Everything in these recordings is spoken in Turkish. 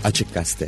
Açık Gazete.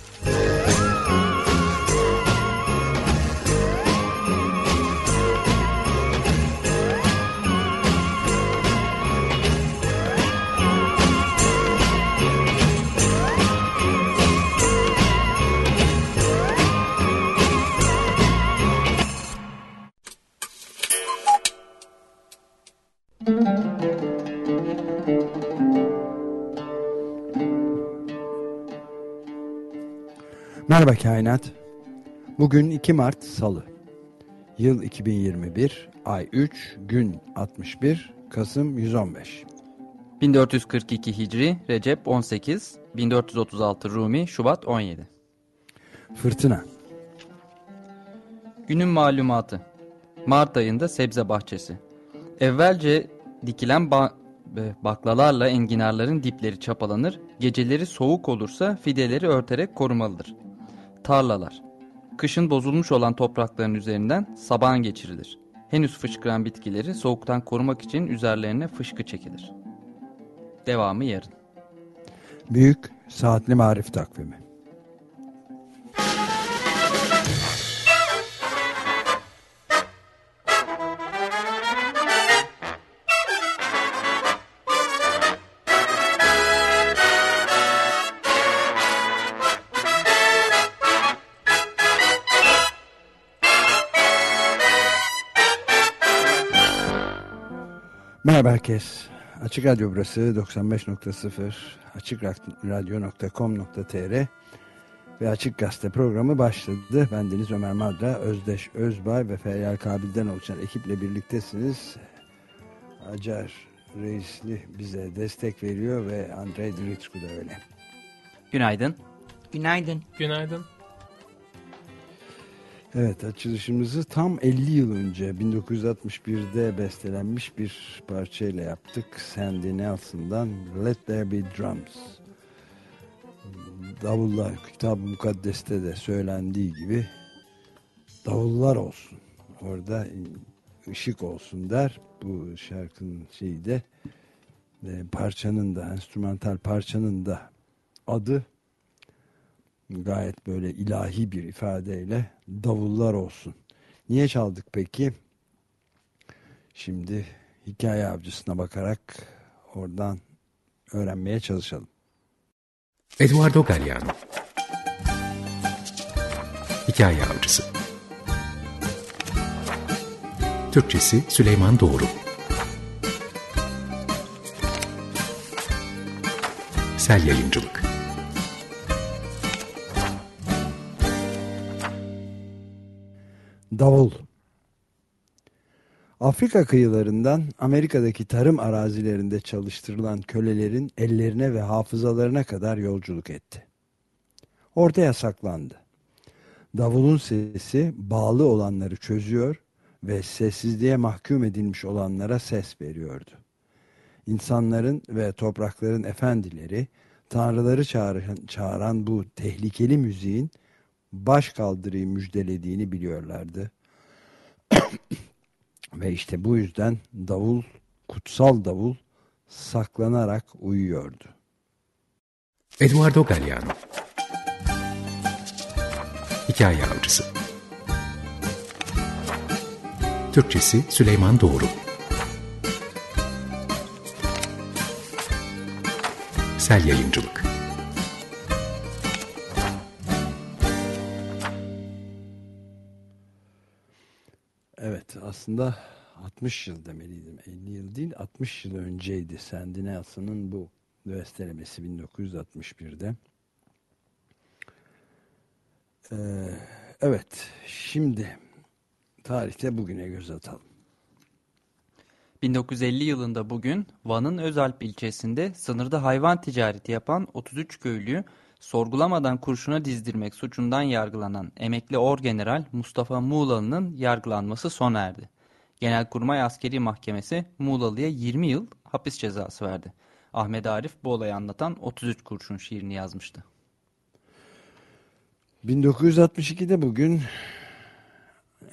Merhaba Kainat. Bugün 2 Mart Salı. Yıl 2021, ay 3, gün 61, Kasım 115. 1442 Hicri, Recep 18, 1436 Rumi, Şubat 17. Fırtına. Günün malumatı. Mart ayında sebze bahçesi. Evvelce dikilen baklalarla enginarların dipleri çapalanır, geceleri soğuk olursa fideleri örterek korumalıdır. Tarlalar. Kışın bozulmuş olan toprakların üzerinden saban geçirilir. Henüz fışkıran bitkileri soğuktan korumak için üzerlerine fışkı çekilir. Devamı yarın. Büyük Saatli Marif Takvimi. Merhaba herkes. Açık Radyo burası 95.0, açıkradyo.com.tr ve Açık Gazete programı başladı. Ben Deniz Ömer Madra, Özdeş Özbay ve Feryal Kabil'den oluşan ekiple birliktesiniz. Acar Reisli bize destek veriyor ve Andrei Dritsko da öyle. Günaydın. Günaydın. Günaydın. Evet, açılışımızı tam 50 yıl önce 1961'de bestelenmiş bir parçayla yaptık. Sandy Nelson'dan Let There Be Drums. Davullar, Kitab-ı Mukaddes'te de söylendiği gibi davullar olsun. Orada ışık olsun der. Bu şarkının şeyi de parçanın da, enstrümantal parçanın da adı gayet böyle ilahi bir ifadeyle davullar olsun. Niye çaldık peki? Şimdi hikaye avcısına bakarak oradan öğrenmeye çalışalım. Eduardo Galeano. Hikaye Avcısı. Türkçesi Süleyman Doğru. Sel Yayıncılık. Davul. Afrika kıyılarından Amerika'daki tarım arazilerinde çalıştırılan kölelerin ellerine ve hafızalarına kadar yolculuk etti. Ortaya saklandı. Davulun sesi bağlı olanları çözüyor ve sessizliğe mahkum edilmiş olanlara ses veriyordu. İnsanların ve toprakların efendileri, tanrıları çağıran bu tehlikeli müziğin başkaldırıyı müjdelediğini biliyorlardı. Ve işte bu yüzden davul, kutsal davul saklanarak uyuyordu. Eduardo Galeano. Hikaye Avcısı. Türkçesi Süleyman Doğru. Sel Yayıncılık. Evet, aslında 60 yıl demeliydim. 50 yıl değil, 60 yıl önceydi Sandy Nelson'ın bu bestelemesi 1961'de. Evet, şimdi tarihte bugüne göz atalım. 1950 yılında bugün Van'ın Özalp ilçesinde sınırda hayvan ticareti yapan 33 köylüyü sorgulamadan kurşuna dizdirmek suçundan yargılanan emekli orgeneral Mustafa Muğlalı'nın yargılanması sona erdi. Genelkurmay Askeri Mahkemesi Muğlalı'ya 20 yıl hapis cezası verdi. Ahmet Arif bu olayı anlatan 33 kurşun şiirini yazmıştı. 1962'de bugün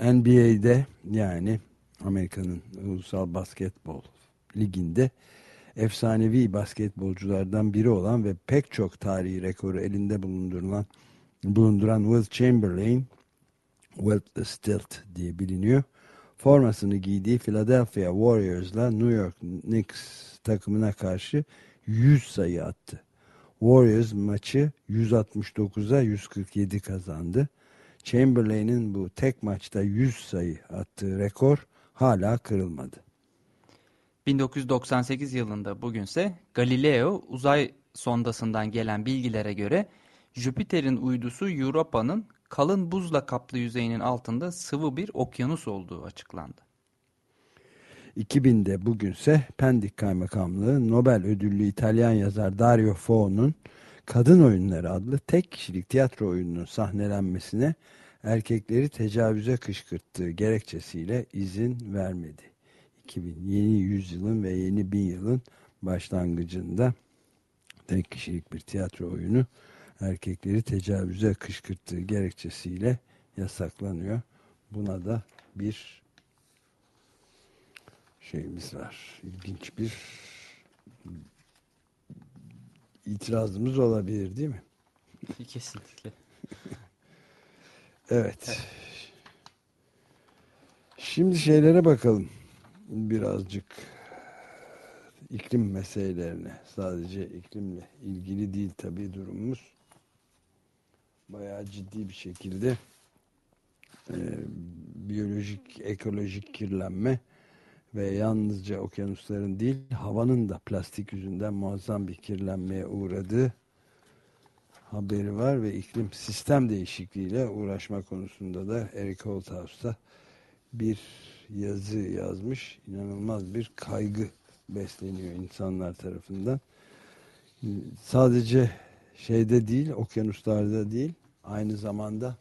NBA'de, yani Amerika'nın Ulusal Basketbol Ligi'nde efsanevi basketbolculardan biri olan ve pek çok tarihi rekoru elinde bulunduran Wilt Chamberlain, Wilt the Stilt diye biliniyor. Formasını giydiği Philadelphia Warriors'la New York Knicks takımına karşı 100 sayı attı. Warriors maçı 169'a 147 kazandı. Chamberlain'in bu tek maçta 100 sayı attığı rekor hala kırılmadı. 1998 yılında bugünse Galileo uzay sondasından gelen bilgilere göre Jüpiter'in uydusu Europa'nın kalın buzla kaplı yüzeyinin altında sıvı bir okyanus olduğu açıklandı. 2000'de bugünse Pendik Kaymakamlığı Nobel ödüllü İtalyan yazar Dario Fo'nun Kadın Oyunları adlı tek kişilik tiyatro oyununun sahnelenmesine erkekleri tecavüze kışkırttığı gerekçesiyle izin vermedi. 2000 yeni yüzyılın ve yeni bin yılın başlangıcında tek kişilik bir tiyatro oyunu erkekleri tecavüze kışkırttığı gerekçesiyle yasaklanıyor. Buna da bir şeyimiz var. İlginç bir itirazımız olabilir değil mi? Kesinlikle. Evet. Şimdi şeylere bakalım. Birazcık iklim meselelerine. Sadece iklimle ilgili değil tabii durumumuz. Bayağı ciddi bir şekilde biyolojik, ekolojik kirlenme ve yalnızca okyanusların değil, havanın da plastik yüzünden muazzam bir kirlenmeye uğradığı haberi var ve iklim sistem değişikliğiyle uğraşma konusunda da Eric Holthaus'ta bir yazı yazmış. İnanılmaz bir kaygı besleniyor insanlar tarafından. Sadece şeyde değil, okyanuslarda değil, aynı zamanda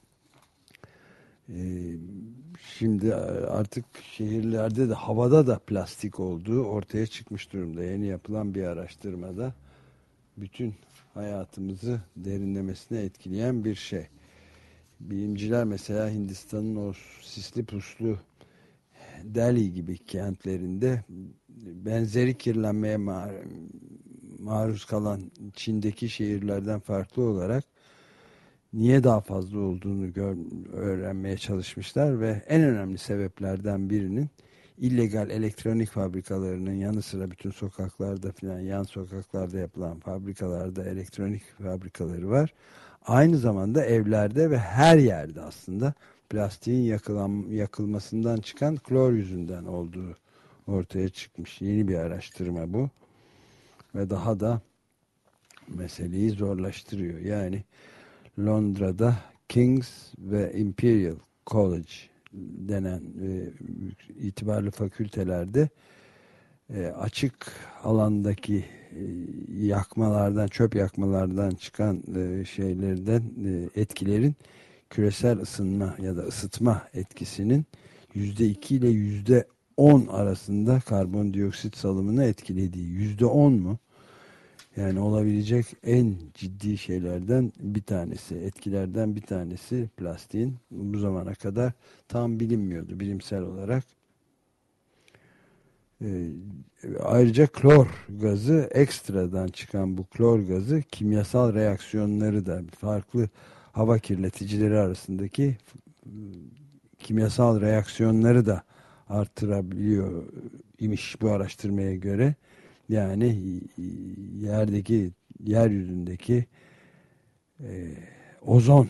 şimdi artık şehirlerde de havada da plastik olduğu ortaya çıkmış durumda. Yeni yapılan bir araştırmada bütün hayatımızı derinlemesine etkileyen bir şey. Bilimciler mesela Hindistan'ın o sisli puslu Delhi gibi kentlerinde benzeri kirlenmeye maruz kalan Çin'deki şehirlerden farklı olarak niye daha fazla olduğunu öğrenmeye çalışmışlar ve en önemli sebeplerden birinin illegal elektronik fabrikalarının yanı sıra bütün sokaklarda filan yan sokaklarda yapılan fabrikalarda elektronik fabrikaları var. Aynı zamanda evlerde ve her yerde aslında plastiğin yakılmasından çıkan klor yüzünden olduğu ortaya çıkmış. Yeni bir araştırma bu. Ve daha da meseleyi zorlaştırıyor. Yani Londra'da King's ve Imperial College denen itibarlı fakültelerde açık alandaki yakmalardan, çöp yakmalardan çıkan şeylerden etkilerin küresel ısınma ya da ısıtma etkisinin %2 ile %10 arasında karbondioksit salımını etkilediği. %10 mu? Yani olabilecek en ciddi şeylerden bir tanesi, etkilerden bir tanesi plastiğin bu zamana kadar tam bilinmiyordu bilimsel olarak. Ayrıca klor gazı, ekstradan çıkan bu klor gazı kimyasal reaksiyonları da farklı hava kirleticileri arasındaki kimyasal reaksiyonları da artırabiliyor imiş bu araştırmaya göre. Yani yeryüzündeki ozon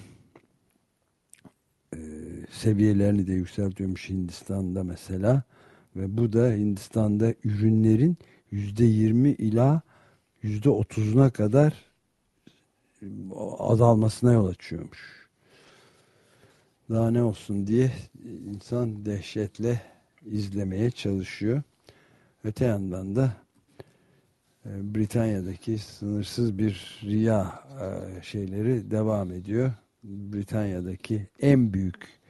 seviyelerini de yükseltiyormuş Hindistan'da mesela. Ve bu da Hindistan'da ürünlerin %20 ila %30'una kadar azalmasına yol açıyormuş. Daha ne olsun diye insan dehşetle izlemeye çalışıyor. Öte yandan da Britanya'daki sınırsız bir riya şeyleri devam ediyor. Britanya'daki en büyük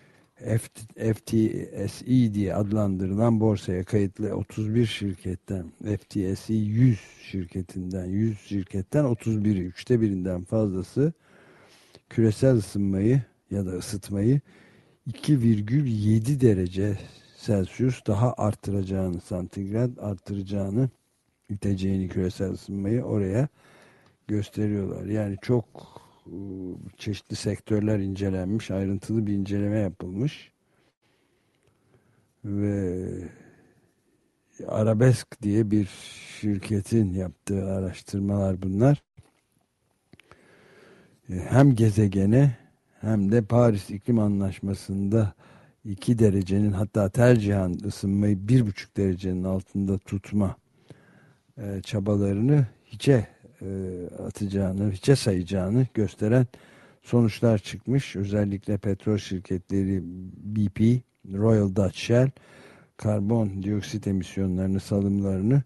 FTSE diye adlandırılan borsaya kayıtlı 31 şirketten, FTSE 100 şirketten 31'i, üçte birinden fazlası küresel ısınmayı ya da ısıtmayı 2,7 derece Celsius daha artıracağını, santigrat artıracağını iteceğini, küresel ısınmayı oraya gösteriyorlar. Yani çok çeşitli sektörler incelenmiş, ayrıntılı bir inceleme yapılmış ve Arabesk diye bir şirketin yaptığı araştırmalar bunlar. Hem gezegene hem de Paris İklim Anlaşması'nda 2 derecenin, hatta tercihen ısınmayı 1,5 derecenin altında tutma çabalarını atacağını, hiçe sayacağını gösteren sonuçlar çıkmış. Özellikle petrol şirketleri BP, Royal Dutch Shell, karbondioksit emisyonlarını, salımlarını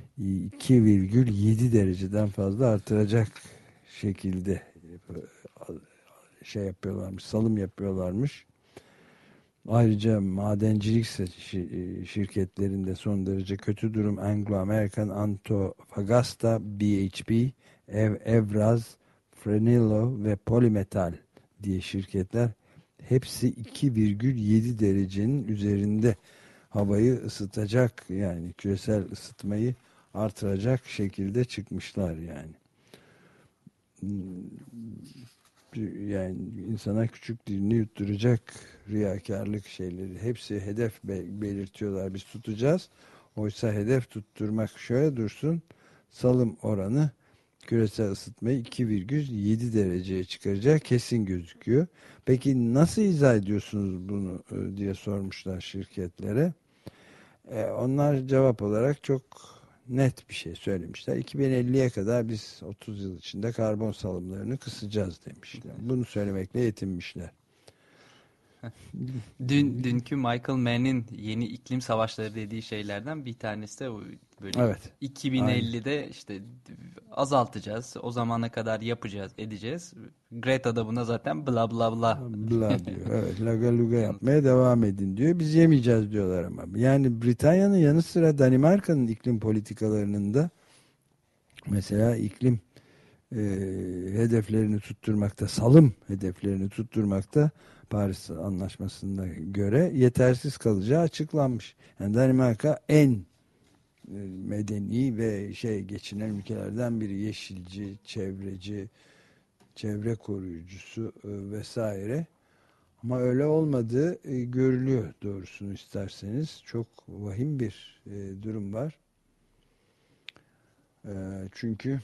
2,7 dereceden fazla artıracak şekilde yapıyorlarmış, salım yapıyorlarmış. Ayrıca madencilik şirketlerinde son derece kötü durum. Anglo-American, Antofagasta, BHP, Evraz, Frenilo ve Polymetal diye şirketler hepsi 2,7 derecenin üzerinde havayı ısıtacak, yani küresel ısıtmayı artıracak şekilde çıkmışlar yani. Yani insana küçük dilini yutturacak riyakarlık şeyleri, hepsi hedef belirtiyorlar, biz tutacağız. Oysa hedef tutturmak şöyle dursun, salım oranı küresel ısıtmayı 2,7 dereceye çıkaracak kesin gözüküyor. Peki nasıl izah ediyorsunuz bunu diye sormuşlar şirketlere. Onlar cevap olarak çok net bir şey söylemişler. 2050'ye kadar biz 30 yıl içinde karbon salımlarını kısacağız demişler. Bunu söylemekle yetinmişler. Dünkü Michael Mann'in yeni iklim savaşları dediği şeylerden bir tanesi de o, böyle Evet. 2050'de işte azaltacağız. O zamana kadar yapacağız, edeceğiz. Greta da buna zaten bla bla bla Bla diyor. Evet. Laga luga yanıt. yapmaya devam edin diyor. Biz yemeyeceğiz diyorlar ama. Yani Britanya'nın yanı sıra Danimarka'nın iklim politikalarının da mesela iklim e, hedeflerini tutturmakta, salım hedeflerini tutturmakta Paris Anlaşması'na göre yetersiz kalacağı açıklanmış. Yani Danimarka en medeni ve geçinen ülkelerden biri, yeşilci, çevreci, çevre koruyucusu vesaire. Ama öyle olmadığı görülüyor doğrusunu isterseniz. Çok vahim bir durum var. Çünkü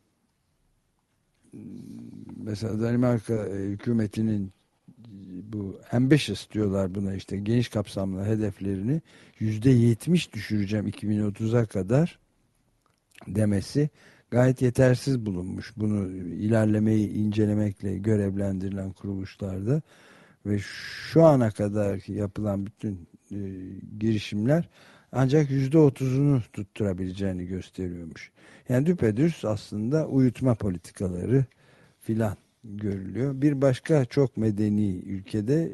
mesela Danimarka hükümetinin bu ambitious diyorlar buna, işte geniş kapsamlı hedeflerini %70 düşüreceğim 2030'a kadar demesi gayet yetersiz bulunmuş. Bunu ilerlemeyi incelemekle görevlendirilen kuruluşlarda ve şu ana kadar yapılan bütün girişimler ancak %30'unu tutturabileceğini gösteriyormuş. Yani düpedüz aslında uyutma politikaları filan görülüyor. Bir başka çok medeni ülkede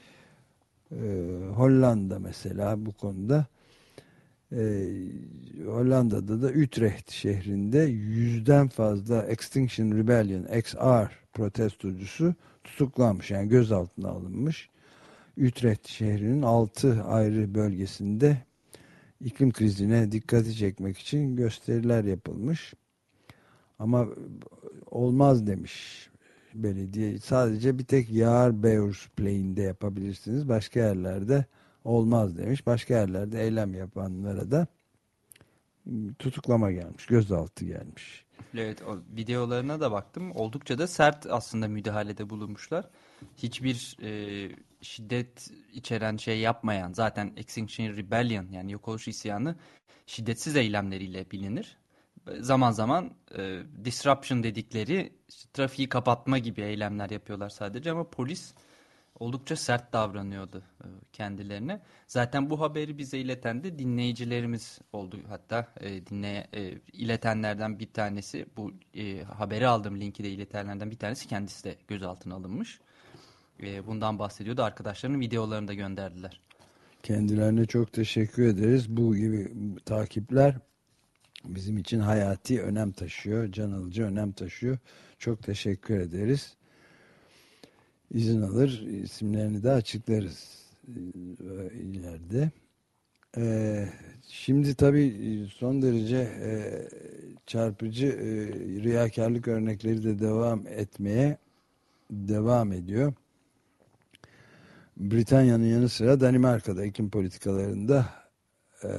Hollanda mesela bu konuda Hollanda'da da Utrecht şehrinde 100'den fazla Extinction Rebellion XR protestocusu tutuklanmış, yani gözaltına alınmış. Utrecht şehrinin 6 ayrı bölgesinde iklim krizine dikkati çekmek için gösteriler yapılmış. Ama olmaz demiş belediye. Sadece bir tek Yağar Plain'de yapabilirsiniz. Başka yerlerde olmaz demiş. Başka yerlerde eylem yapanlara da tutuklama gelmiş, gözaltı gelmiş. Evet, o videolarına da baktım. Oldukça da sert aslında müdahalede bulunmuşlar. Hiçbir şiddet içeren şey yapmayan, zaten Extinction Rebellion yani yok oluş isyanı şiddetsiz eylemleriyle bilinir. Zaman zaman disruption dedikleri işte, trafiği kapatma gibi eylemler yapıyorlar sadece, ama polis oldukça sert davranıyordu kendilerine. Zaten bu haberi bize ileten de dinleyicilerimiz oldu. Hatta iletenlerden bir tanesi, bu haberi aldığım linki de iletenlerden bir tanesi kendisi de gözaltına alınmış. Bundan bahsediyordu. Arkadaşlarının videolarını da gönderdiler. Kendilerine çok teşekkür ederiz. Bu gibi takipler bizim için hayati önem taşıyor, can alıcı önem taşıyor. Çok teşekkür ederiz. İzin alır, isimlerini de açıklarız ileride. Şimdi tabii son derece çarpıcı riyakarlık örnekleri de devam ediyor. Britanya'nın yanı sıra Danimarka'da iklim politikalarında e,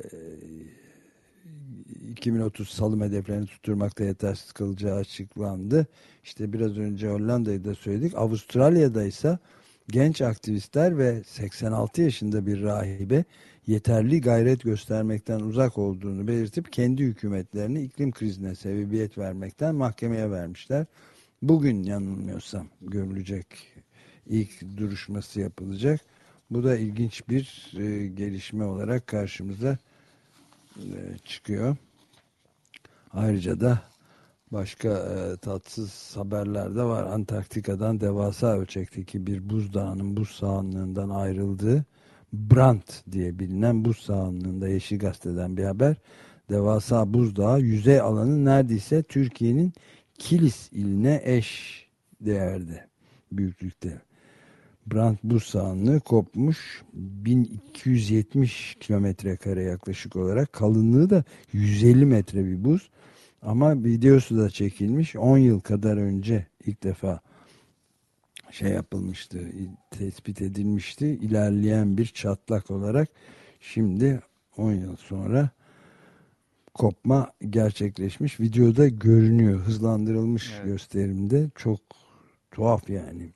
2030 salım hedeflerini tutturmakta yetersiz kalacağı açıklandı. İşte biraz önce Hollanda'yı da söyledik. Avustralya'da ise genç aktivistler ve 86 yaşında bir rahibe yeterli gayret göstermekten uzak olduğunu belirtip kendi hükümetlerini iklim krizine sebebiyet vermekten mahkemeye vermişler. Bugün yanılmıyorsam görülecek, ilk duruşması yapılacak. Bu da ilginç bir gelişme olarak karşımıza çıkıyor. Ayrıca da başka tatsız haberler de var. Antarktika'dan devasa ölçekteki bir buzdağının buz sahanlığından ayrıldığı, Brant diye bilinen buz sahanlığında, Yeşil Gazete'den bir haber. Devasa buzdağı yüzey alanı neredeyse Türkiye'nin Kilis iline eş değerde, büyüklükte. Brant buz sahanlığı kopmuş, 1270 kilometre kare yaklaşık olarak, kalınlığı da 150 metre bir buz. Ama videosu da çekilmiş. 10 yıl kadar önce ilk defa yapılmıştı, tespit edilmişti. İlerleyen bir çatlak olarak şimdi 10 yıl sonra kopma gerçekleşmiş. Videoda görünüyor. Hızlandırılmış gösterimde. Çok tuhaf yani.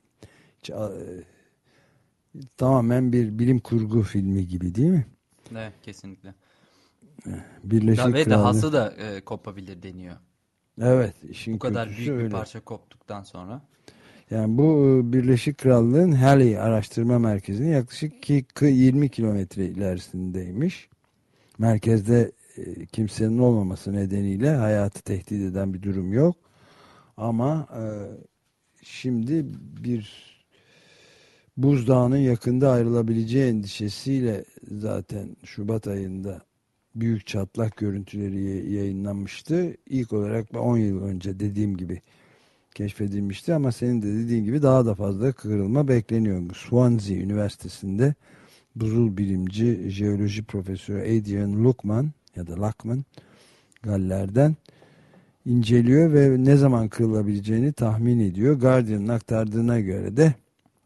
Tamamen bir bilim kurgu filmi gibi değil mi? Evet, kesinlikle. Birleşik Ve Krallık. dahası da kopabilir deniyor. Evet, işin bu kadar kötüsü büyük bir öyle. parça koptuktan sonra. Yani bu Birleşik Krallığın Halley Araştırma Merkezi'nin yaklaşık 20 kilometre ilerisindeymiş. Merkezde kimsenin olmaması nedeniyle hayatı tehdit eden bir durum yok. Ama şimdi bir buzdağının yakında ayrılabileceği endişesiyle zaten Şubat ayında büyük çatlak görüntüleri yayınlanmıştı. İlk olarak 10 yıl önce dediğim gibi keşfedilmişti ama senin de dediğin gibi daha da fazla kırılma bekleniyor. Swansea Üniversitesi'nde buzul bilimci, jeoloji profesörü Adrian Luckman ya da Luckman Galler'den inceliyor ve ne zaman kırılabileceğini tahmin ediyor. Guardian'ın aktardığına göre de,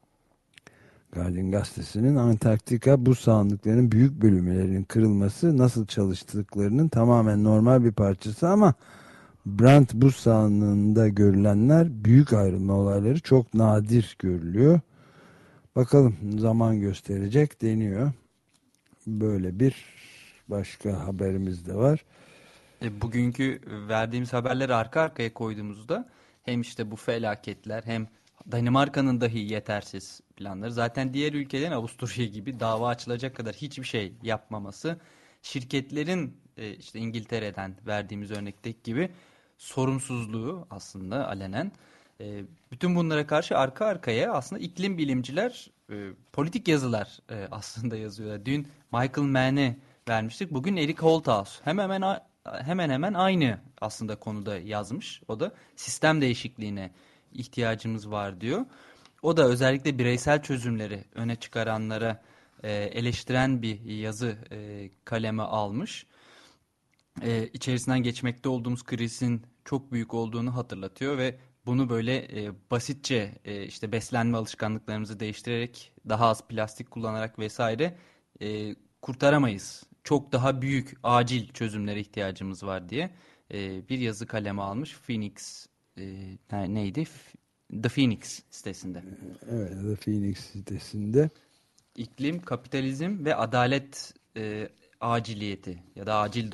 Guardian gazetesinin, Antarktika buz sahanlıklarının büyük bölümlerinin kırılması nasıl çalıştıklarının tamamen normal bir parçası ama Brant buz sahanlığında görülenler, büyük ayrılma olayları çok nadir görülüyor. Bakalım, zaman gösterecek deniyor. Böyle bir başka haberimiz de var. Bugünkü verdiğimiz haberleri arka arkaya koyduğumuzda hem işte bu felaketler hem Danimarka'nın dahi yetersiz planları, zaten diğer ülkelerin Avusturya gibi dava açılacak kadar hiçbir şey yapmaması, şirketlerin işte İngiltere'den verdiğimiz örnekteki gibi sorumsuzluğu aslında alenen, bütün bunlara karşı arka arkaya aslında iklim bilimciler politik yazılar aslında yazıyorlar. Dün Michael Mann'e vermiştik. Bugün Eric Holthaus hemen hemen aynı aslında konuda yazmış. O da sistem değişikliğine ihtiyacımız var diyor. O da özellikle bireysel çözümleri öne çıkaranlara eleştiren bir yazı kaleme almış. İçerisinden geçmekte olduğumuz krizin çok büyük olduğunu hatırlatıyor ve bunu böyle basitçe işte beslenme alışkanlıklarımızı değiştirerek, daha az plastik kullanarak vesaire kurtaramayız. Çok daha büyük, acil çözümlere ihtiyacımız var diye bir yazı kaleme almış. Phoenix neydi? The Phoenix sitesinde. Evet, The Phoenix sitesinde. İklim, kapitalizm ve adalet aciliyeti ya da acil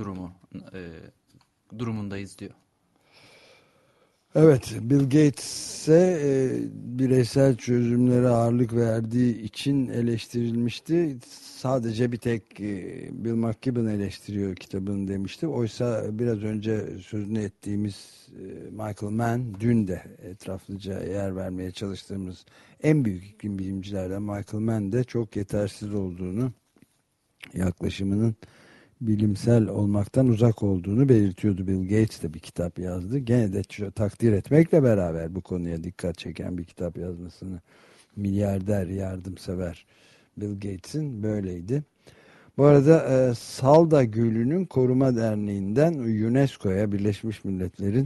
durumundayız diyor. Evet, Bill Gates'e bireysel çözümlere ağırlık verdiği için eleştirilmişti. Sadece bir tek Bill McKibben eleştiriyor kitabını demişti. Oysa biraz önce sözünü ettiğimiz Michael Mann, dün de etraflıca yer vermeye çalıştığımız en büyük iklim bilimcilerden Michael Mann de çok yetersiz olduğunu, yaklaşımının bilimsel olmaktan uzak olduğunu belirtiyordu. Bill Gates de bir kitap yazdı. Gene de takdir etmekle beraber bu konuya dikkat çeken bir kitap yazmasını, milyarder, yardımsever Bill Gates'in böyleydi. Bu arada Salda Gölü'nün Koruma Derneği'nden UNESCO'ya, Birleşmiş Milletler'in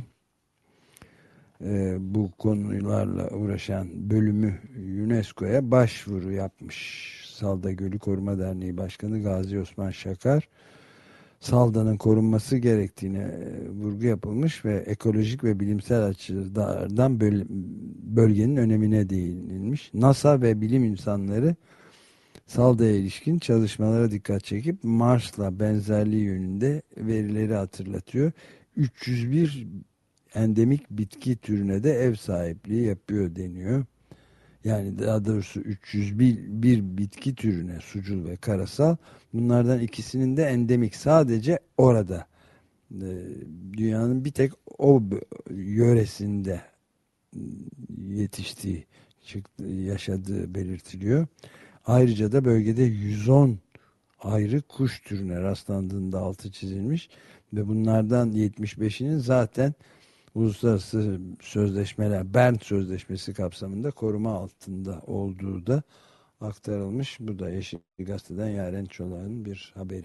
bu konularla uğraşan bölümü UNESCO'ya başvuru yapmış. Salda Gölü Koruma Derneği Başkanı Gazi Osman Şakar, Salda'nın korunması gerektiğine vurgu yapılmış ve ekolojik ve bilimsel açılardan bölgenin önemine değinilmiş. NASA ve bilim insanları Salda'ya ilişkin çalışmalara dikkat çekip Mars'la benzerliği yönünde verileri hatırlatıyor. 301 endemik bitki türüne de ev sahipliği yapıyor deniyor. Yani daha doğrusu 301 bitki türüne, sucul ve karasal. Bunlardan ikisinin de endemik, sadece orada. Dünyanın bir tek o yöresinde yetiştiği, yaşadığı belirtiliyor. Ayrıca da bölgede 110 ayrı kuş türüne rastlandığında altı çizilmiş ve bunlardan 75'inin zaten uluslararası sözleşmeler, Bern Sözleşmesi kapsamında koruma altında olduğu da aktarılmış. Bu da Yeşil Gazete'den Yaren Çolak'ın bir haberi.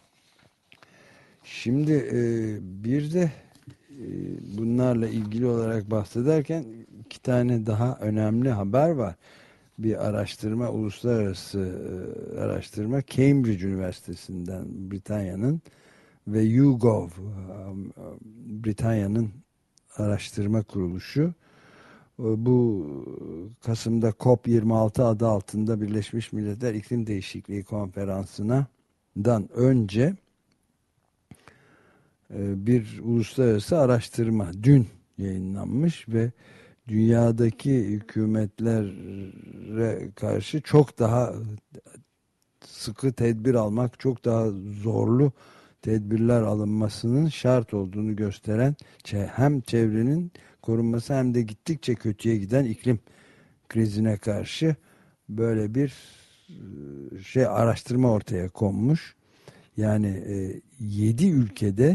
Şimdi bir de bunlarla ilgili olarak bahsederken iki tane daha önemli haber var. Bir araştırma, uluslararası araştırma, Cambridge Üniversitesi'nden, Britanya'nın, ve YouGov, Britanya'nın araştırma kuruluşu, bu Kasım'da COP26 adı altında Birleşmiş Milletler İklim Değişikliği Konferansı'ndan önce bir uluslararası araştırma dün yayınlanmış ve dünyadaki hükümetlere karşı çok daha sıkı tedbir almak, çok daha zorlu tedbirler alınmasının şart olduğunu gösteren, hem çevrenin korunması hem de gittikçe kötüye giden iklim krizine karşı böyle bir araştırma ortaya konmuş. Yani 7 ülkede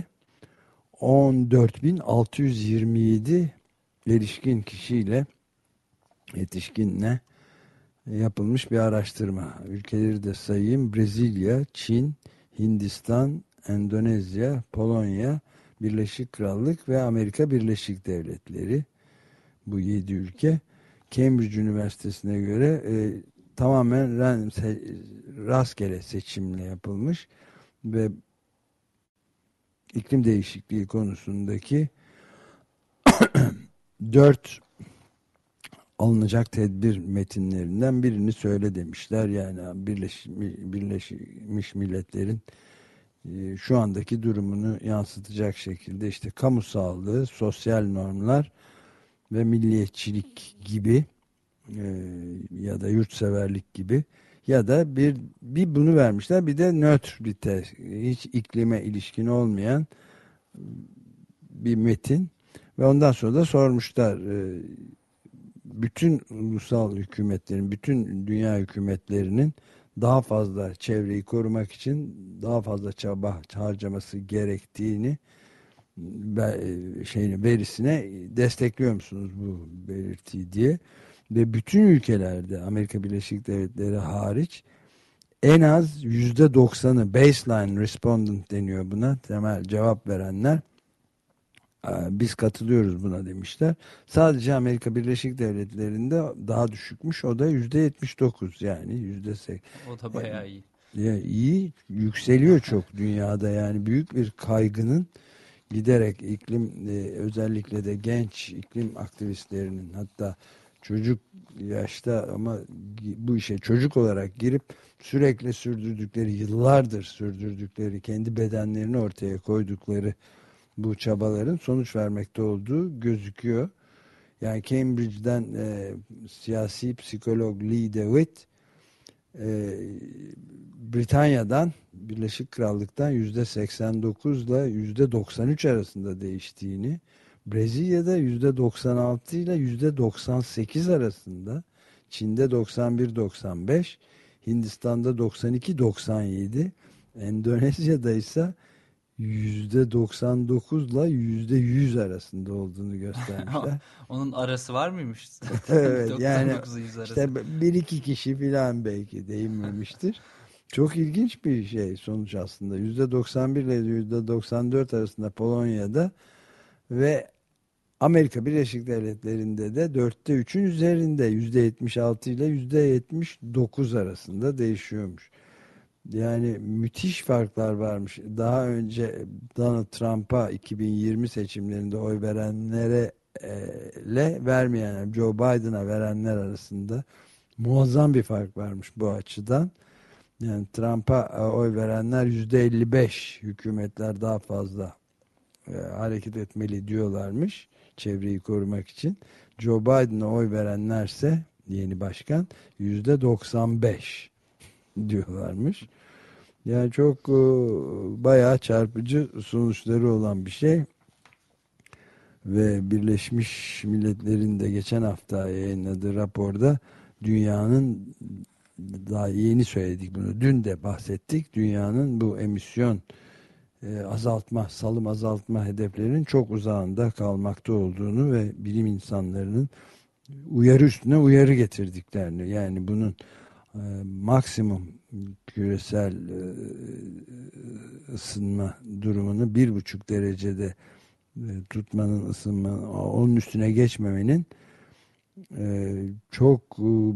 14.627 erişkin kişiyle, yetişkinle yapılmış bir araştırma. Ülkeleri de sayayım: Brezilya, Çin, Hindistan, Endonezya, Polonya, Birleşik Krallık ve Amerika Birleşik Devletleri. Bu 7 ülke Cambridge Üniversitesi'ne göre tamamen rastgele seçimle yapılmış ve iklim değişikliği konusundaki 4 alınacak tedbir metinlerinden birini söyle demişler. Yani Birleşmiş Milletler'in şu andaki durumunu yansıtacak şekilde işte kamu sağlığı, sosyal normlar ve milliyetçilik gibi, ya da yurtseverlik gibi, ya da bir bunu vermişler, bir de nötrite, hiç iklime ilişkin olmayan bir metin ve ondan sonra da sormuşlar bütün ulusal hükümetlerin, bütün dünya hükümetlerinin daha fazla çevreyi korumak için daha fazla çaba harcaması gerektiğini, verisine destekliyor musunuz bu belirtiyi diye. Ve bütün ülkelerde, Amerika Birleşik Devletleri hariç, en az %90'ı, baseline respondent deniyor buna, temel cevap verenler, biz katılıyoruz buna demişler. Sadece Amerika Birleşik Devletleri'nde daha düşükmüş. O da %79, yani %8. O da bayağı iyi. İyi, yükseliyor çok dünyada, yani büyük bir kaygının giderek iklim, özellikle de genç iklim aktivistlerinin, hatta çocuk yaşta ama bu işe çocuk olarak girip sürekli sürdürdükleri, yıllardır sürdürdükleri, kendi bedenlerini ortaya koydukları bu çabaların sonuç vermekte olduğu gözüküyor. Yani Cambridge'den siyasi psikolog Lee DeWitt, Britanya'dan, Birleşik Krallık'tan %89 ile %93 arasında değiştiğini, Brezilya'da %96 ile %98 arasında, Çin'de 91-95, Hindistan'da 92-97, Endonezya'da ise %99 ile %100 arasında olduğunu göstermişler. Onun arası var mıymış? Evet, yani 99'u 100 arası. işte bir iki kişi falan belki değinmemiştir. Çok ilginç bir şey sonuç aslında. %91 ile %94 arasında Polonya'da ve Amerika Birleşik Devletleri'nde de dörtte üçün üzerinde, %76 ile %79 arasında değişiyormuş. Yani müthiş farklar varmış. Daha önce Donald Trump'a 2020 seçimlerinde oy verenlere vermeyen, yani Joe Biden'a verenler arasında muazzam bir fark varmış bu açıdan. Yani Trump'a oy verenler %55, hükümetler daha fazla hareket etmeli diyorlarmış çevreyi korumak için. Joe Biden'a oy verenlerse yeni başkan %95 diyorlarmış. Yani çok bayağı çarpıcı sonuçları olan bir şey. Ve Birleşmiş Milletler'in de geçen hafta yayınladığı raporda dünyanın, daha yeni söyledik bunu, dün de bahsettik, dünyanın bu emisyon azaltma, salım azaltma hedeflerinin çok uzağında kalmakta olduğunu ve bilim insanlarının uyarı üstüne uyarı getirdiklerini, yani bunun maksimum küresel ısınma durumunu 1,5 derecede tutmanın, ısınma, onun üstüne geçmemenin çok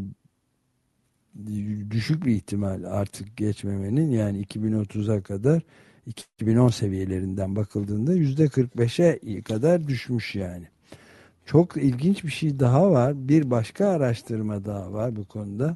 düşük bir ihtimal artık geçmemenin, yani 2030'a kadar 2010 seviyelerinden bakıldığında %45'e kadar düşmüş yani. Çok ilginç bir şey daha var. Bir başka araştırma daha var bu konuda.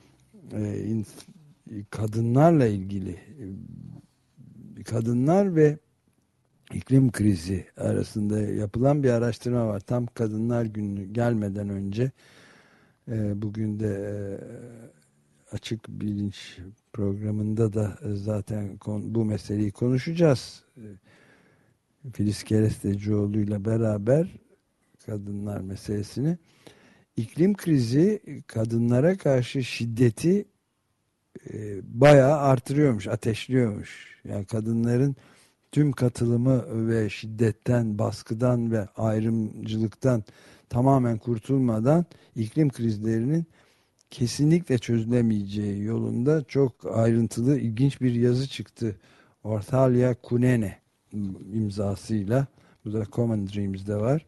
Kadınlarla ilgili, kadınlar ve iklim krizi arasında yapılan bir araştırma var. Tam Kadınlar Günü gelmeden önce bugün de Açık Bilinç programında da zaten bu meseleyi konuşacağız. Filiz Kerestecioğlu ile beraber kadınlar meselesini. İklim krizi kadınlara karşı şiddeti bayağı artırıyormuş, ateşliyormuş. Yani kadınların tüm katılımı ve şiddetten, baskıdan ve ayrımcılıktan tamamen kurtulmadan iklim krizlerinin kesinlikle çözülemeyeceği yolunda çok ayrıntılı, ilginç bir yazı çıktı. Ortalya Kunene imzasıyla. Bu da Common Dreams'de var.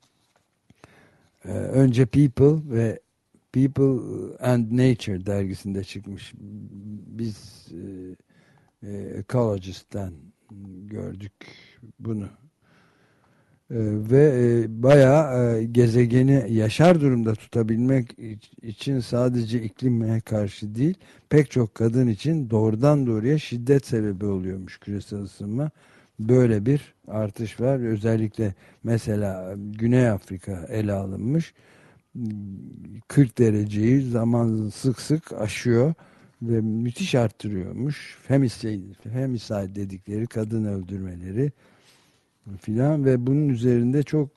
Önce People ve People and Nature dergisinde çıkmış. Biz Ecologist'ten gördük bunu. Ve bayağı gezegeni yaşar durumda tutabilmek için sadece iklime karşı değil, pek çok kadın için doğrudan doğruya şiddet sebebi oluyormuş küresel ısınma. Böyle bir artış var. Özellikle mesela Güney Afrika ele alınmış. 40 dereceyi zaman sık sık aşıyor ve müthiş arttırıyormuş. Femicide dedikleri kadın öldürmeleri filan ve bunun üzerinde çok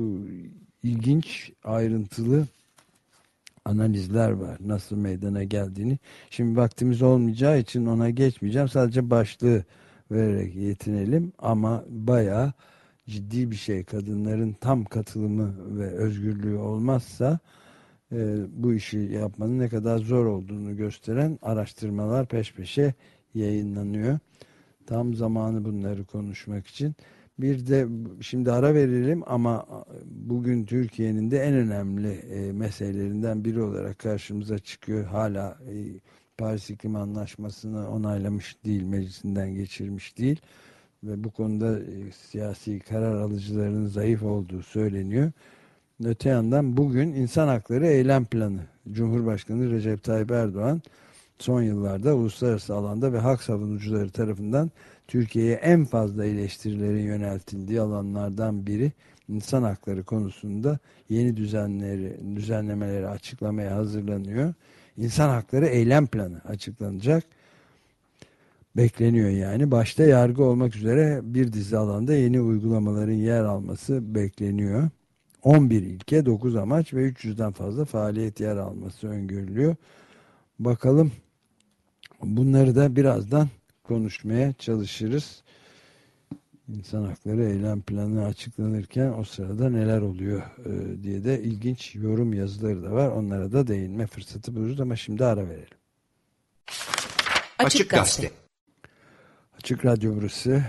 ilginç, ayrıntılı analizler var. Nasıl meydana geldiğini. Şimdi vaktimiz olmayacağı için ona geçmeyeceğim. Sadece başlığı vererek yetinelim ama bayağı ciddi bir şey. Kadınların tam katılımı ve özgürlüğü olmazsa bu işi yapmanın ne kadar zor olduğunu gösteren araştırmalar peş peşe yayınlanıyor. Tam zamanı bunları konuşmak için. Bir de şimdi ara verelim ama bugün Türkiye'nin de en önemli meselelerinden biri olarak karşımıza çıkıyor. Hala Paris İklim Anlaşması'nı onaylamış değil, meclisinden geçirmiş değil ve bu konuda siyasi karar alıcıların zayıf olduğu söyleniyor. Öte yandan bugün İnsan Hakları Eylem Planı, Cumhurbaşkanı Recep Tayyip Erdoğan son yıllarda uluslararası alanda ve hak savunucuları tarafından Türkiye'ye en fazla eleştirilerin yöneltildiği alanlardan biri insan hakları konusunda yeni düzenlemeleri açıklamaya hazırlanıyor. İnsan Hakları Eylem Planı açıklanacak. Bekleniyor yani. Başta yargı olmak üzere bir dizi alanda yeni uygulamaların yer alması bekleniyor. 11 ilke, 9 amaç ve 300'den fazla faaliyet yer alması öngörülüyor. Bakalım, bunları da birazdan konuşmaya çalışırız. İnsan Hakları Eylem Planı açıklanırken o sırada neler oluyor diye de ilginç yorum yazıları da var. Onlara da değinme fırsatı buluruz ama şimdi ara verelim. Açık Gazete. Açık Radyo burası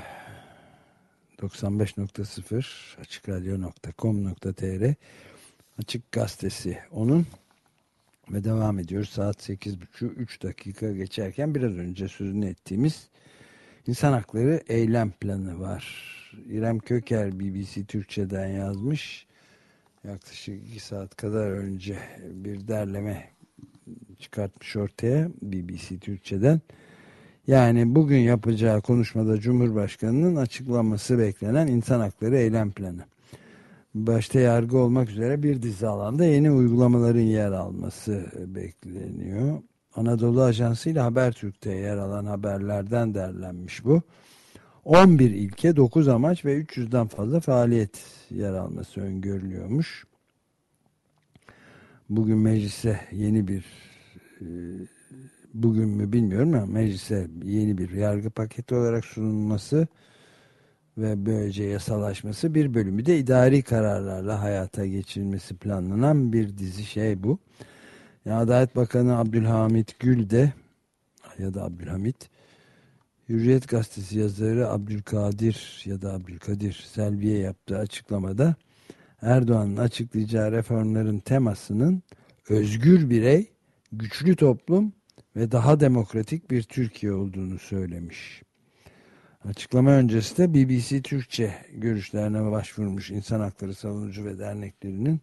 95.0 açıkradyo.com.tr Açık Gazetesi onun ve devam ediyoruz. Saat 8.30 dakika geçerken biraz önce sözünü ettiğimiz İnsan Hakları Eylem Planı var. İrem Köker BBC Türkçe'den yazmış. Yaklaşık 2 saat kadar önce bir derleme çıkartmış ortaya BBC Türkçe'den. Yani bugün yapacağı konuşmada Cumhurbaşkanı'nın açıklaması beklenen İnsan Hakları Eylem Planı. Başta yargı olmak üzere bir dizi alanda yeni uygulamaların yer alması bekleniyor. Anadolu Ajansı ile Habertürk'te yer alan haberlerden derlenmiş bu. 11 ilke, 9 amaç ve 300'den fazla faaliyet yer alması öngörülüyormuş. Bugün meclise yeni bir bugün mü bilmiyorum ama meclise yeni bir yargı paketi olarak sunulması ve böylece yasalaşması, bir bölümü de idari kararlarla hayata geçirilmesi planlanan bir dizi şey bu. Yani Adalet Bakanı Abdülhamit Gül de ya da Abdülhamit, Hürriyet Gazetesi yazarı Abdülkadir Selvi'ye yaptığı açıklamada Erdoğan'ın açıklayacağı reformların temasının özgür birey, güçlü toplum ve daha demokratik bir Türkiye olduğunu söylemiş. Açıklama öncesi de BBC Türkçe görüşlerine başvurmuş insan hakları savunucu ve derneklerinin.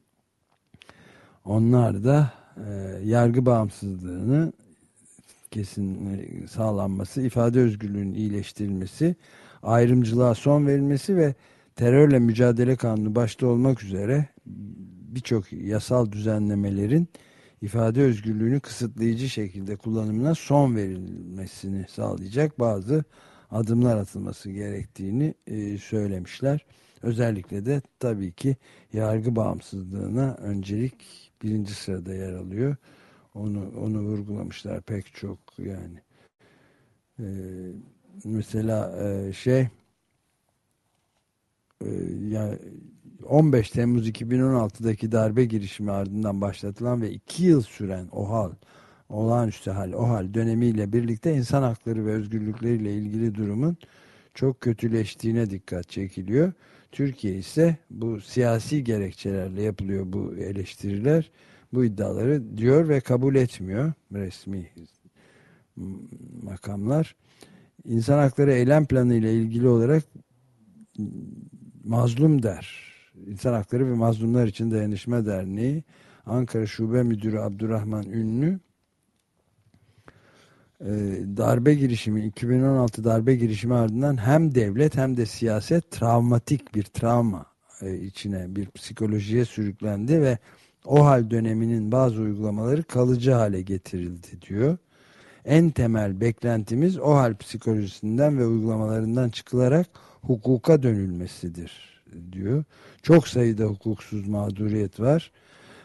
Onlar da yargı bağımsızlığını kesin sağlanması, ifade özgürlüğünün iyileştirilmesi, ayrımcılığa son verilmesi ve terörle mücadele kanunu başta olmak üzere birçok yasal düzenlemelerin ifade özgürlüğünü kısıtlayıcı şekilde kullanımına son verilmesini sağlayacak bazı adımlar atılması gerektiğini söylemişler. Özellikle de tabii ki yargı bağımsızlığına öncelik birinci sırada yer alıyor. Onu vurgulamışlar pek çok yani. Mesela yani 15 Temmuz 2016'daki darbe girişimi ardından başlatılan ve 2 yıl süren olağanüstü hal dönemiyle birlikte insan hakları ve özgürlükleriyle ilgili durumun çok kötüleştiğine dikkat çekiliyor. Türkiye ise bu siyasi gerekçelerle yapılıyor bu eleştiriler. Bu iddiaları diyor ve kabul etmiyor resmi makamlar. İnsan Hakları Eylem Planı ile ilgili olarak Mazlum Der, İnsan Hakları ve Mazlumlar İçin Dayanışma Derneği Ankara Şube Müdürü Abdurrahman Ünlü, darbe girişimi 2016 darbe girişimi ardından hem devlet hem de siyaset travmatik bir travma içine, bir psikolojiye sürüklendi ve o hal döneminin bazı uygulamaları kalıcı hale getirildi diyor. En temel beklentimiz o hal psikolojisinden ve uygulamalarından çıkılarak hukuka dönülmesidir diyor. Çok sayıda hukuksuz mağduriyet var.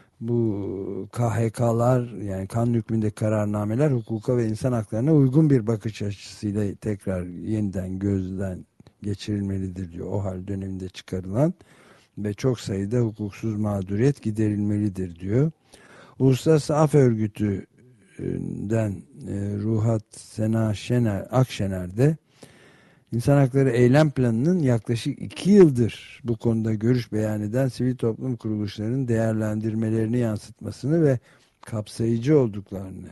Bu KHK'lar, yani kanun hükmünde kararnameler hukuka ve insan haklarına uygun bir bakış açısıyla tekrar yeniden gözden geçirilmelidir diyor. O hal döneminde çıkarılan ve çok sayıda hukuksuz mağduriyet giderilmelidir diyor. Uluslararası Af Örgütü'den Ruhat Sena Akşener de İnsan Hakları Eylem Planı'nın yaklaşık 2 yıldır bu konuda görüş beyan eden sivil toplum kuruluşlarının değerlendirmelerini yansıtmasını ve kapsayıcı olduklarını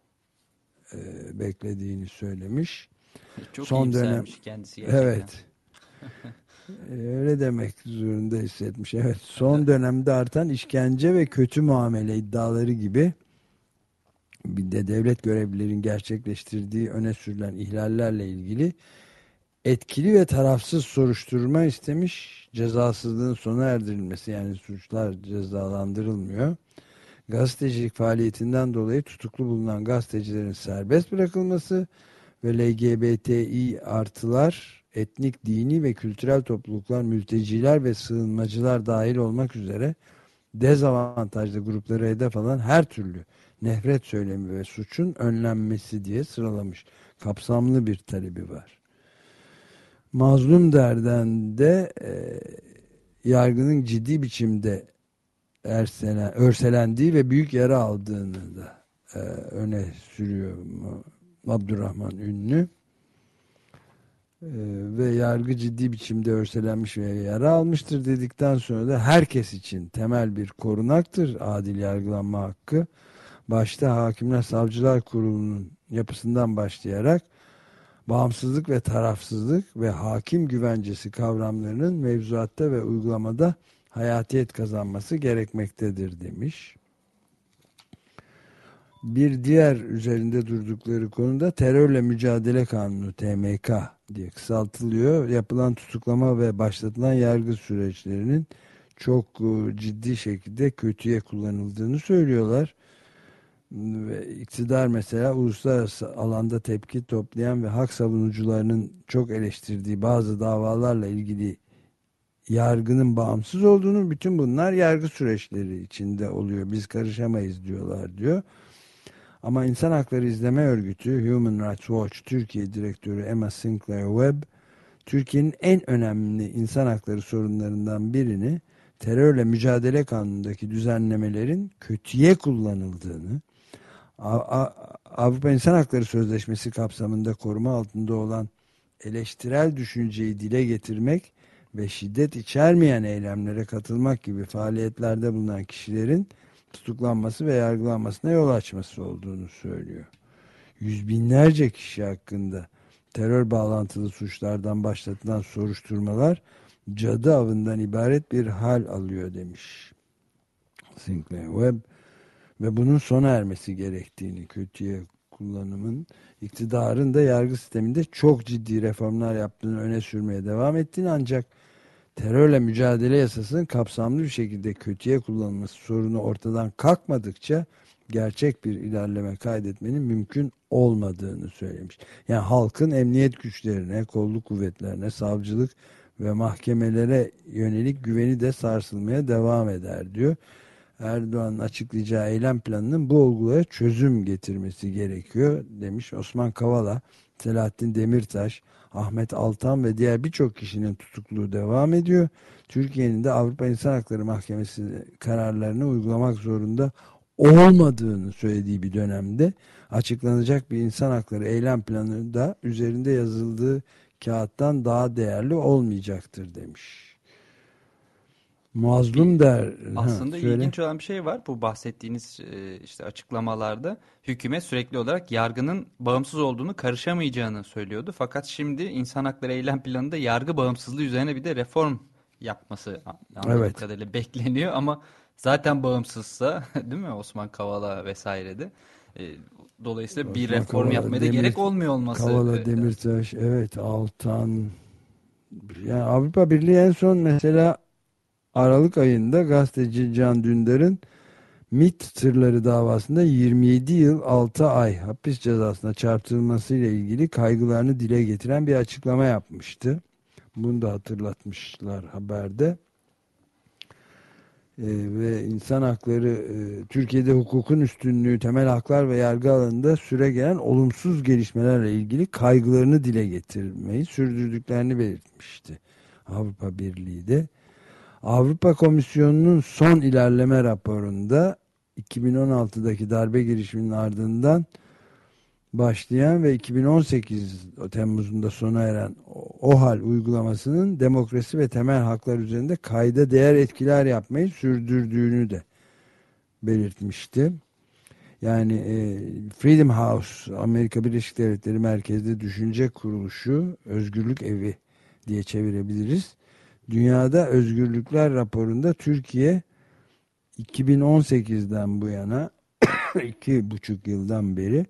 beklediğini söylemiş. Çok son dönem kendisi gerçekten. Evet. Öyle demek zorunda hissetmiş. Evet. Son dönemde artan işkence ve kötü muamele iddiaları gibi bir de devlet görevlilerin gerçekleştirdiği öne sürülen ihlallerle ilgili etkili ve tarafsız soruşturma istemiş. Cezasızlığın sona erdirilmesi, yani suçlar cezalandırılmıyor. Gazetecilik faaliyetinden dolayı tutuklu bulunan gazetecilerin serbest bırakılması ve LGBTİ artılar, etnik, dini ve kültürel topluluklar, mülteciler ve sığınmacılar dahil olmak üzere dezavantajlı grupları hedef alan her türlü nefret söylemi ve suçun önlenmesi diye sıralamış. Kapsamlı bir talebi var. Mazlum Der'den de yargının ciddi biçimde örselendiği ve büyük yara aldığını da öne sürüyor Abdurrahman Ünlü. Ve yargı ciddi biçimde örselenmiş ve yara almıştır dedikten sonra da herkes için temel bir korunaktır adil yargılanma hakkı. Başta Hakimler Savcılar Kurulu'nun yapısından başlayarak bağımsızlık ve tarafsızlık ve hakim güvencesi kavramlarının mevzuatta ve uygulamada hayatiyet kazanması gerekmektedir demiş. Bir diğer üzerinde durdukları konuda terörle mücadele kanunu TMK diye kısaltılıyor. Yapılan tutuklama ve başlatılan yargı süreçlerinin çok ciddi şekilde kötüye kullanıldığını söylüyorlar. Ve iktidar mesela uluslararası alanda tepki toplayan ve hak savunucularının çok eleştirdiği bazı davalarla ilgili yargının bağımsız olduğunu, bütün bunlar yargı süreçleri içinde oluyor, biz karışamayız diyorlar diyor. Ama İnsan Hakları İzleme Örgütü Human Rights Watch Türkiye Direktörü Emma Sinclair Webb, Türkiye'nin en önemli insan hakları sorunlarından birini terörle mücadele kanunundaki düzenlemelerin kötüye kullanıldığını, Avrupa İnsan Hakları Sözleşmesi kapsamında koruma altında olan eleştirel düşünceyi dile getirmek ve şiddet içermeyen eylemlere katılmak gibi faaliyetlerde bulunan kişilerin tutuklanması ve yargılanmasına yol açması olduğunu söylüyor. Yüz binlerce kişi hakkında terör bağlantılı suçlardan başlatılan soruşturmalar cadı avından ibaret bir hal alıyor demiş Sinclair Webb. Ve bunun sona ermesi gerektiğini, kötüye kullanımın, iktidarın da yargı sisteminde çok ciddi reformlar yaptığını öne sürmeye devam ettiğini, ancak terörle mücadele yasasının kapsamlı bir şekilde kötüye kullanılması sorunu ortadan kalkmadıkça gerçek bir ilerleme kaydetmenin mümkün olmadığını söylemiş. Yani halkın emniyet güçlerine, kolluk kuvvetlerine, savcılık ve mahkemelere yönelik güveni de sarsılmaya devam eder diyor. Erdoğan'ın açıklayacağı eylem planının bu olgulara çözüm getirmesi gerekiyor demiş. Osman Kavala, Selahattin Demirtaş, Ahmet Altan ve diğer birçok kişinin tutukluğu devam ediyor. Türkiye'nin de Avrupa İnsan Hakları Mahkemesi kararlarını uygulamak zorunda olmadığını söylediği bir dönemde açıklanacak bir insan hakları eylem planı da üzerinde yazıldığı kağıttan daha değerli olmayacaktır demiş. Mazlum der. Aslında Söyle. ilginç olan bir şey var. Bu bahsettiğiniz işte açıklamalarda hükümet sürekli olarak yargının bağımsız olduğunu, karışamayacağını söylüyordu. Fakat şimdi İnsan Hakları Eylem Planı'nda yargı bağımsızlığı üzerine bir de reform yapması anladığım kadarıyla bekleniyor. Ama zaten bağımsızsa değil mi, Osman Kavala vesaire de. Dolayısıyla bir Osman reform Kavala, yapmaya da gerek olmuyor olması. Kavala, Demirtaş, evet, Altan. Yani Avrupa Birliği en son mesela Aralık ayında gazeteci Can Dündar'ın MİT tırları davasında 27 yıl 6 ay hapis cezasına çarptırılmasıyla ilgili kaygılarını dile getiren bir açıklama yapmıştı. Bunu da hatırlatmışlar haberde. Ve insan hakları, Türkiye'de hukukun üstünlüğü, temel haklar ve yargı alanında süregelen olumsuz gelişmelerle ilgili kaygılarını dile getirmeyi sürdürdüklerini belirtmişti Avrupa Birliği de. Avrupa Komisyonu'nun son ilerleme raporunda 2016'daki darbe girişiminin ardından başlayan ve 2018 Temmuz'unda sona eren OHAL uygulamasının demokrasi ve temel haklar üzerinde kayda değer etkiler yapmayı sürdürdüğünü de belirtmişti. Yani Freedom House, Amerika Birleşik Devletleri merkezli düşünce kuruluşu, özgürlük evi diye çevirebiliriz. Dünyada Özgürlükler raporunda Türkiye 2018'den bu yana 2,5 yıldan beri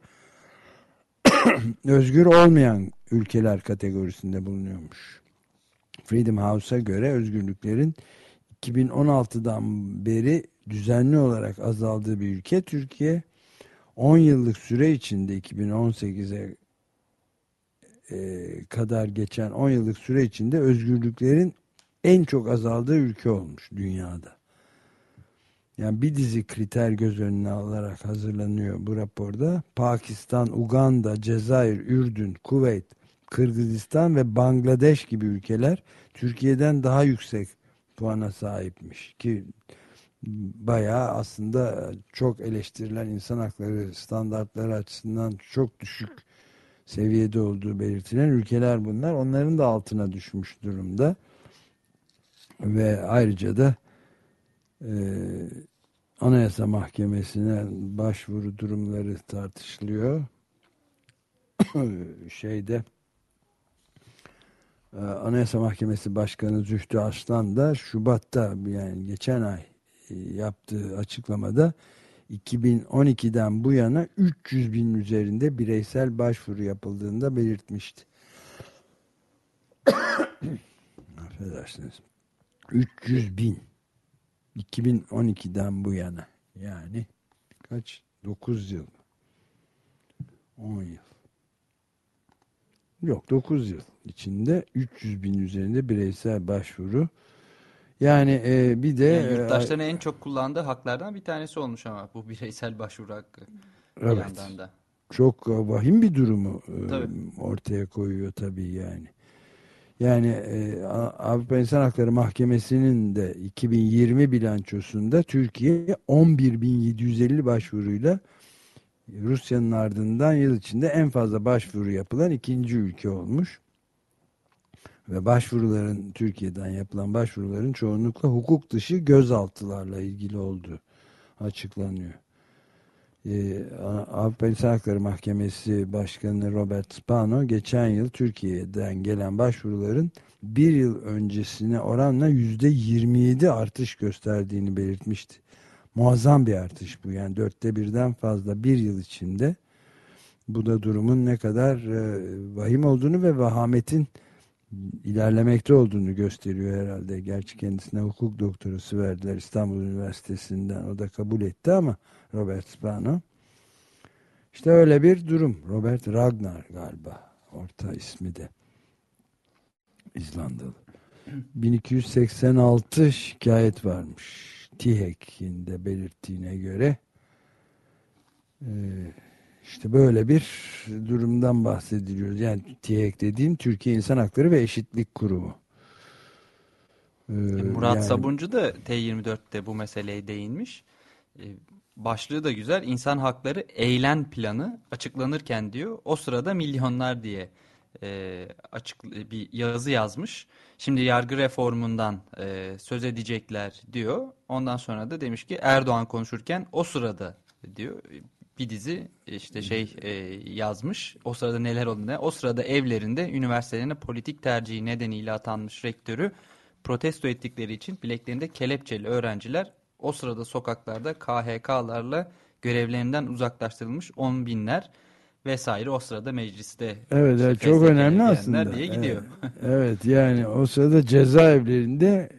özgür olmayan ülkeler kategorisinde bulunuyormuş. Freedom House'a göre özgürlüklerin 2016'dan beri düzenli olarak azaldığı bir ülke Türkiye. 10 yıllık süre içinde 2018'e kadar geçen 10 yıllık süre içinde özgürlüklerin en çok azaldığı ülke olmuş dünyada. Yani bir dizi kriter göz önüne alarak hazırlanıyor bu raporda. Pakistan, Uganda, Cezayir, Ürdün, Kuveyt, Kırgızistan ve Bangladeş gibi ülkeler Türkiye'den daha yüksek puana sahipmiş ki bayağı aslında çok eleştirilen insan hakları standartları açısından çok düşük seviyede olduğu belirtilen ülkeler bunlar. Onların da altına düşmüş durumda. Ve ayrıca da Anayasa Mahkemesi'ne başvuru durumları tartışılıyor. Anayasa Mahkemesi Başkanı Zühtü Aslan da Şubat'ta, yani geçen ay yaptığı açıklamada 2012'den bu yana 300 bin üzerinde bireysel başvuru yapıldığını da belirtmişti. Affedersiniz. 300 bin. 2012'den bu yana. Yani kaç? 9 yıl. 10 yıl. Yok, 9 yıl içinde 300 bin üzerinde bireysel başvuru. Yani bir de Yani yurttaşların en çok kullandığı haklardan bir tanesi olmuş ama bu bireysel başvuru hakkı bir evet, yandan da. Çok vahim bir durumu Tabii. ortaya koyuyor tabii yani. Yani Avrupa İnsan Hakları Mahkemesi'nin de 2020 bilançosunda Türkiye 11.750 başvuruyla Rusya'nın ardından yıl içinde en fazla başvuru yapılan ikinci ülke olmuş. Ve başvuruların, Türkiye'den yapılan başvuruların çoğunlukla hukuk dışı gözaltılarla ilgili olduğu açıklanıyor. Avrupa İnsan Hakları Mahkemesi Başkanı Robert Spano geçen yıl Türkiye'den gelen başvuruların bir yıl öncesine oranla %27 artış gösterdiğini belirtmişti. Muazzam bir artış bu, yani 1/4'den fazla bir yıl içinde. Bu da durumun ne kadar vahim olduğunu ve vahametin ilerlemekte olduğunu gösteriyor herhalde. Gerçi kendisine hukuk doktorası verdiler İstanbul Üniversitesi'nden. O da kabul etti ama Robert Spano. İşte öyle bir durum. Robert Ragnar galiba. Orta ismi de. İzlandalı. 1286 şikayet varmış. TİHEK'in de belirttiğine göre. İşte böyle bir durumdan bahsediliyoruz. Yani TİHEK dediğim Türkiye İnsan Hakları ve Eşitlik Kurumu. Murat Yani, Sabuncu da T24'te bu meseleye değinmiş. Başlığı da güzel. İnsan hakları eylem planı açıklanırken diyor. O sırada milyonlar diye bir yazı yazmış. Şimdi yargı reformundan söz edecekler diyor. Ondan sonra da demiş ki Erdoğan konuşurken o sırada diyor. Bir dizi işte yazmış. O sırada neler oldu? O sırada evlerinde üniversitelerine politik tercihi nedeniyle atanmış rektörü protesto ettikleri için bileklerinde kelepçeli öğrenciler o sırada sokaklarda KHK'larla görevlerinden uzaklaştırılmış 10 binler vesaire, o sırada mecliste evet, çok önemli aslında diye gidiyor. Evet, yani o sırada cezaevlerinde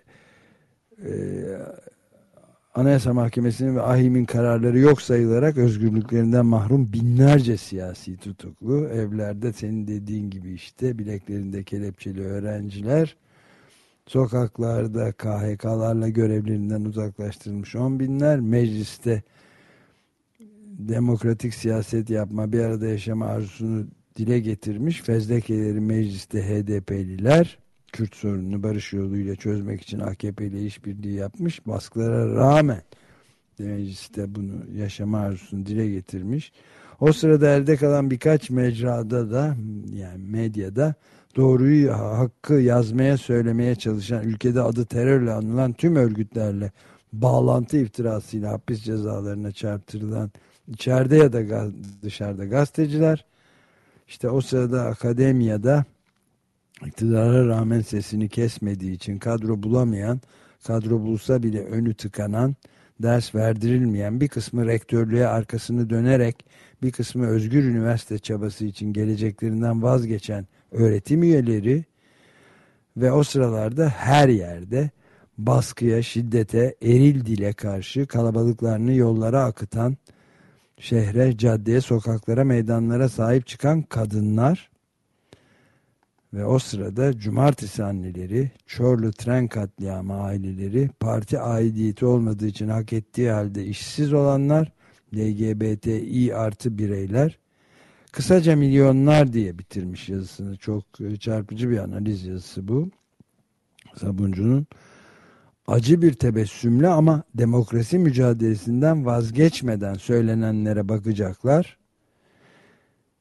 Anayasa Mahkemesi'nin ve AİHM'in kararları yok sayılarak özgürlüklerinden mahrum binlerce siyasi tutuklu, evlerde senin dediğin gibi işte bileklerinde kelepçeli öğrenciler, sokaklarda KHK'larla görevlerinden uzaklaştırılmış 10 binler, mecliste demokratik siyaset yapma, bir arada yaşama arzusunu dile getirmiş fezlekeleri mecliste HDP'liler, Kürt sorununu barış yoluyla çözmek için AKP ile işbirliği yapmış, baskılara rağmen mecliste bunu yaşama arzusunu dile getirmiş. O sırada elde kalan birkaç mecrada da, yani medyada, doğruyu, hakkı yazmaya, söylemeye çalışan, ülkede adı terörle anılan tüm örgütlerle bağlantı iftirasıyla hapis cezalarına çarptırılan içeride ya da dışarıda gazeteciler, işte o sırada akademiyada iktidara rağmen sesini kesmediği için kadro bulamayan, kadro bulsa bile önü tıkanan, ders verdirilmeyen, bir kısmı rektörlüğe arkasını dönerek, bir kısmı özgür üniversite çabası için geleceklerinden vazgeçen öğretim üyeleri ve o sıralarda her yerde baskıya, şiddete, eril dile karşı kalabalıklarını yollara akıtan, şehre, caddeye, sokaklara, meydanlara sahip çıkan kadınlar ve o sırada cumartesi anneleri, Çorlu tren katliamı aileleri, parti aidiyeti olmadığı için hak ettiği halde işsiz olanlar, LGBTİ artı bireyler, kısaca milyonlar diye bitirmiş yazısını. Çok çarpıcı bir analiz yazısı bu. Sabuncu'nun acı bir tebessümle ama demokrasi mücadelesinden vazgeçmeden söylenenlere bakacaklar.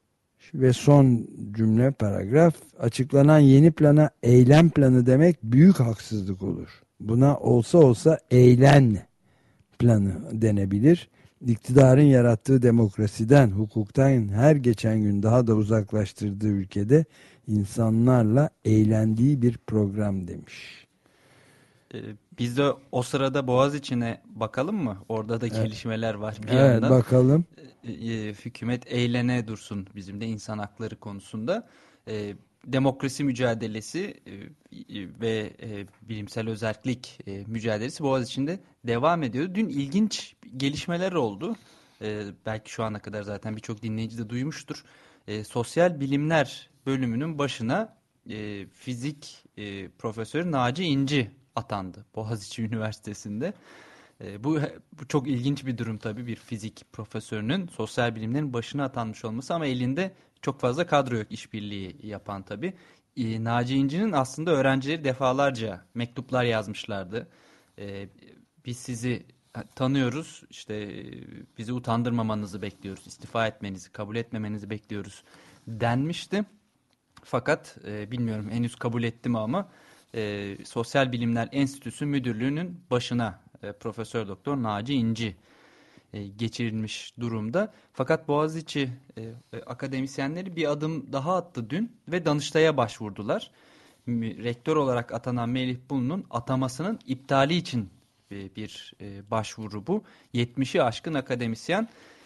ve son cümle paragraf, açıklanan yeni plana eylem planı demek büyük haksızlık olur. Buna olsa olsa eğlen planı denebilir. İktidarın yarattığı demokrasiden, hukuktan her geçen gün daha da uzaklaştırdığı ülkede insanlarla eğlendiği bir program demiş. Biz de o sırada Boğaziçi'ne bakalım mı? Orada da gelişmeler var bir Evet, yandan. bakalım. Hükümet eğlene dursun bizim de insan hakları konusunda. Demokrasi mücadelesi ve bilimsel özerklik mücadelesi Boğaziçi'nde devam ediyor. Dün ilginç gelişmeler oldu. Belki şu ana kadar zaten birçok dinleyici de duymuştur. Sosyal bilimler bölümünün başına fizik profesörü Naci İnci atandı Boğaziçi Üniversitesi'nde. Bu çok ilginç bir durum tabii, bir fizik profesörünün sosyal bilimlerin başına atanmış olması, ama elinde çok fazla kadro yok işbirliği yapan tabii. Naci İnci'nin aslında öğrencileri defalarca mektuplar yazmışlardı. Biz sizi tanıyoruz, işte bizi utandırmamanızı bekliyoruz, istifa etmenizi, kabul etmemenizi bekliyoruz denmişti. Fakat bilmiyorum henüz kabul etti mi ama Sosyal Bilimler Enstitüsü Müdürlüğü'nün başına Profesör Doktor Naci İnci geçirilmiş durumda. Fakat Boğaziçi akademisyenleri bir adım daha attı dün ve Danıştay'a başvurdular. Rektör olarak atanan Melih Bulu'nun atamasının iptali için bir başvuru bu. 70'i aşkın akademisyen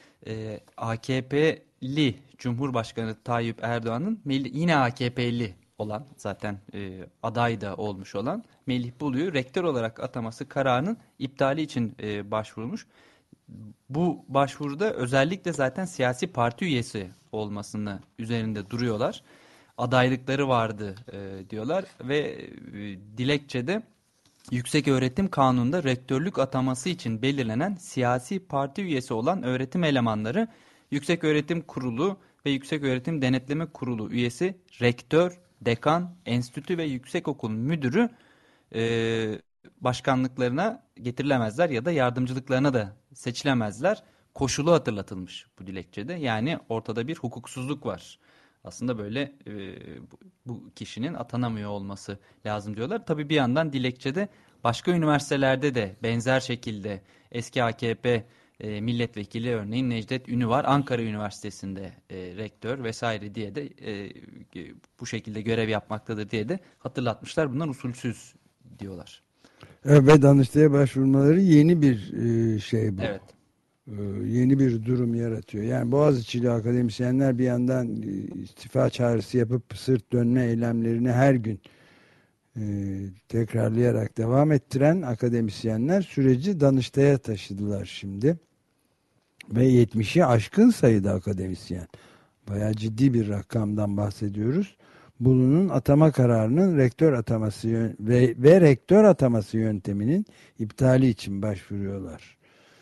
AKP'li Cumhurbaşkanı Tayyip Erdoğan'ın yine AKP'li olan, zaten aday da olmuş olan Melih Bulu'yu rektör olarak ataması kararının iptali için başvurmuş. Bu başvuruda özellikle zaten siyasi parti üyesi olmasını üzerinde duruyorlar. Adaylıkları vardı diyorlar ve dilekçede Yükseköğretim Kanunu'nda rektörlük ataması için belirlenen siyasi parti üyesi olan öğretim elemanları, Yükseköğretim Kurulu ve Yükseköğretim Denetleme Kurulu üyesi, rektör, dekan, enstitü ve yüksekokul müdürü başkanlıklarına getirilemezler ya da yardımcılıklarına da seçilemezler. Koşulu hatırlatılmış bu dilekçede. Yani ortada bir hukuksuzluk var. Aslında böyle bu kişinin atanamıyor olması lazım diyorlar. Tabii bir yandan dilekçede başka üniversitelerde de benzer şekilde eski AKP milletvekili, örneğin Necdet Ünü var. Ankara Üniversitesi'nde rektör vesaire diye de bu şekilde görev yapmaktadır diye de hatırlatmışlar. Bunlar usulsüz diyorlar. Ve Danıştay'a başvurmaları yeni bir şey bu. Evet. Yeni bir durum yaratıyor. Yani Boğaziçi'li akademisyenler bir yandan istifa çağrısı yapıp sırt dönme eylemlerini her gün tekrarlayarak devam ettiren akademisyenler süreci Danıştay'a taşıdılar şimdi. Ve 70'i aşkın sayıda akademisyen. Bayağı ciddi bir rakamdan bahsediyoruz. Bunun atama kararının rektör ataması ve rektör ataması yönteminin iptali için başvuruyorlar.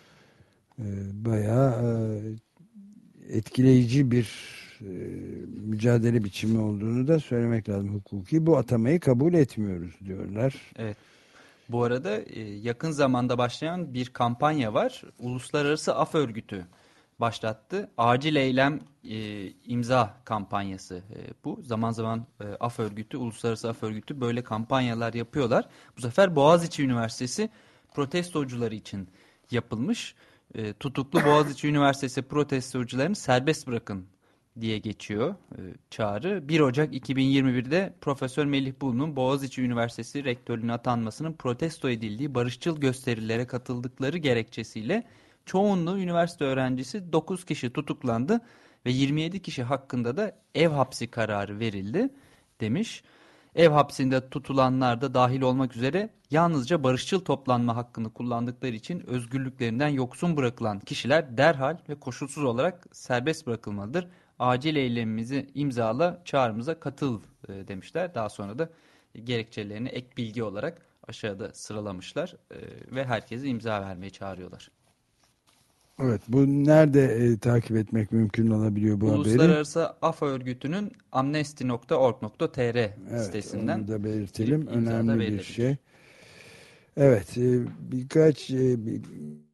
Bayağı etkileyici bir mücadele biçimi olduğunu da söylemek lazım hukuki. Bu atamayı kabul etmiyoruz diyorlar. Evet. Bu arada yakın zamanda başlayan bir kampanya var. Uluslararası Af Örgütü başlattı. Acil eylem imza kampanyası bu. Zaman zaman Af Örgütü, Uluslararası Af Örgütü böyle kampanyalar yapıyorlar. Bu sefer Boğaziçi Üniversitesi protestocuları için yapılmış. Tutuklu Boğaziçi Üniversitesi protestocularını serbest bırakın diye geçiyor çağrı. 1 Ocak 2021'de Profesör Melih Bulu'nun Boğaziçi Üniversitesi rektörlüğüne atanmasının protesto edildiği barışçıl gösterilere katıldıkları gerekçesiyle çoğunluğu üniversite öğrencisi 9 kişi tutuklandı ve 27 kişi hakkında da ev hapsi kararı verildi demiş. Ev hapsinde tutulanlar da dahil olmak üzere yalnızca barışçıl toplanma hakkını kullandıkları için özgürlüklerinden yoksun bırakılan kişiler derhal ve koşulsuz olarak serbest bırakılmalıdır. Acil eylemimizi imzala, çağrımıza katıl demişler. Daha sonra da gerekçelerini ek bilgi olarak aşağıda sıralamışlar ve herkese imza vermeye çağırıyorlar. Evet, bu nerede takip etmek mümkün olabiliyor bu haberi? Uluslararası Af Örgütü'nün amnesty.org.tr sitesinden. Onu da belirtelim. İmzada Önemli bir şey. Evet, birkaç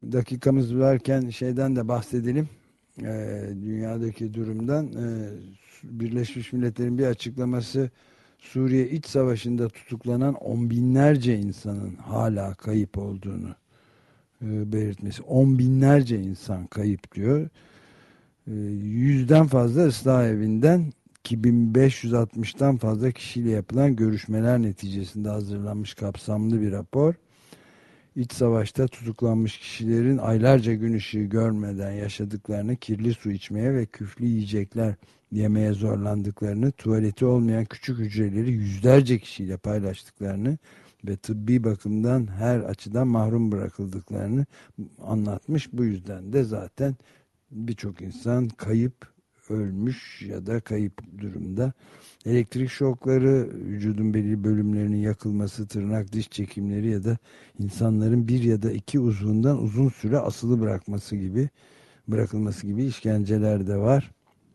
dakikamız varken şeyden de bahsedelim. Dünyadaki durumdan. Birleşmiş Milletler'in bir açıklaması, Suriye iç savaşında tutuklanan on binlerce insanın hala kayıp olduğunu belirtmesi. On binlerce insan kayıp diyor. 100'den fazla ıslah evinden 2560'tan fazla kişiyle yapılan görüşmeler neticesinde hazırlanmış kapsamlı bir rapor. İç savaşta tutuklanmış kişilerin aylarca gün ışığı görmeden yaşadıklarını, kirli su içmeye ve küflü yiyecekler yemeye zorlandıklarını, tuvaleti olmayan küçük hücreleri yüzlerce kişiyle paylaştıklarını ve tıbbi bakımdan her açıdan mahrum bırakıldıklarını anlatmış. Bu yüzden de zaten birçok insan kayıp, ölmüş ya da kayıp durumda. Elektrik şokları, vücudun belirli bölümlerinin yakılması, tırnak diş çekimleri ya da insanların bir ya da iki uzvundan uzun süre asılı bırakılması gibi işkenceler de var.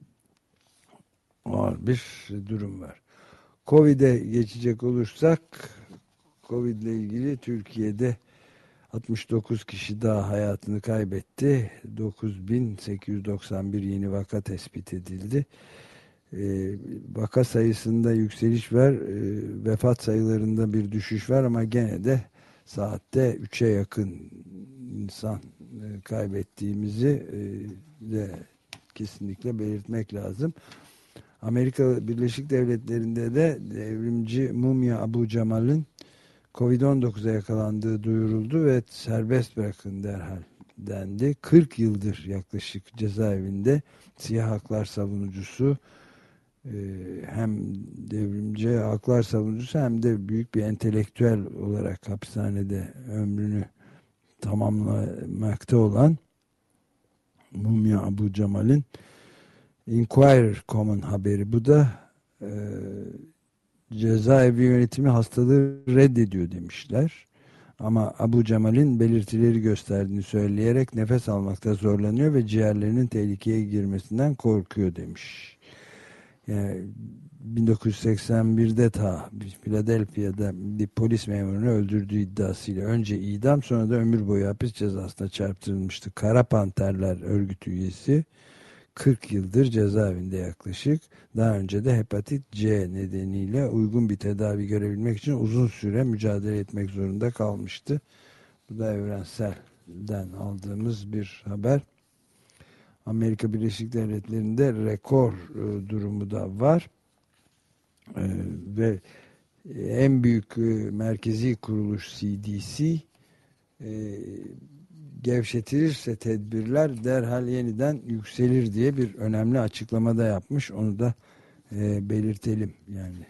Ağır bir durum var. Covid'e geçecek olursak, Covid ile ilgili Türkiye'de 69 kişi daha hayatını kaybetti. 9.891 yeni vaka tespit edildi. Vaka sayısında yükseliş var, vefat sayılarında bir düşüş var ama gene de saatte 3'e yakın insan kaybettiğimizi de kesinlikle belirtmek lazım. Amerika Birleşik Devletleri'nde de devrimci Mumya Abu Cemal'in Covid-19'a yakalandığı duyuruldu ve serbest bırakın derhal dendi. 40 yıldır yaklaşık cezaevinde siyah haklar savunucusu, hem devrimci haklar savunucusu hem de büyük bir entelektüel olarak hapishanede ömrünü tamamlamakta olan Mumya Abu Cemal'in Inquirer.com'un haberi. Bu da cezaevi yönetimi hastalığı reddediyor demişler. Ama Abu Cemal'in belirtileri gösterdiğini söyleyerek nefes almakta zorlanıyor ve ciğerlerinin tehlikeye girmesinden korkuyor demiş. Yani 1981'de Philadelphia'da bir polis memurunu öldürdüğü iddiasıyla önce idam, sonra da ömür boyu hapis cezasına çarptırılmıştı. Kara Panterler örgütü üyesi, 40 yıldır cezaevinde yaklaşık. Daha önce de hepatit C nedeniyle uygun bir tedavi görebilmek için uzun süre mücadele etmek zorunda kalmıştı. Bu da Evrensel'den aldığımız bir haber. Amerika Birleşik Devletleri'nde rekor durumu da var. Ve en büyük merkezi kuruluş CDC gevşetilirse tedbirler derhal yeniden yükselir diye bir önemli açıklamada yapmış. Onu da belirtelim. Yani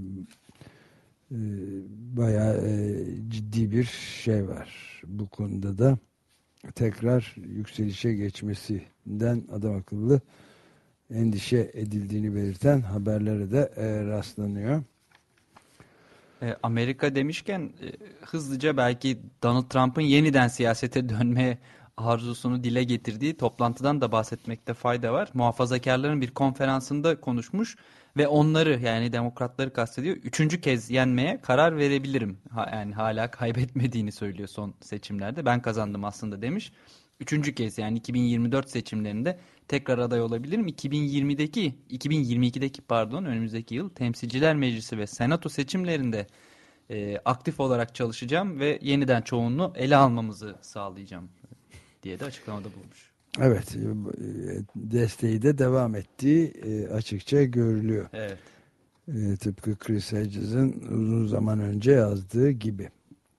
bayağı ciddi bir şey var. Bu konuda da tekrar yükselişe geçmesinden adam akıllı endişe edildiğini belirten haberlere de rastlanıyor. Amerika demişken hızlıca belki Donald Trump'ın yeniden siyasete dönme arzusunu dile getirdiği toplantıdan da bahsetmekte fayda var. Muhafazakarların bir konferansında konuşmuş ve onları, yani demokratları kastediyor, üçüncü kez yenmeye karar verebilirim. Yani hala kaybetmediğini söylüyor son seçimlerde. Ben kazandım aslında demiş. Üçüncü kez, yani 2024 seçimlerinde tekrar aday olabilirim. 2022'deki önümüzdeki yıl Temsilciler Meclisi ve Senato seçimlerinde aktif olarak çalışacağım ve yeniden çoğunluğu ele almamızı sağlayacağım diye de açıklamada bulmuş. Evet, desteği de devam ettiği açıkça görülüyor. Evet. Tıpkı Chris Hedges'in uzun zaman önce yazdığı gibi.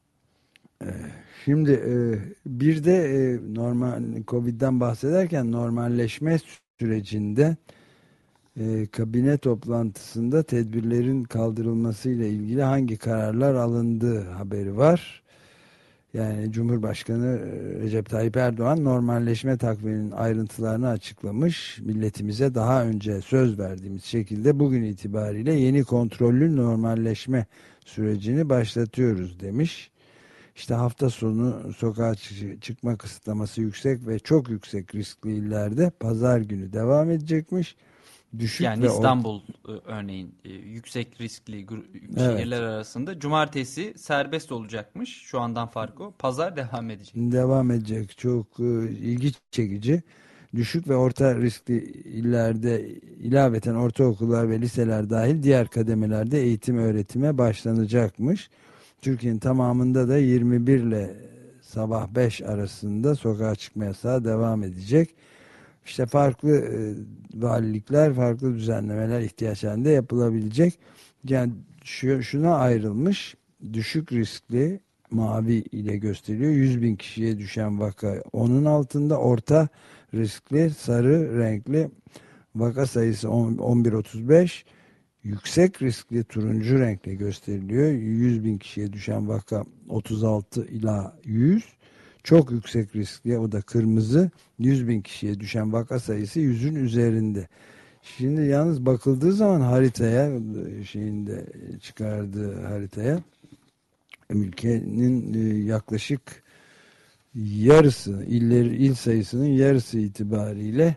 Şimdi bir de normal Covid'den bahsederken normalleşme sürecinde kabine toplantısında tedbirlerin kaldırılmasıyla ilgili hangi kararlar alındığı haberi var. Yani Cumhurbaşkanı Recep Tayyip Erdoğan normalleşme takviminin ayrıntılarını açıklamış. Milletimize daha önce söz verdiğimiz şekilde bugün itibariyle yeni kontrollü normalleşme sürecini başlatıyoruz demiş. İşte hafta sonu sokağa çıkma kısıtlaması yüksek ve çok yüksek riskli illerde pazar günü devam edecekmiş. Düşük yani ve İstanbul örneğin yüksek riskli şehirler arasında cumartesi serbest olacakmış. Şu andan farkı o. Pazar devam edecek. Devam edecek. Çok ilgi çekici. düşük ve orta riskli illerde ilaveten ortaokullar ve liseler dahil diğer kademelerde eğitim öğretime başlanacakmış. Türkiye'nin tamamında da 21 ile sabah 5 arasında sokağa çıkma yasağı devam edecek. İşte farklı valilikler, farklı düzenlemeler ihtiyaç halinde yapılabilecek. Yani şuna ayrılmış: düşük riskli mavi ile gösteriliyor. 100 bin kişiye düşen vaka onun altında, orta riskli sarı renkli vaka sayısı 11-35, yüksek riskli turuncu renkle gösteriliyor. 100 bin kişiye düşen vaka 36 ila 100. Çok yüksek riskli, o da kırmızı, 100 bin kişiye düşen vaka sayısı 100'ün üzerinde. Şimdi yalnız bakıldığı zaman haritaya, şeyinde çıkardığı haritaya, ülkenin yaklaşık yarısı, il sayısının yarısı itibariyle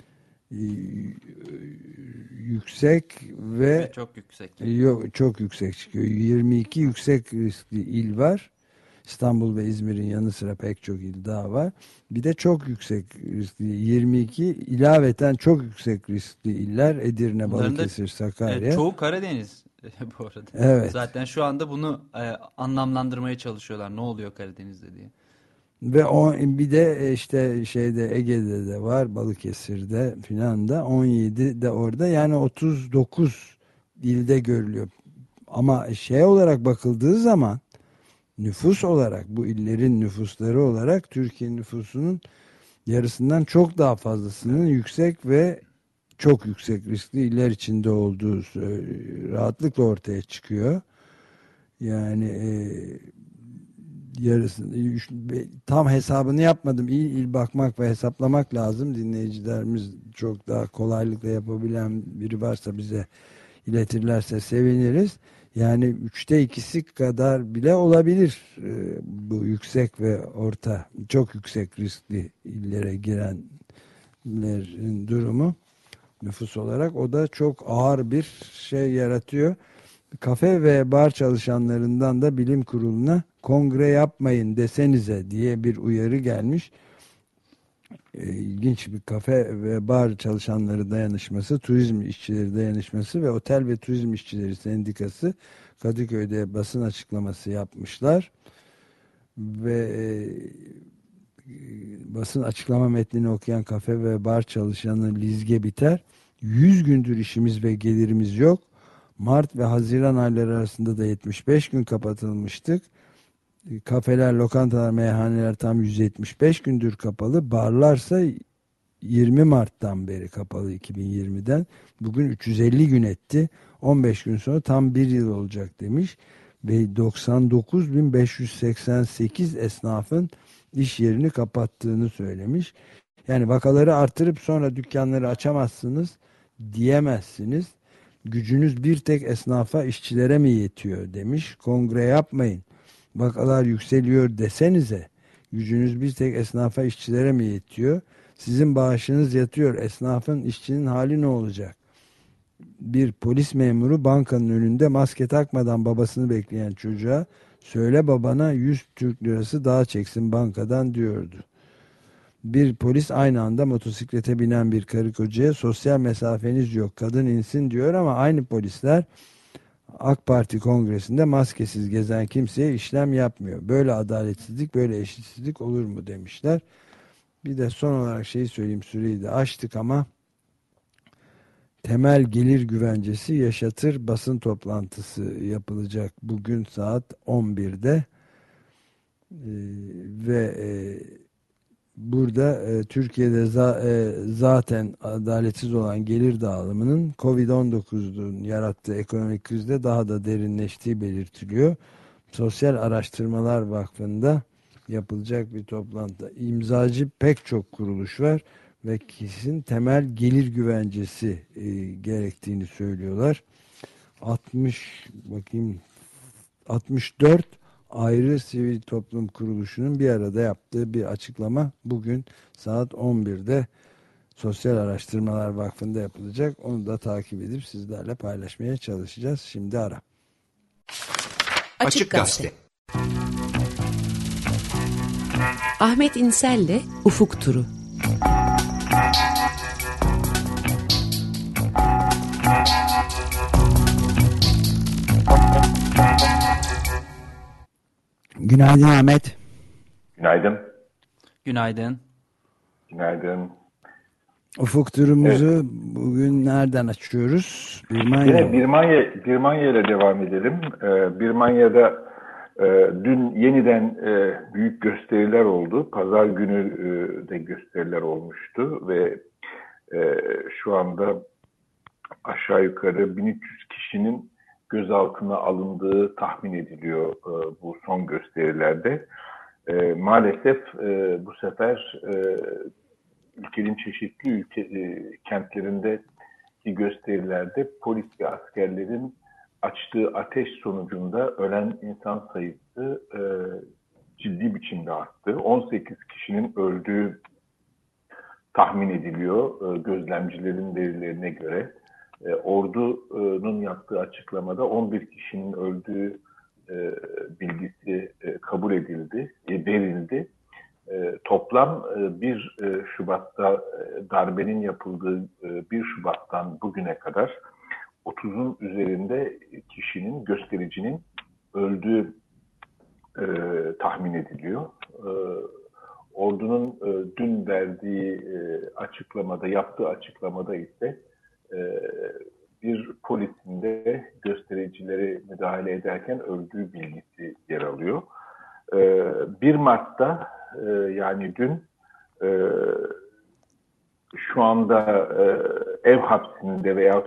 yüksek ve çok yüksek. Çok yüksek çıkıyor. 22 yüksek riskli il var. İstanbul ve İzmir'in yanı sıra pek çok il daha var. Bir de çok yüksek riskli 22, ilaveten çok yüksek riskli iller: Edirne, Bunların Balıkesir, Sakarya. çoğu Karadeniz bu arada. Evet. Zaten şu anda bunu anlamlandırmaya çalışıyorlar. Ne oluyor Karadeniz'de diye. Ve bir de işte şeyde, Ege'de de var, Balıkesir'de filan da, 17 de orada, yani 39 ilde görülüyor. Ama şey olarak bakıldığı zaman, nüfus olarak, bu illerin nüfusları olarak Türkiye nüfusunun yarısından çok daha fazlasının yüksek ve çok yüksek riskli iller içinde olduğu rahatlıkla ortaya çıkıyor. Yani yarısı, tam hesabını yapmadım. İl bakmak ve hesaplamak lazım. Dinleyicilerimiz çok daha kolaylıkla yapabilen biri varsa bize iletirlerse seviniriz. Yani 3'te 2'si kadar bile olabilir bu yüksek ve orta, çok yüksek riskli illere girenlerin durumu nüfus olarak. O da çok ağır bir şey yaratıyor. Kafe ve bar çalışanlarından da bilim kuruluna kongre yapmayın desenize diye bir uyarı gelmiş. İlginç bir kafe ve bar çalışanları dayanışması, turizm işçileri dayanışması ve otel ve turizm işçileri sendikası Kadıköy'de basın açıklaması yapmışlar. Ve basın açıklama metnini okuyan kafe ve bar çalışanı Lizge Biter, 100 gündür işimiz ve gelirimiz yok. Mart ve Haziran ayları arasında da 75 gün kapatılmıştık. Kafeler, lokantalar, meyhaneler tam 175 gündür kapalı. Barlarsa 20 Mart'tan beri kapalı, 2020'den. Bugün 350 gün etti. 15 gün sonra tam bir yıl olacak demiş. Ve 99.588 esnafın iş yerini kapattığını söylemiş. Yani vakaları artırıp sonra dükkanları açamazsınız diyemezsiniz. Gücünüz bir tek esnafa, işçilere mi yetiyor demiş. Kongre yapmayın, vakalar yükseliyor desenize. Gücünüz bir tek esnafa, işçilere mi yetiyor? Sizin bağışınız yatıyor. Esnafın, işçinin hali ne olacak? Bir polis memuru bankanın önünde maske takmadan babasını bekleyen çocuğa söyle babana 100 Türk lirası daha çeksin bankadan diyordu. Bir polis aynı anda motosiklete binen bir karı kocaya sosyal mesafeniz yok, kadın insin diyor, ama aynı polisler AK Parti kongresinde maskesiz gezen kimseye işlem yapmıyor. Böyle adaletsizlik, böyle eşitsizlik olur mu demişler. Bir de son olarak şeyi söyleyeyim, süreyi de açtık ama temel gelir güvencesi yaşatır basın toplantısı yapılacak bugün saat 11'de. Ve burada Türkiye'de zaten adaletsiz olan gelir dağılımının Covid-19'un yarattığı ekonomik krizde daha da derinleştiği belirtiliyor. Sosyal Araştırmalar Vakfı'nda yapılacak bir toplantıda imzacı pek çok kuruluş var ve kişinin temel gelir güvencesi gerektiğini söylüyorlar. 64 ayrı sivil toplum kuruluşunun bir arada yaptığı bir açıklama bugün saat 11'de Sosyal Araştırmalar Vakfı'nda yapılacak. Onu da takip edip sizlerle paylaşmaya çalışacağız. Şimdi ara. Açık Gazete. Ahmet İnsel'le Ufuk Turu. Günaydın Ahmet. Günaydın. Günaydın. Günaydın. Ufuk turumuzu Evet. bugün nereden açıyoruz? Yine mı? Birmanya ile devam edelim. Birmanya'da dün yeniden büyük gösteriler oldu. Pazar günü de gösteriler olmuştu ve şu anda aşağı yukarı 1300 kişinin gözaltına alındığı tahmin ediliyor bu son gösterilerde. Maalesef bu sefer ülkenin çeşitli kentlerindeki gösterilerde polis ve askerlerin açtığı ateş sonucunda ölen insan sayısı ciddi biçimde arttı. 18 kişinin öldüğü tahmin ediliyor gözlemcilerin verilerine göre. Ordunun yaptığı açıklamada 11 kişinin öldüğü bilgisi kabul edildi, verildi. Toplam 1 Şubat'ta darbenin yapıldığı 1 Şubat'tan bugüne kadar 30'un üzerinde kişinin, göstericinin öldüğü tahmin ediliyor. Ordunun dün verdiği açıklamada, yaptığı açıklamada ise bir polisin de göstericileri müdahale ederken öldüğü bilgisi yer alıyor. 1 Mart'ta yani dün şu anda ev hapsinde veya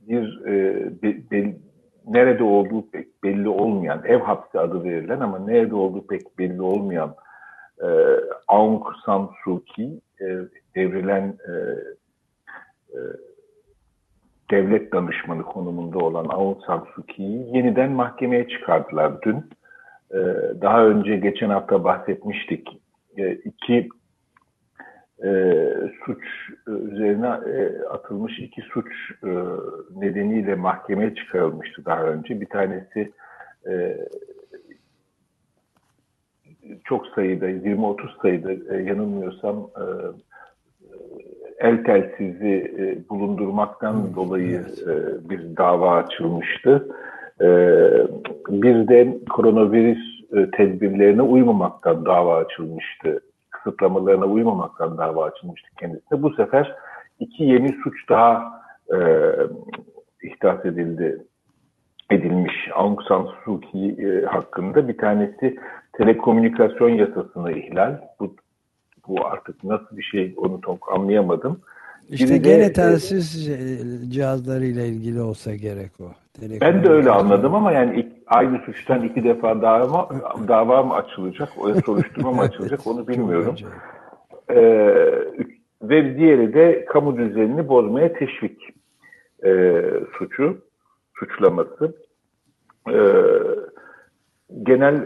nerede olduğu pek belli olmayan, ev hapsi adı verilen ama nerede olduğu pek belli olmayan Aung San Suu Kyi devrilen devlet danışmanı konumunda olan Aung San Suu Kyi'yi yeniden mahkemeye çıkardılar dün. Daha önce geçen hafta bahsetmiştik. 2 suç üzerine atılmış 2 suç nedeniyle mahkemeye çıkarılmıştı daha önce. Bir tanesi çok sayıda, 20-30 sayıda yanılmıyorsam el telsizi bulundurmaktan dolayı bir dava açılmıştı. Bir de koronavirüs tedbirlerine uymamaktan dava açılmıştı. Kısıtlamalarına uymamaktan dava açılmıştı kendisine. Bu sefer 2 yeni suç daha ihdas edilmiş Aung San Suu Kyi hakkında. Bir tanesi telekomünikasyon yasasını ihlal. Bu artık nasıl bir şey onu çok anlayamadım. İşte gene telsiz cihazlarıyla ilgili olsa gerek o. Ben de öyle anladım ama yani aynı suçtan 2 defa dava mı açılacak, o soruşturma mı açılacak onu bilmiyorum. Ve diğeri de kamu düzenini bozmaya teşvik suçlaması. Genel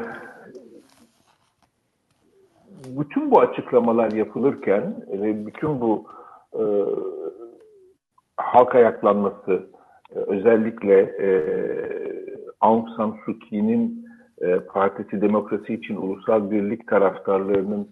bütün bu açıklamalar yapılırken ve bütün bu halk ayaklanması özellikle Aung San Suu Kyi'nin Partisi Demokrasi için Ulusal Birlik taraftarlarının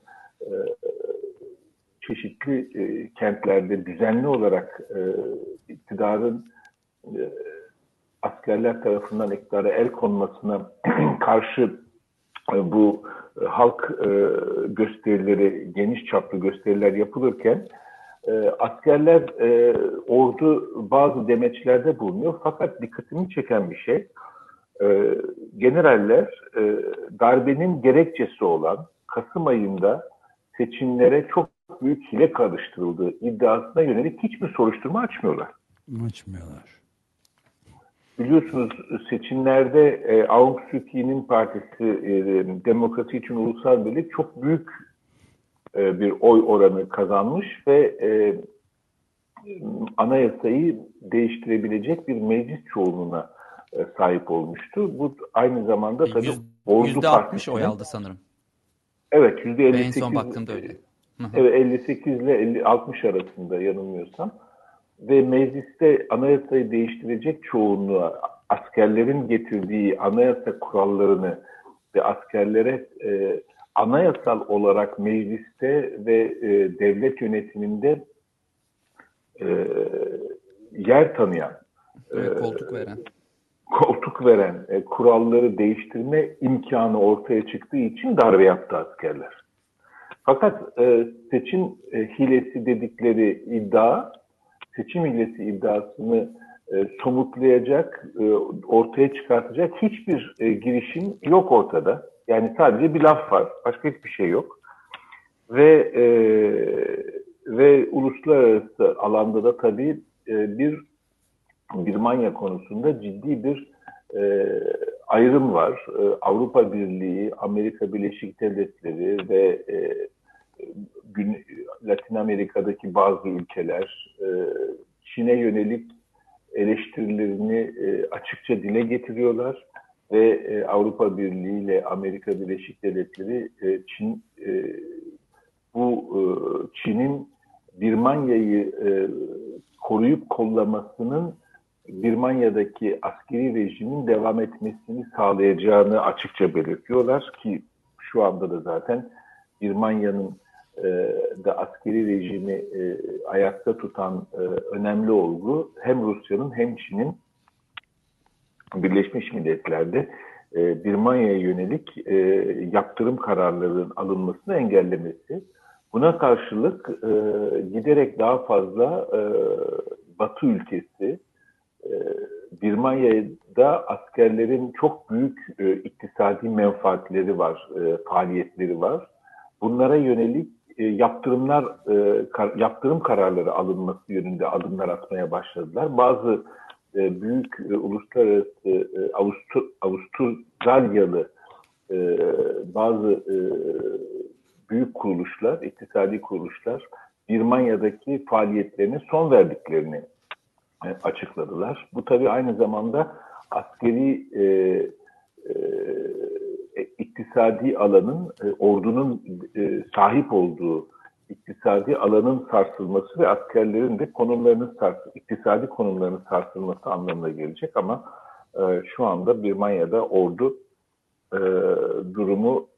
çeşitli kentlerde düzenli olarak iktidarın askerler tarafından iktidara el konmasına karşı bu halk gösterileri, geniş çaplı gösteriler yapılırken askerler, ordu bazı demeçlerde bulunuyor. Fakat dikkatimi çeken bir şey, generaller darbenin gerekçesi olan Kasım ayında seçimlere çok büyük hile karıştırıldığı iddiasına yönelik hiçbir soruşturma açmıyorlar. Açmıyorlar. Biliyorsunuz seçimlerde Aung Suu Kyi'nin partisi Demokrasi için Ulusal Birlik çok büyük bir oy oranı kazanmış ve anayasayı değiştirebilecek bir meclis çoğunluğuna sahip olmuştu. Bu aynı zamanda tabii Ordu %60 Partisi'nin oy aldı sanırım. Evet, %58. En son baktığımda öyle. Evet, 58 ile 60 arasında yanılmıyorsam. Ve mecliste anayasayı değiştirecek çoğunluğa askerlerin getirdiği anayasa kurallarını ve askerlere anayasal olarak mecliste ve devlet yönetiminde yer tanıyan, koltuk veren, koltuk veren kuralları değiştirme imkanı ortaya çıktığı için darbe yaptı askerler. Fakat seçim hilesi dedikleri iddia, seçim hilesi iddiasını somutlayacak, ortaya çıkartacak hiçbir girişim yok ortada. Yani sadece bir laf var, başka hiçbir şey yok. Ve uluslararası alanda da tabii Birmanya konusunda ciddi bir ayrım var. Avrupa Birliği, Amerika Birleşik Devletleri ve Latin Amerika'daki bazı ülkeler Çin'e yönelik eleştirilerini açıkça dile getiriyorlar ve Avrupa Birliği ile Amerika Birleşik Devletleri Çin'in Birmanya'yı koruyup kollamasının Birmanya'daki askeri rejimin devam etmesini sağlayacağını açıkça belirtiyorlar ki şu anda da zaten Birmanya'nın da askeri rejimi ayakta tutan önemli olgu hem Rusya'nın hem Çin'in Birleşmiş Milletler'de Birmanya'ya yönelik yaptırım kararlarının alınmasını engellemesi. Buna karşılık giderek daha fazla Batı ülkesi Birmanya'da askerlerin çok büyük iktisadi menfaatleri var, faaliyetleri var. Bunlara yönelik yaptırım kararları alınması yönünde adımlar atmaya başladılar. Bazı büyük uluslararası Avustralyalı bazı büyük kuruluşlar, iktisadi kuruluşlar Birmanya'daki faaliyetlerine son verdiklerini açıkladılar. Bu tabii aynı zamanda askeri iktisadi alanın, ordunun sahip olduğu iktisadi alanın sarsılması ve askerlerin de iktisadi konumlarının sarsılması anlamına gelecek ama şu anda Birmanya'da ordu durumu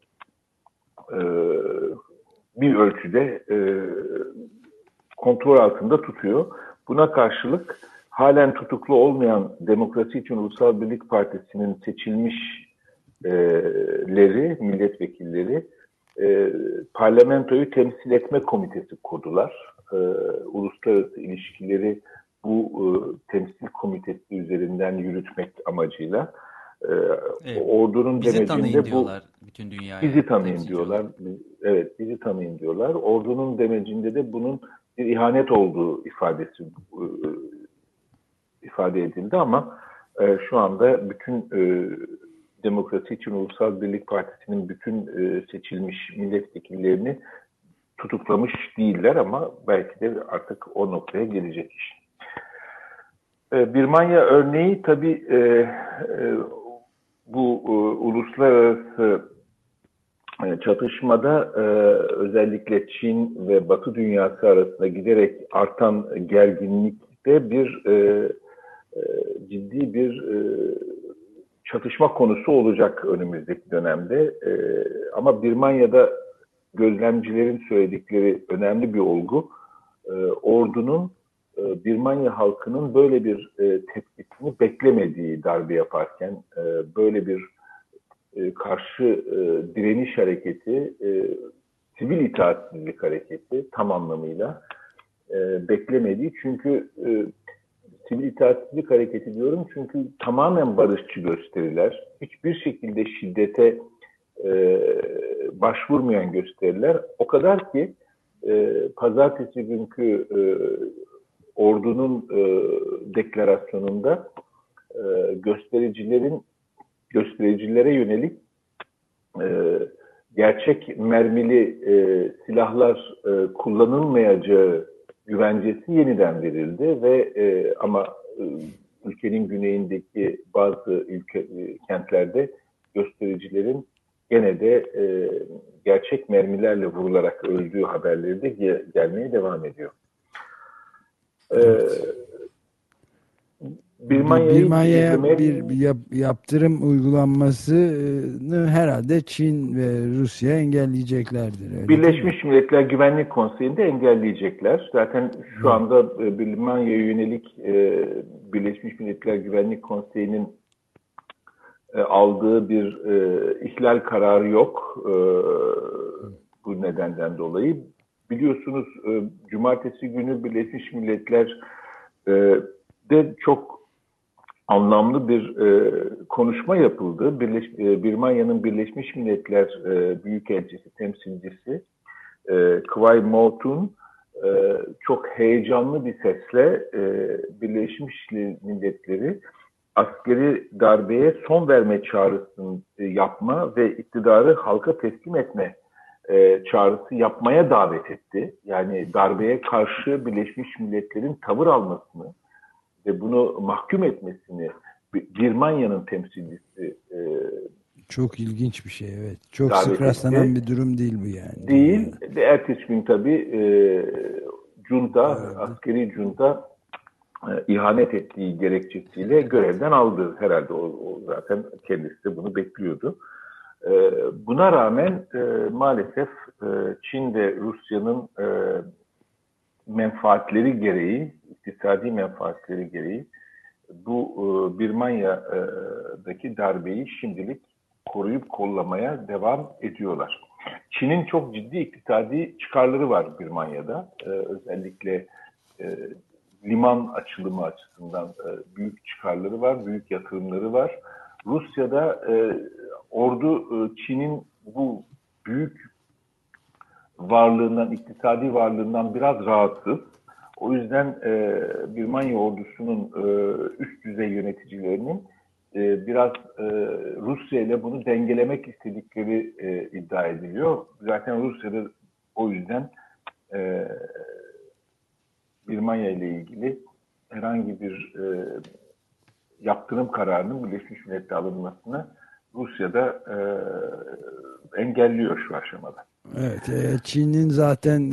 bir ölçüde kontrol altında tutuyor. Buna karşılık halen tutuklu olmayan Demokrasi İçin Ulusal Birlik Partisi'nin seçilmişleri, milletvekilleri parlamentoyu temsil etme komitesi kurdular. Uluslararası ilişkileri bu temsil komitesi üzerinden yürütmek amacıyla. Evet. Ordunun Bizi demecinde tanıyın diyorlar bütün dünyaya. bizi tanıyın diyorlar. Evet, bizi tanıyın diyorlar. Ordunun demecinde de bunun bir ihanet olduğu ifade edildi ama şu anda bütün Demokrasi İçin Ulusal Birlik Partisi'nin bütün seçilmiş milletvekillerini tutuklamış değiller ama belki de artık o noktaya gelecek iş. Birmanya örneği tabii bu uluslararası çatışmada özellikle Çin ve Batı dünyası arasında giderek artan gerginlikte ciddi bir çatışma konusu olacak önümüzdeki dönemde. Ama Birmanya'da gözlemcilerin söyledikleri önemli bir olgu. Ordunun Birmanya halkının böyle bir tepkisini beklemediği darbe yaparken, böyle bir karşı direniş hareketi, sivil itaatsizlik hareketi tam anlamıyla beklemediği. Çünkü sivil itaatsizlik hareketi diyorum çünkü tamamen barışçı gösteriler, hiçbir şekilde şiddete başvurmayan gösteriler. O kadar ki pazartesi günkü ordunun deklarasyonunda göstericilere yönelik gerçek mermili silahlar kullanılmayacağı güvencesi yeniden verildi ve ama ülkenin güneyindeki bazı kentlerde göstericilerin gene de gerçek mermilerle vurularak öldüğü haberleri de gelmeye devam ediyor. Birmanya'ya bir yaptırım uygulanmasını herhalde Çin ve Rusya engelleyeceklerdir. Birleşmiş Milletler Güvenlik Konseyi'nde engelleyecekler. Zaten şu anda Birmanya'ya yönelik Birleşmiş Milletler Güvenlik Konseyi'nin aldığı bir ihlal kararı yok. Bu nedenden dolayı. Biliyorsunuz cumartesi günü Birleşmiş Milletler de çok anlamlı bir konuşma yapıldı. Birmanya'nın Birleşmiş Milletler Büyükelçisi, temsilcisi Kwai Moutun çok heyecanlı bir sesle Birleşmiş Milletleri askeri darbeye son verme çağrısını yapma ve iktidarı halka teslim etme çağrısı yapmaya davet etti. Yani darbeye karşı Birleşmiş Milletler'in tavır almasını ve bunu mahkum etmesini Birmanya'nın temsilcisi çok ilginç bir şey, evet. Çok sık rastlanan bir durum değil bu yani. Değil. Ve ertesi gün tabii junta, evet, askeri junta ihanet ettiği gerekçesiyle görevden aldı. Herhalde o zaten kendisi de bunu bekliyordu. Buna rağmen maalesef Çin ve Rusya'nın menfaatleri gereği, iktisadi menfaatleri gereği bu Birmanya'daki darbeyi şimdilik koruyup kollamaya devam ediyorlar. Çin'in çok ciddi iktisadi çıkarları var Birmanya'da. Özellikle liman açılımı açısından büyük çıkarları var, büyük yatırımları var. Rusya'da ordu Çin'in bu büyük varlığından, iktisadi varlığından biraz rahatsız. O yüzden Birmanya ordusunun üst düzey yöneticilerinin biraz Rusya ile bunu dengelemek istedikleri iddia ediliyor. Zaten Rusya'da o yüzden Birmanya ile ilgili herhangi bir yaptırım kararının Birleşmiş Milletler'de alınmasını Rusya'da engelliyor şu aşamada. Evet, Çin'in zaten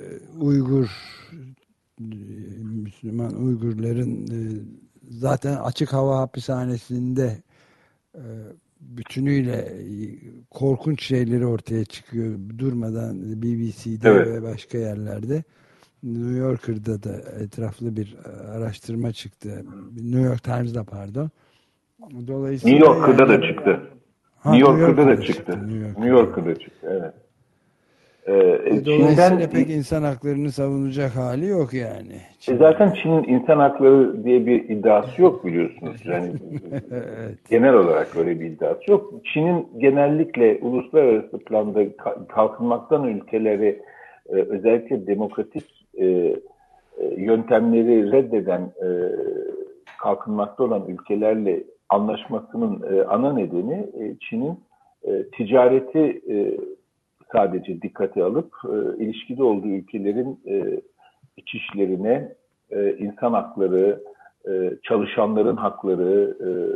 Müslüman Uygurların zaten açık hava hapishanesinde bütünüyle korkunç şeyleri ortaya çıkıyor durmadan, BBC'de evet, ve başka yerlerde. New Yorker'da da etraflı bir araştırma çıktı. New York Times'da pardon. Dolayısıyla New Yorker'da da çıktı. New Yorker'da da çıktı. New Yorker'da çıktı, evet. Dolayısıyla pek insan haklarını savunacak hali yok yani. Zaten Çin'in insan hakları diye bir iddiası yok, biliyorsunuz. Yani evet, genel olarak öyle bir iddiası yok. Çin'in genellikle uluslararası planda kalkınmaktan ülkeleri, özellikle demokratik yöntemleri reddeden kalkınmakta olan ülkelerle anlaşmasının ana nedeni Çin'in ticareti sadece dikkate alıp ilişkide olduğu ülkelerin iç işlerine, insan hakları, çalışanların hakları,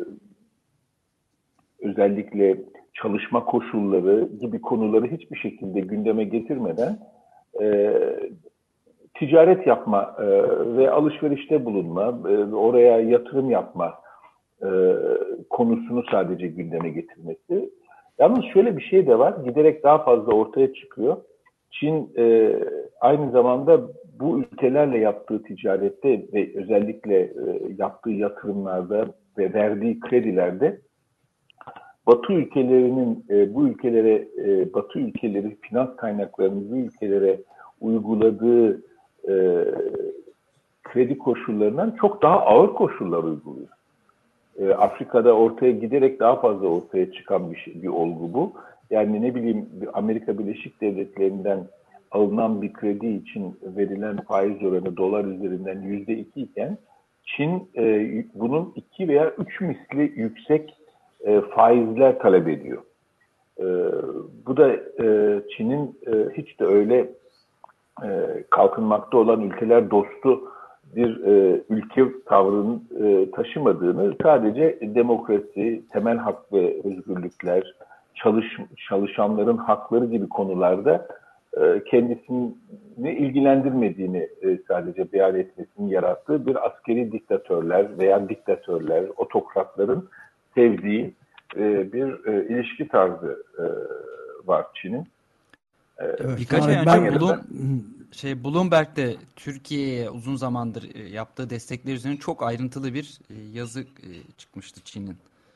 özellikle çalışma koşulları gibi konuları hiçbir şekilde gündeme getirmeden ticaret yapma ve alışverişte bulunma, oraya yatırım yapma konusunu sadece gündeme getirmesi. Yalnız şöyle bir şey de var, giderek daha fazla ortaya çıkıyor. Çin aynı zamanda bu ülkelerle yaptığı ticarette ve özellikle yaptığı yatırımlarda ve verdiği kredilerde Batı ülkelerinin Batı ülkeleri finans kaynaklarının bu ülkelere uyguladığı kredi koşullarından çok daha ağır koşullar uyguluyor. Afrika'da giderek daha fazla ortaya çıkan bir olgu bu. Yani ne bileyim, Amerika Birleşik Devletleri'nden alınan bir kredi için verilen faiz oranı dolar üzerinden %2 iken Çin bunun 2 veya 3 misli yüksek faizler talep ediyor. Bu da Çin'in hiç de öyle kalkınmakta olan ülkeler dostu bir ülke tavrının taşımadığını, sadece demokrasi, temel hak ve özgürlükler, çalışanların hakları gibi konularda kendisini ilgilendirmediğini sadece beyan etmesinin yarattığı bir askeri diktatörler veya diktatörler, otokratların sevdiği bir ilişki tarzı var Çin'in. Birkaç ay önce Bloomberg'de Türkiye'ye uzun zamandır yaptığı destekler üzerine çok ayrıntılı bir yazı çıkmıştı Çin'in.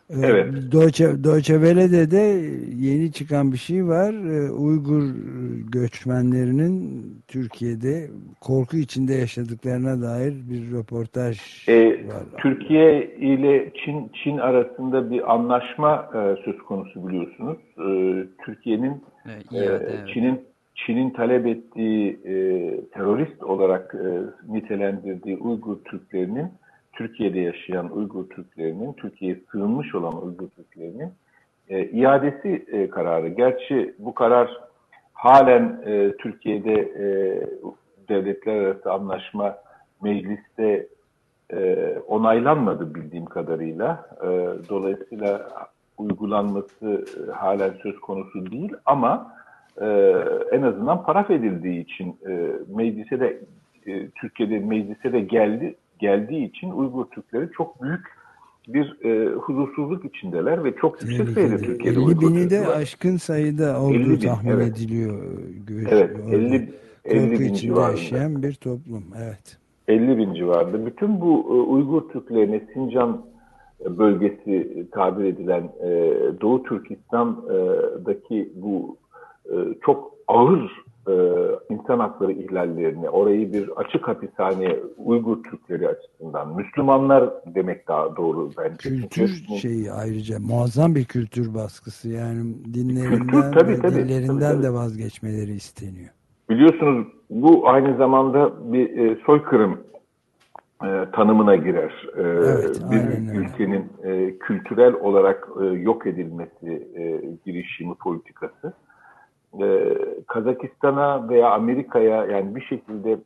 Evet. Deutsche Welle'de de yeni çıkan bir şey var. Uygur göçmenlerinin Türkiye'de korku içinde yaşadıklarına dair bir röportaj var. Türkiye ile Çin arasında bir anlaşma söz konusu biliyorsunuz. Türkiye'nin Çin'in talep ettiği terörist olarak nitelendirdiği Uygur Türklerinin, Türkiye'de yaşayan Uygur Türklerinin, Türkiye'ye sığınmış olan Uygur Türklerinin iadesi kararı. Gerçi bu karar halen Türkiye'de devletler arası anlaşma mecliste onaylanmadı bildiğim kadarıyla. Dolayısıyla uygulanması halen söz konusu değil ama en azından paraf edildiği için meclise de Türkiye'de meclise de geldiği için Uygur Türkleri çok büyük bir huzursuzluk içindeler ve çok yüksek sayıda Türkiye'de 50 Uygur bini de Türkleri var. aşkın sayıda olduğu tahmin ediliyor. Evet, 50 korku bin içinde civarında. yaşayan bir toplum. Evet. 50 bin civarında. Bütün bu Uygur Türklerine Sincan bölgesi tabir edilen Doğu Türkistan'daki bu çok ağır insan hakları ihlallerini, orayı bir açık hapishane Uygur Türkleri açısından, Müslümanlar demek daha doğru bence. Kültür şeyi ayrıca muazzam bir kültür baskısı, yani dinlerinden kültür, ve dillerinden de vazgeçmeleri isteniyor. Biliyorsunuz bu aynı zamanda bir soykırım tanımına girer. Evet, bir ülkenin kültürel olarak yok edilmesi girişimi politikası. Kazakistan'a veya Amerika'ya yani bir şekilde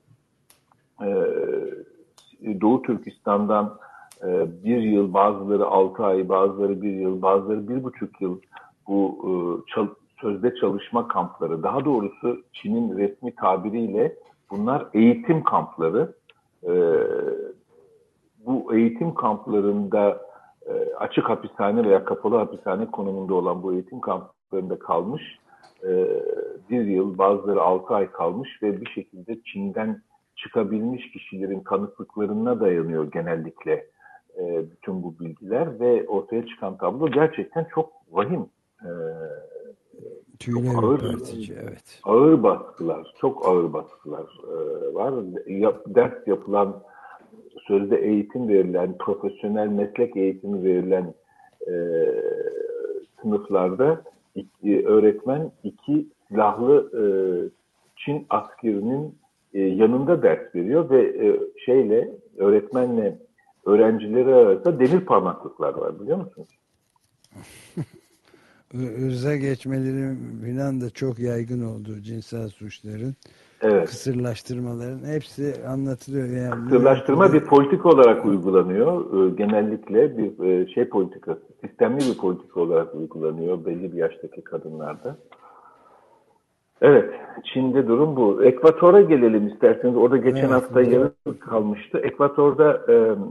Doğu Türkistan'dan bir yıl, bazıları 6 ay, bazıları bir yıl, bazıları 1,5 yıl bu sözde çalışma kampları, daha doğrusu Çin'in resmi tabiriyle bunlar eğitim kampları. Bu eğitim kamplarında açık hapishane veya kapalı hapishane konumunda olan bu eğitim kamplarında kalmış, bir yıl, bazıları 6 ay kalmış ve bir şekilde Çin'den çıkabilmiş kişilerin tanıklıklarına dayanıyor genellikle bütün bu bilgiler ve ortaya çıkan tablo gerçekten çok vahim. Çok ağır baskılar, çok ağır baskılar var. Ders yapılan, sözde eğitim verilen, profesyonel meslek eğitimi verilen sınıflarda öğretmen 2 silahlı Çin askerinin yanında ders veriyor ve öğretmenle öğrencileri arasında demir parmaklıklar var, biliyor musunuz? Irza geçmelerin falan da çok yaygın olduğu cinsel suçların, kısırlaştırmaların hepsi anlatılıyor. Yani kısırlaştırma bir politika olarak uygulanıyor. Genellikle bir politikası, sistemli bir politika olarak uygulanıyor belli bir yaştaki kadınlarda. Evet, Çin'de durum bu. Ekvator'a gelelim isterseniz. Orada geçen hafta yarım kalmıştı. Ekvator'da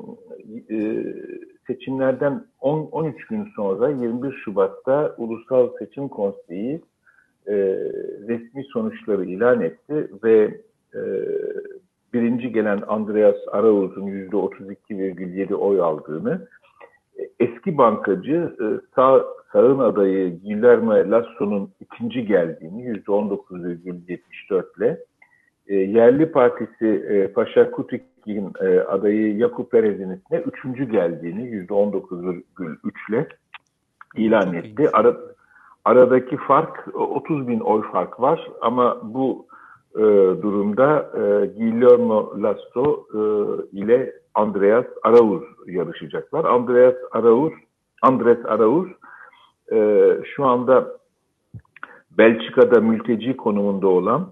seçimlerden 13 gün sonra 21 Şubat'ta Ulusal Seçim Konseyi resmi sonuçları ilan etti ve birinci gelen Andreas Arauz'un %32,7 oy aldığını, eski bankacı sağın adayı Guillermo Lasso'nun ikinci geldiğini %19,74 ile, yerli partisi Paşakutik'in adayı Yakup Perez'in ise üçüncü geldiğini %19,3 ile ilan etti. Aradaki fark 30 bin oy fark var ama bu durumda Guillermo Lasso ile Andreas Arauz yarışacaklar. Andres Arauz şu anda Belçika'da mülteci konumunda olan,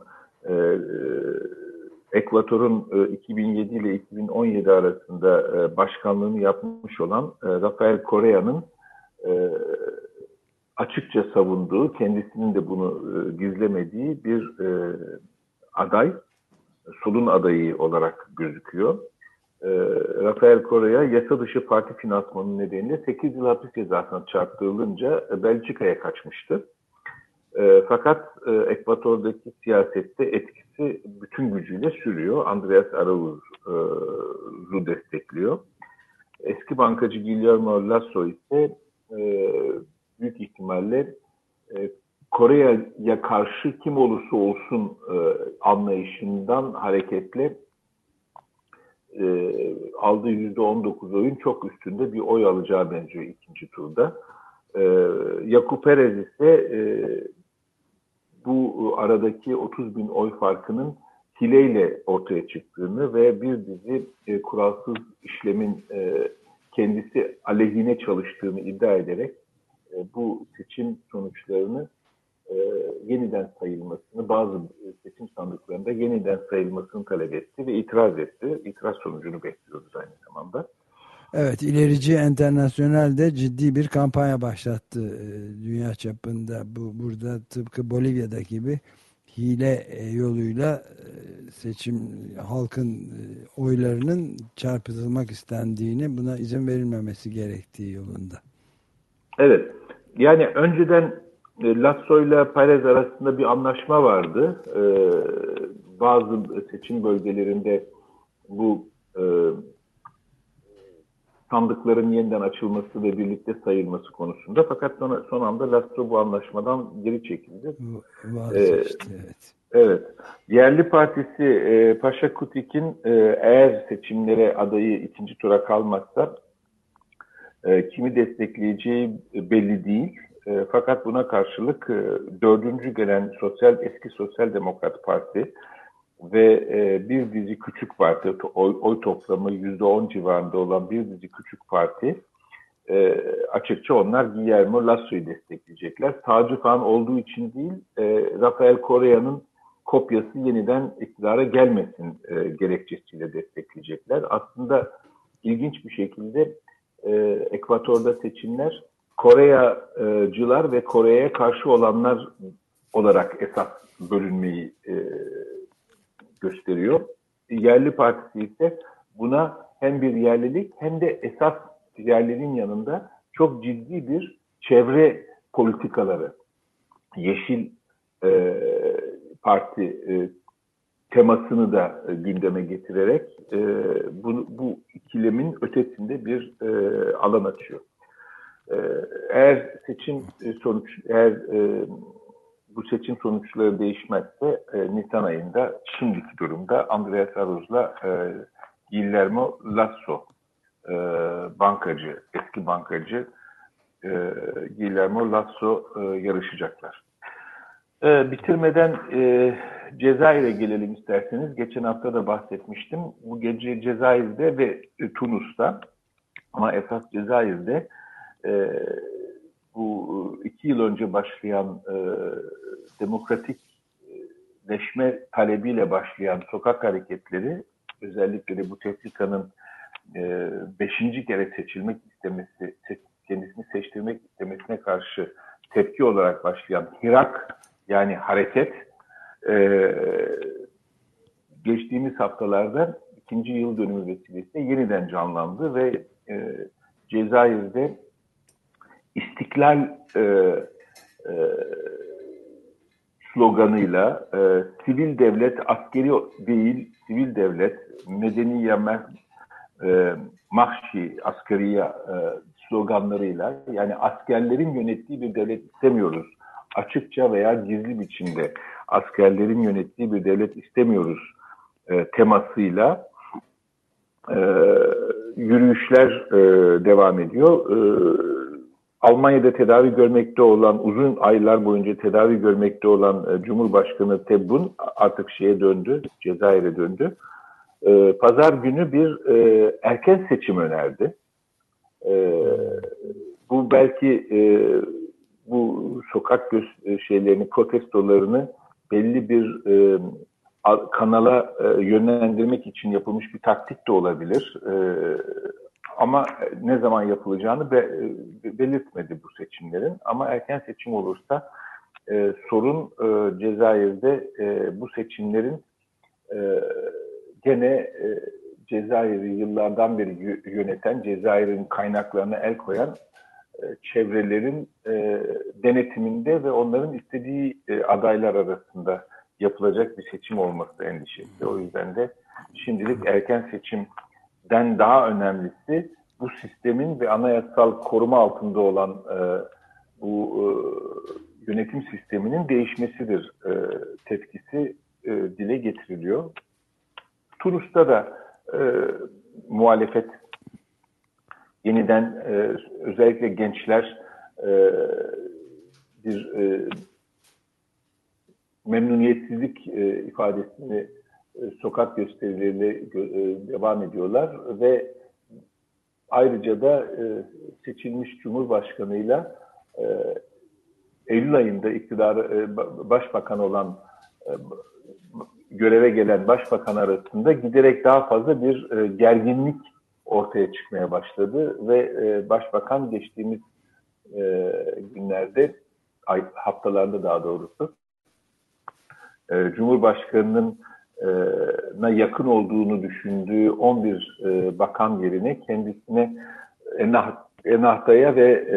Ekvator'un 2007 ile 2017 arasında başkanlığını yapmış olan Rafael Correa'nın açıkça savunduğu, kendisinin de bunu gizlemediği bir aday, solun adayı olarak gözüküyor. Rafael Correa yasa dışı parti finansmanı nedeniyle 8 yıl hapis cezasına çarptırılınca Belçika'ya kaçmıştı. Fakat Ekvator'daki siyasette etkisi bütün gücüyle sürüyor. Andreas Arauz'u destekliyor. Eski bankacı Guillermo Lasso ise büyük ihtimalle Kore'ye karşı kim olursa olsun anlayışından hareketle aldığı %19 oyun çok üstünde bir oy alacağı benziyor ikinci turda. Yakup Perez ise bu aradaki 30 bin oy farkının hileyle ortaya çıktığını ve bir dizi kuralsız işlemin kendisi aleyhine çalıştığını iddia ederek bu seçim sonuçlarını yeniden sayılmasını, bazı seçim sandıklarında yeniden sayılmasını talep etti ve itiraz etti. İtiraz sonucunu bekliyoruz aynı zamanda. Evet, İlerici Enternasyonel de ciddi bir kampanya başlattı dünya çapında. Burada tıpkı Bolivya'daki gibi hile yoluyla seçim halkın oylarının çarpıtılmak istendiğini, buna izin verilmemesi gerektiği yolunda. Evet, yani önceden Lasso ile Perez arasında bir anlaşma vardı. Bazı seçim bölgelerinde bu sandıkların yeniden açılması ve birlikte sayılması konusunda. Fakat son anda Lasso bu anlaşmadan geri çekildi. Vazgeçti, evet. Evet. Yerli partisi Paşakutik'in eğer seçimlere adayı ikinci tura kalmazsa kimi destekleyeceği belli değil. Fakat buna karşılık dördüncü gelen eski Sosyal Demokrat Parti ve bir dizi küçük parti, oy toplamı %10 civarında olan bir dizi küçük parti, açıkça onlar Guillermo Lasso'yu destekleyecekler. Sağcı falan olduğu için değil, Rafael Correa'nın kopyası yeniden iktidara gelmesin gerekçesiyle destekleyecekler. Aslında ilginç bir şekilde Ekvator'da seçimler Koreacılar ve Kore'ye karşı olanlar olarak esas bölünmeyi gösteriyor. Yerli Partisi ise buna hem bir yerlilik hem de esas yerliliğin yanında çok ciddi bir çevre politikaları, Yeşil Parti temasını da gündeme getirerek bu ikilemin ötesinde bir alan açıyor. Eğer bu seçim sonuçları değişmezse Nisan ayında şimdiki durumda Andreas Aruz'la Guillermo Lasso eski bankacı Guillermo Lasso yarışacaklar. Bitirmeden Cezayir'e gelelim isterseniz. Geçen hafta da bahsetmiştim. Bu gece Cezayir'de ve Tunus'ta, ama esas Cezayir'de bu 2 yıl önce başlayan demokratikleşme talebiyle başlayan sokak hareketleri, özellikle de Bouteflika'nın 5. kere seçilmek istemesi, kendisini seçtirmek istemesine karşı tepki olarak başlayan Hirak, yani hareket, geçtiğimiz haftalarda 2. yıl dönümü vesilesiyle yeniden canlandı ve Cezayir'de İstiklal sloganıyla sivil devlet, askeri değil, sivil devlet, medeniye mahşi, askeriye sloganlarıyla, yani askerlerin yönettiği bir devlet istemiyoruz, açıkça veya gizli biçimde askerlerin yönettiği bir devlet istemiyoruz temasıyla yürüyüşler devam ediyor. Almanya'da tedavi görmekte olan, uzun aylar boyunca tedavi görmekte olan Cumhurbaşkanı Tebboune artık Cezayir'e döndü. Pazar günü bir erken seçim önerdi. Bu belki bu sokak protestolarını belli bir kanala yönlendirmek için yapılmış bir taktik de olabilir. Ama ne zaman yapılacağını belirtmedi bu seçimlerin. Ama erken seçim olursa sorun Cezayir'de bu seçimlerin gene Cezayir'i yıllardan beri yöneten, Cezayir'in kaynaklarına el koyan çevrelerin denetiminde ve onların istediği adaylar arasında yapılacak bir seçim olması endişesi. O yüzden de şimdilik erken seçimden daha önemlisi bu sistemin ve anayasal koruma altında olan bu yönetim sisteminin değişmesidir tepkisi dile getiriliyor. Tunus'ta da muhalefet yeniden özellikle gençler bir memnuniyetsizlik ifadesini sokak gösterileriyle devam ediyorlar ve ayrıca da seçilmiş Cumhurbaşkanıyla Eylül ayında başbakan olan göreve gelen başbakan arasında giderek daha fazla bir gerginlik ortaya çıkmaya başladı ve başbakan geçtiğimiz günlerde, haftalarda daha doğrusu, Cumhurbaşkanı'nın yakın olduğunu düşündüğü 11 bakan yerine kendisine Ennahda'ya ve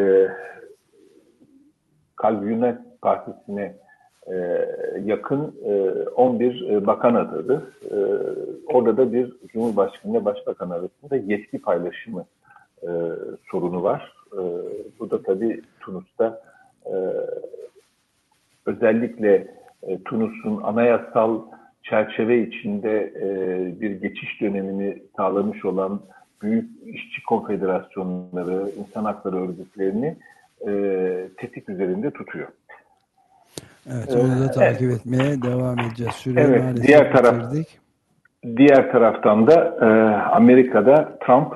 Kalbiyünet Partisi'ne yakın 11 bakan atadı. Orada da bir Cumhurbaşkanı ile Başbakan arasında yetki paylaşımı sorunu var. Bu da tabii Tunus'ta özellikle Tunus'un anayasal çerçeve içinde bir geçiş dönemini sağlamış olan büyük işçi konfederasyonları, insan hakları örgütlerini tetik üzerinde tutuyor. Evet, onu da takip etmeye devam edeceğiz. Evet, diğer taraftan da Amerika'da Trump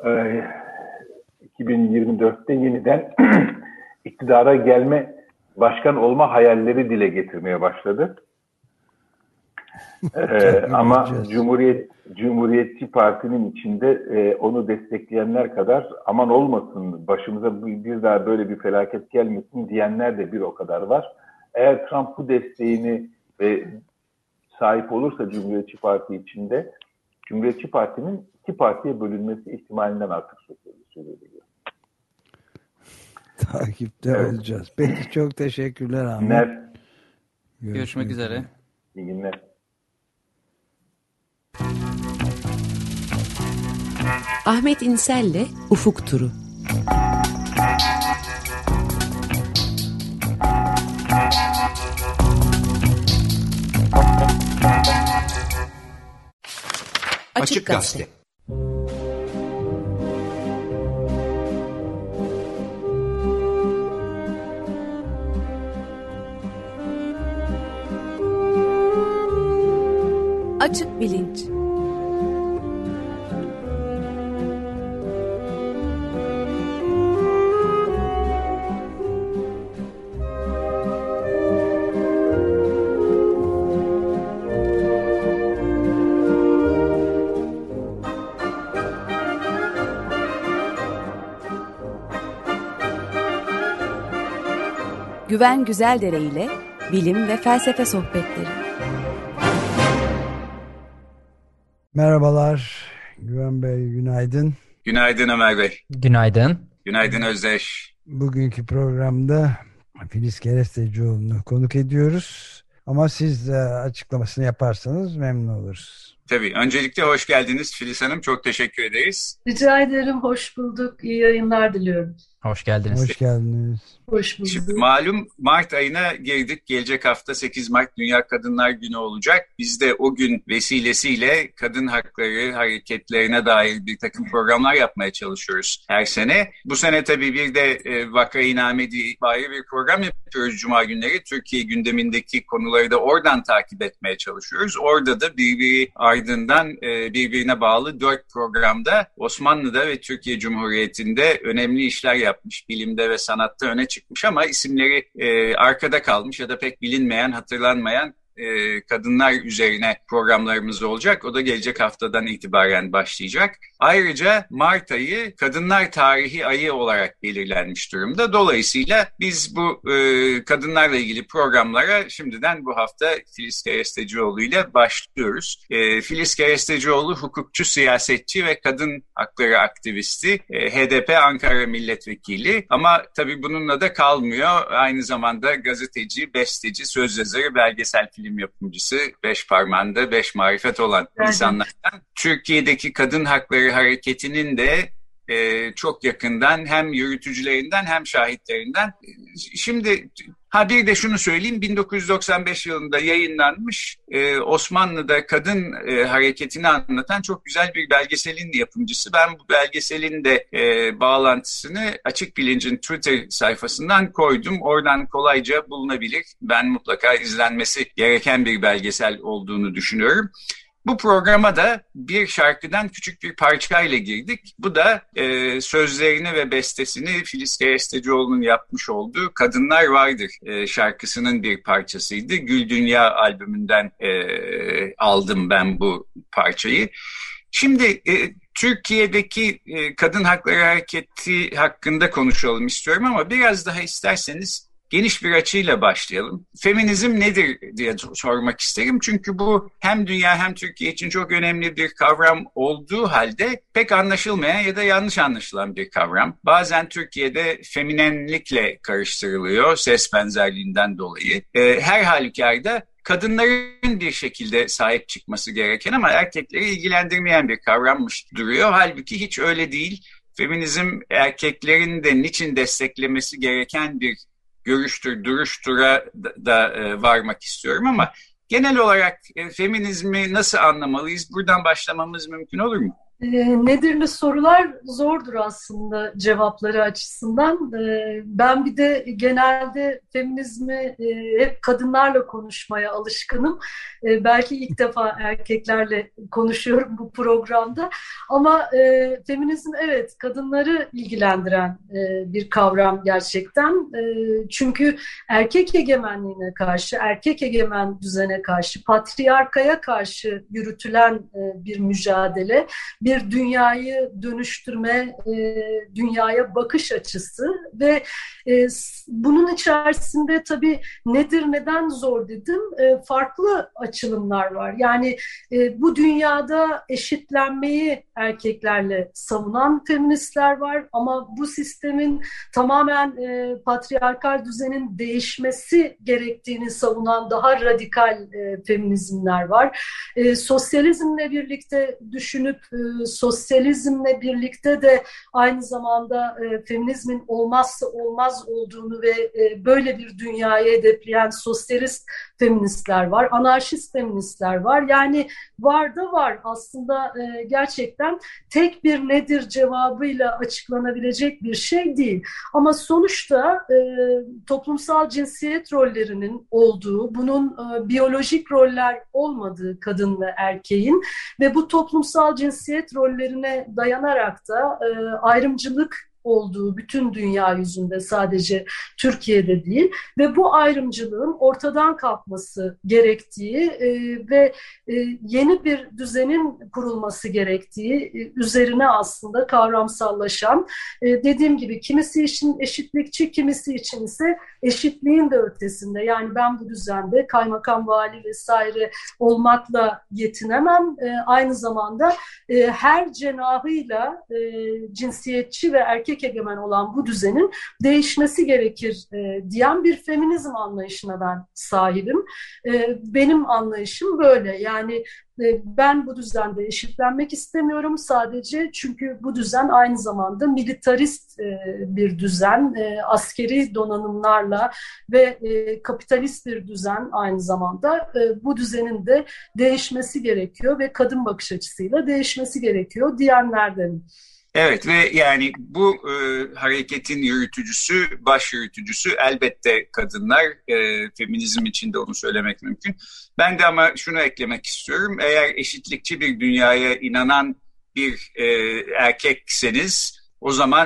2024'te yeniden iktidara gelme, başkan olma hayalleri dile getirmeye başladı. Ama Cumhuriyetçi Parti'nin içinde onu destekleyenler kadar aman olmasın, başımıza bir daha böyle bir felaket gelmesin diyenler de bir o kadar var. Eğer Trump bu desteğini sahip olursa Cumhuriyetçi Parti içinde, Cumhuriyetçi Parti'nin iki partiye bölünmesi ihtimalinden artık söz ediliyor. Takipte olacağız. Peki, çok teşekkürler Ahmet. Görüşmek üzere. İyi günler. Ahmet İnsel'le Ufuk Turu. Açık Gazete. Açık bilinç. Güven Güzeldere ile bilim ve felsefe sohbetleri. Merhabalar Güven Bey, günaydın. Günaydın Ömer Bey. Günaydın. Günaydın Özdeş. Bugünkü programda Filiz Kerestecioğlu'nu konuk ediyoruz. Ama siz açıklamasını yaparsanız memnun oluruz. Tabii. Öncelikle hoş geldiniz Filiz Hanım. Çok teşekkür ederiz. Rica ederim. Hoş bulduk. İyi yayınlar diliyorum. Hoş geldiniz. Hoş geldiniz. Hoş bulduk. Şimdi malum Mart ayına girdik. Gelecek hafta 8 Mart Dünya Kadınlar Günü olacak. Biz de o gün vesilesiyle kadın hakları hareketlerine dair bir takım programlar yapmaya çalışıyoruz her sene. Bu sene tabii bir de Vaka-i-Name diye bir program yapıyoruz Cuma günleri. Türkiye gündemindeki konuları da oradan takip etmeye çalışıyoruz. Orada da ardından birbirine bağlı 4 programda Osmanlı'da ve Türkiye Cumhuriyeti'nde önemli işler yapmış. Bilimde ve sanatta öne çıkmış ama isimleri arkada kalmış ya da pek bilinmeyen, hatırlanmayan kadınlar üzerine programlarımız olacak. O da gelecek haftadan itibaren başlayacak. Ayrıca Mart ayı Kadınlar Tarihi Ayı olarak belirlenmiş durumda. Dolayısıyla biz bu kadınlarla ilgili programlara şimdiden bu hafta Filiz Kerestecioğlu ile başlıyoruz. Filiz Kerestecioğlu hukukçu, siyasetçi ve kadın hakları aktivisti. HDP Ankara Milletvekili. Ama tabii bununla da kalmıyor. Aynı zamanda gazeteci, besteci, söz yazarı, belgesel film yapımcısı, 5 parmağında 5 marifet olan insanlardan. Türkiye'deki kadın hakları hareketinin de çok yakından hem yürütücülerinden hem şahitlerinden. Şimdi bir de şunu söyleyeyim, 1995 yılında yayınlanmış Osmanlı'da kadın hareketini anlatan çok güzel bir belgeselin yapımcısı. Ben bu belgeselin de bağlantısını Açık Bilinc'in Twitter sayfasından koydum. Oradan kolayca bulunabilir. Ben mutlaka izlenmesi gereken bir belgesel olduğunu düşünüyorum. Bu programa da bir şarkıdan küçük bir parçayla girdik. Bu da sözlerini ve bestesini Filiz Kerestecioğlu'nun yapmış olduğu Kadınlar Vardır şarkısının bir parçasıydı. Gül Dünya albümünden aldım ben bu parçayı. Şimdi Türkiye'deki kadın hakları hareketi hakkında konuşalım istiyorum ama biraz daha isterseniz geniş bir açıyla başlayalım. Feminizm nedir diye sormak isterim. Çünkü bu hem dünya hem Türkiye için çok önemli bir kavram olduğu halde pek anlaşılmayan ya da yanlış anlaşılan bir kavram. Bazen Türkiye'de feminenlikle karıştırılıyor ses benzerliğinden dolayı. Her halükarda kadınların bir şekilde sahip çıkması gereken ama erkekleri ilgilendirmeyen bir kavrammış duruyor. Halbuki hiç öyle değil. Feminizm erkeklerin de niçin desteklemesi gereken bir görüştür, duruştura da varmak istiyorum ama genel olarak feminizmi nasıl anlamalıyız? Buradan başlamamız mümkün olur mu? Nedirli sorular zordur aslında cevapları açısından. Ben bir de genelde feminizmi hep kadınlarla konuşmaya alışkınım. Belki ilk defa erkeklerle konuşuyorum bu programda. Ama feminizm evet kadınları ilgilendiren bir kavram gerçekten. Çünkü erkek egemenliğine karşı, erkek egemen düzene karşı, patriarkaya karşı yürütülen bir mücadele, bir dünyayı dönüştürme, dünyaya bakış açısı ve bunun içerisinde tabii nedir, neden zor dedim, farklı açılımlar var. Yani bu dünyada eşitlenmeyi erkeklerle savunan feministler var ama bu sistemin tamamen patriarkal düzenin değişmesi gerektiğini savunan daha radikal feminizmler var. Sosyalizmle birlikte düşünüp sosyalizmle birlikte de aynı zamanda feminizmin olmazsa olmaz olduğunu ve böyle bir dünyayı hedefleyen sosyalist feministler var, anarşist feministler var. Yani var da var aslında, gerçekten tek bir nedir cevabıyla açıklanabilecek bir şey değil. Ama sonuçta toplumsal cinsiyet rollerinin olduğu, bunun biyolojik roller olmadığı kadın ve erkeğin ve bu toplumsal cinsiyet rollerine dayanarak da ayrımcılık olduğu bütün dünya yüzünde, sadece Türkiye'de değil ve bu ayrımcılığın ortadan kalkması gerektiği ve yeni bir düzenin kurulması gerektiği üzerine aslında kavramsallaşan, dediğim gibi kimisi için eşitlikçi, kimisi için ise eşitliğin de ötesinde. Yani ben bu düzende kaymakam, vali vesaire olmakla yetinemem. Aynı zamanda her cenahıyla cinsiyetçi ve erkek egemen olan bu düzenin değişmesi gerekir diyen bir feminizm anlayışına ben sahibim. Benim anlayışım böyle. Yani ben bu düzende eşitlenmek istemiyorum sadece, çünkü bu düzen aynı zamanda militarist bir düzen, askeri donanımlarla ve kapitalist bir düzen aynı zamanda. Bu düzenin de değişmesi gerekiyor ve kadın bakış açısıyla değişmesi gerekiyor diyenlerdenim. Evet ve yani bu hareketin yürütücüsü, baş yürütücüsü elbette kadınlar. Feminizm için de onu söylemek mümkün. Ben de ama şunu eklemek istiyorum. Eğer eşitlikçi bir dünyaya inanan bir erkekseniz o zaman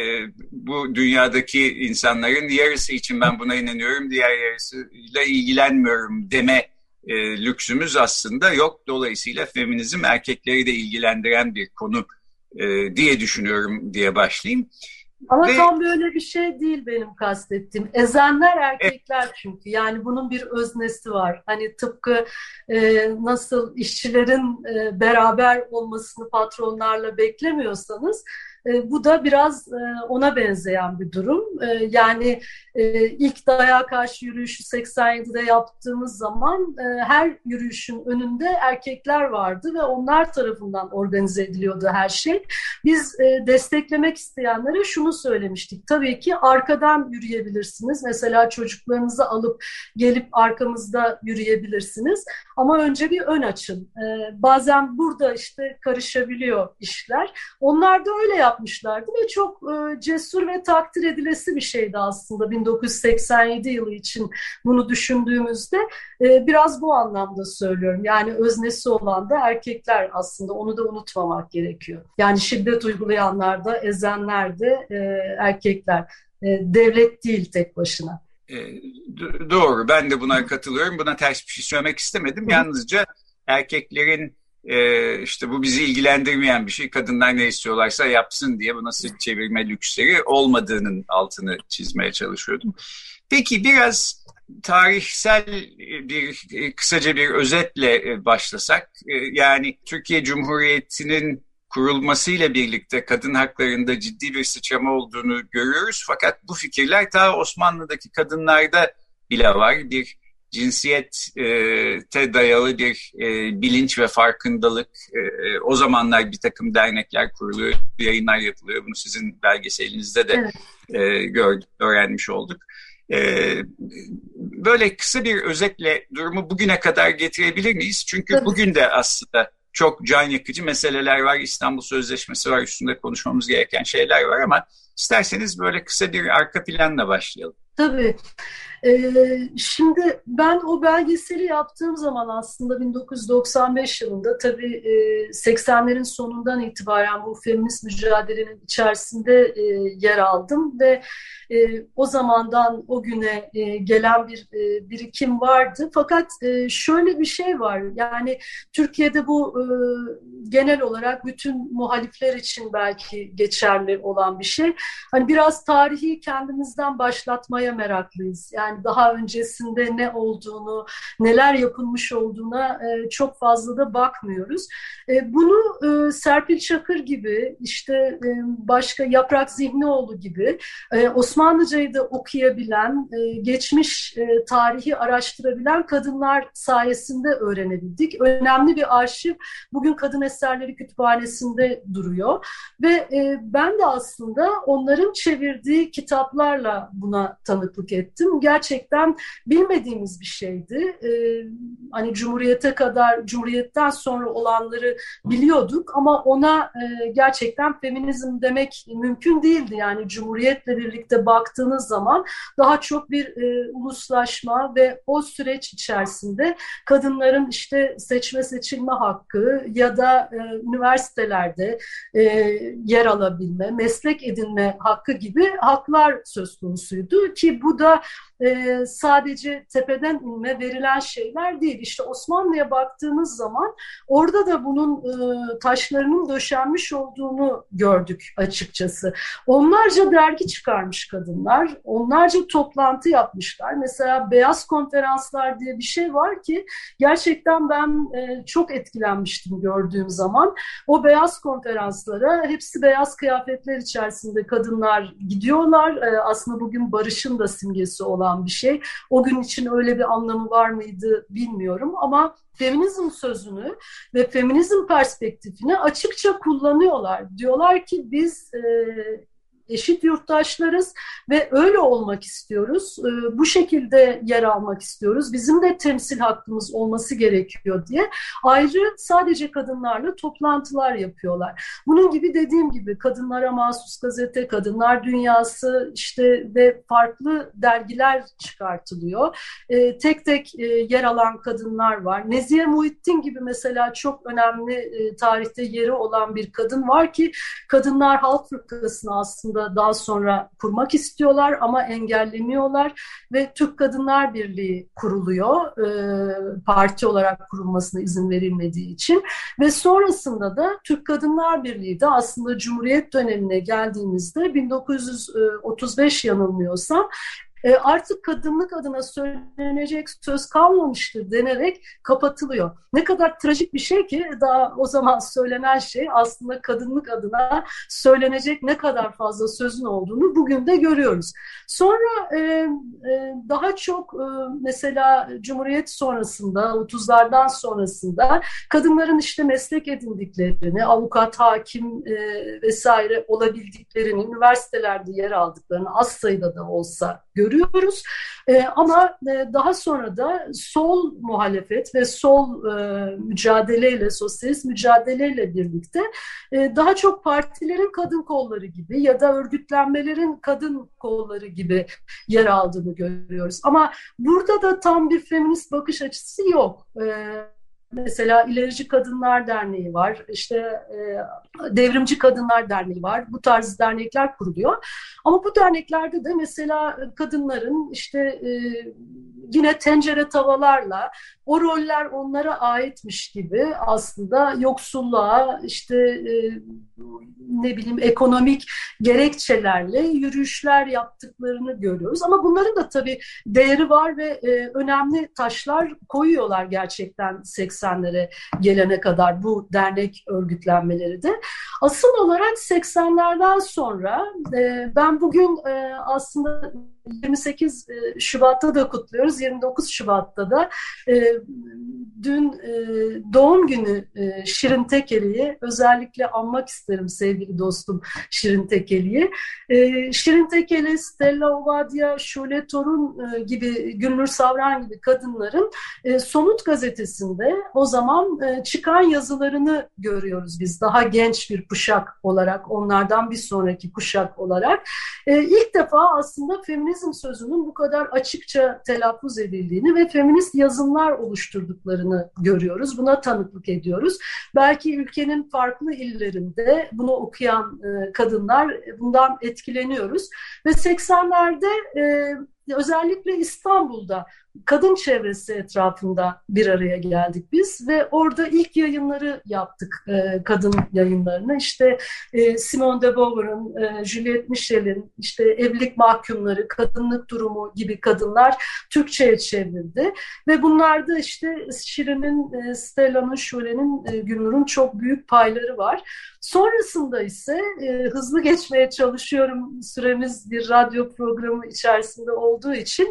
bu dünyadaki insanların yarısı için ben buna inanıyorum, diğer yarısıyla ilgilenmiyorum deme lüksümüz aslında yok. Dolayısıyla feminizm erkekleri de ilgilendiren bir konu diye düşünüyorum diye başlayayım. Ama tam böyle bir şey değil benim kastettiğim. Ezenler erkekler çünkü. Yani bunun bir öznesi var. Hani tıpkı nasıl işçilerin beraber olmasını patronlarla beklemiyorsanız, Bu da biraz ona benzeyen bir durum. Yani ilk dayağa karşı yürüyüşü 87'de yaptığımız zaman her yürüyüşün önünde erkekler vardı ve onlar tarafından organize ediliyordu her şey. Biz desteklemek isteyenlere şunu söylemiştik. Tabii ki arkadan yürüyebilirsiniz. Mesela çocuklarınızı alıp gelip arkamızda yürüyebilirsiniz. Ama önce bir ön açın. Bazen burada işte karışabiliyor işler. Onlar da öyle yapmışlardı ve çok cesur ve takdir edilesi bir şeydi aslında 1987 yılı için bunu düşündüğümüzde. Biraz bu anlamda söylüyorum. Yani öznesi olan da erkekler aslında, onu da unutmamak gerekiyor. Yani şiddet uygulayanlar da, ezenler de erkekler. Devlet değil tek başına. Doğru, ben de buna katılıyorum. Buna ters bir şey söylemek istemedim. Yalnızca erkeklerin işte bu bizi ilgilendirmeyen bir şey, kadınlar ne istiyorlarsa yapsın diye buna sırt çevirme lüksleri olmadığının altını çizmeye çalışıyordum. Peki biraz tarihsel kısaca bir özetle başlasak. Yani Türkiye Cumhuriyeti'nin kurulmasıyla birlikte kadın haklarında ciddi bir sıçrama olduğunu görüyoruz. Fakat bu fikirler ta Osmanlı'daki kadınlarda bile var. Bir cinsiyete dayalı bir bilinç ve farkındalık. O zamanlar bir takım dernekler kuruluyor, yayınlar yapılıyor. Bunu sizin belgeselinizde de gördük, öğrenmiş olduk. Böyle kısa bir özetle durumu bugüne kadar getirebilir miyiz? Çünkü bugün de aslında çok can yakıcı meseleler var. İstanbul Sözleşmesi var, üstünde konuşmamız gereken şeyler var ama isterseniz böyle kısa bir arka planla başlayalım. Tabii. Şimdi ben o belgeseli yaptığım zaman aslında 1995 yılında tabii 80'lerin sonundan itibaren bu feminist mücadelenin içerisinde yer aldım ve o zamandan o güne gelen bir birikim vardı. Fakat şöyle bir şey var, yani Türkiye'de bu genel olarak bütün muhalifler için belki geçerli olan bir şey. Hani biraz tarihi kendimizden başlatmaya meraklıyız. Yani daha öncesinde ne olduğunu, neler yapılmış olduğuna çok fazla da bakmıyoruz. Bunu Serpil Çakır gibi, işte başka Yaprak Zihnioğlu gibi Osmanlıcayı da okuyabilen, geçmiş tarihi araştırabilen kadınlar sayesinde öğrenebildik. Önemli bir arşiv bugün Kadın Eserleri Kütüphanesi'nde duruyor ve ben de aslında onların çevirdiği kitaplarla buna tanıklık ettim. Gerçekten bilmediğimiz bir şeydi. Hani Cumhuriyet'ten sonra olanları biliyorduk ama ona gerçekten feminizm demek mümkün değildi. Yani Cumhuriyet'le birlikte baktığınız zaman daha çok bir uluslaşma ve o süreç içerisinde kadınların işte seçme seçilme hakkı ya da üniversitelerde yer alabilme, meslek edinme hakkı gibi haklar söz konusuydu ki bu da sadece tepeden inme verilen şeyler değil. İşte Osmanlı'ya baktığımız zaman orada da bunun taşlarının döşenmiş olduğunu gördük açıkçası. Onlarca dergi çıkarmış kadınlar, onlarca toplantı yapmışlar. Mesela beyaz konferanslar diye bir şey var ki gerçekten ben çok etkilenmiştim gördüğüm zaman. O beyaz konferanslara hepsi beyaz kıyafetler içerisinde kadınlar gidiyorlar. Aslında bugün barışın da simgesi olan bir şey. O gün için öyle bir anlamı var mıydı bilmiyorum ama feminizm sözünü ve feminizm perspektifini açıkça kullanıyorlar. Diyorlar ki biz eşit yurttaşlarız ve öyle olmak istiyoruz. Bu şekilde yer almak istiyoruz. Bizim de temsil hakkımız olması gerekiyor diye ayrı sadece kadınlarla toplantılar yapıyorlar. Bunun gibi dediğim gibi Kadınlara Mahsus Gazete, Kadınlar Dünyası işte ve farklı dergiler çıkartılıyor. Tek tek yer alan kadınlar var. Nezihe Muhittin gibi mesela çok önemli tarihte yeri olan bir kadın var ki Kadınlar Halk Fırkası'nı aslında daha sonra kurmak istiyorlar ama engelleniyorlar ve Türk Kadınlar Birliği kuruluyor parti olarak kurulmasına izin verilmediği için ve sonrasında da Türk Kadınlar Birliği de aslında Cumhuriyet dönemine geldiğimizde 1935 yanılmıyorsam Artık kadınlık adına söylenecek söz kalmamıştır denerek kapatılıyor. Ne kadar trajik bir şey ki daha o zaman söylenen şey aslında kadınlık adına söylenecek ne kadar fazla sözün olduğunu bugün de görüyoruz. Sonra daha çok mesela Cumhuriyet sonrasında, 30'lardan sonrasında kadınların işte meslek edindiklerini, avukat, hakim vesaire olabildiklerini, üniversitelerde yer aldıklarını az sayıda da olsa görüyoruz. Ama daha sonra da sol muhalefet ve sol mücadeleyle, sosyalist mücadeleyle birlikte daha çok partilerin kadın kolları gibi ya da örgütlenmelerin kadın kolları gibi yer aldığını görüyoruz. Ama burada da tam bir feminist bakış açısı yok. Mesela İlerici Kadınlar Derneği var, işte Devrimci Kadınlar Derneği var. Bu tarz dernekler kuruluyor. Ama bu derneklerde de mesela kadınların işte yine tencere tavalarla o roller onlara aitmiş gibi aslında yoksulluğa, işte ne bileyim ekonomik gerekçelerle yürüyüşler yaptıklarını görüyoruz. Ama bunların da tabii değeri var ve önemli taşlar koyuyorlar gerçekten 80'lere gelene kadar bu dernek örgütlenmeleri de. Asıl olarak 80'lerden sonra ben bugün aslında 28 Şubat'ta da kutluyoruz. 29 Şubat'ta da dün doğum günü Şirin Tekeli'yi özellikle anmak isterim, sevgili dostum Şirin Tekeli'yi. Şirin Tekeli, Stella Ovadia, Şule Torun gibi, Gülnur Savran gibi kadınların Somut gazetesinde o zaman çıkan yazılarını görüyoruz biz. Daha genç bir kuşak olarak, onlardan bir sonraki kuşak olarak. İlk defa aslında feminizm sözünün bu kadar açıkça telaffuz edildiğini ve feminist yazımlar oluşturduklarını görüyoruz. Buna tanıklık ediyoruz. Belki ülkenin farklı illerinde bunu okuyan kadınlar bundan etkileniyoruz. Ve 80'lerde özellikle İstanbul'da kadın çevresi etrafında bir araya geldik biz ve orada ilk yayınları yaptık, kadın yayınlarını. İşte Simone de Beauvoir'ın, Juliette Michel'in, işte Evlilik Mahkumları, Kadınlık Durumu gibi kadınlar Türkçe'ye çevrildi. Ve bunlarda işte Şirin'in, Stella'nın, Şule'nin, Gülnur'un çok büyük payları var. Sonrasında ise hızlı geçmeye çalışıyorum, süremiz bir radyo programı içerisinde olduğu için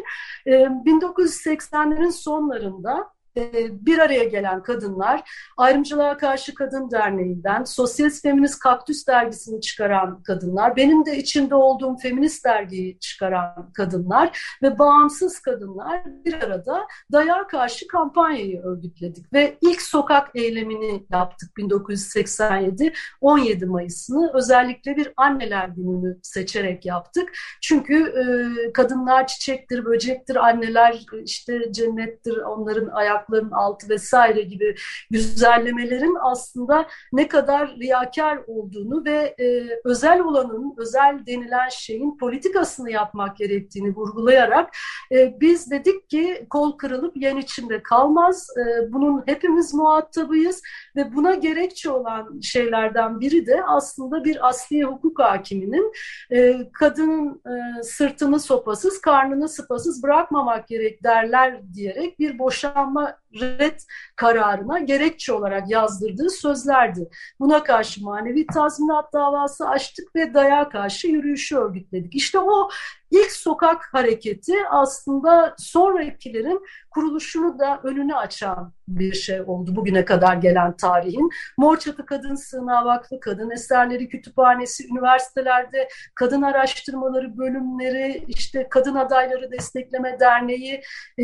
1980'lerin sonlarında bir araya gelen kadınlar, Ayrımcılığa Karşı Kadın Derneği'nden, Sosyalist Feminist Kaktüs dergisini çıkaran kadınlar, benim de içinde olduğum Feminist dergiyi çıkaran kadınlar ve bağımsız kadınlar bir arada dayağa karşı kampanyayı örgütledik ve ilk sokak eylemini yaptık 1987, 17 Mayıs'ını özellikle bir anneler gününü seçerek yaptık. Çünkü kadınlar çiçektir, böcektir, anneler işte cennettir, onların ayaklarının altı vesaire gibi güzellemelerin aslında ne kadar riyakar olduğunu ve özel olanın, özel denilen şeyin politikasını yapmak gerektiğini vurgulayarak biz dedik ki kol kırılıp yen içinde kalmaz. Bunun hepimiz muhatabıyız ve buna gerekçe olan şeylerden biri de aslında bir asliye hukuk hakiminin kadının sırtını sopasız, karnını sıpasız bırakmamak gerek derler diyerek bir boşanma red kararına gerekçe olarak yazdırdığı sözlerdi. Buna karşı manevi tazminat davası açtık ve dayağa karşı yürüyüşü örgütledik. İşte o ilk sokak hareketi aslında sonrakilerin kuruluşunu da önünü açan bir şey oldu bugüne kadar gelen tarihin. Mor Çatı Kadın Sığınağı Vakfı, Kadın Eserleri Kütüphanesi, üniversitelerde kadın araştırmaları bölümleri, işte Kadın Adayları Destekleme Derneği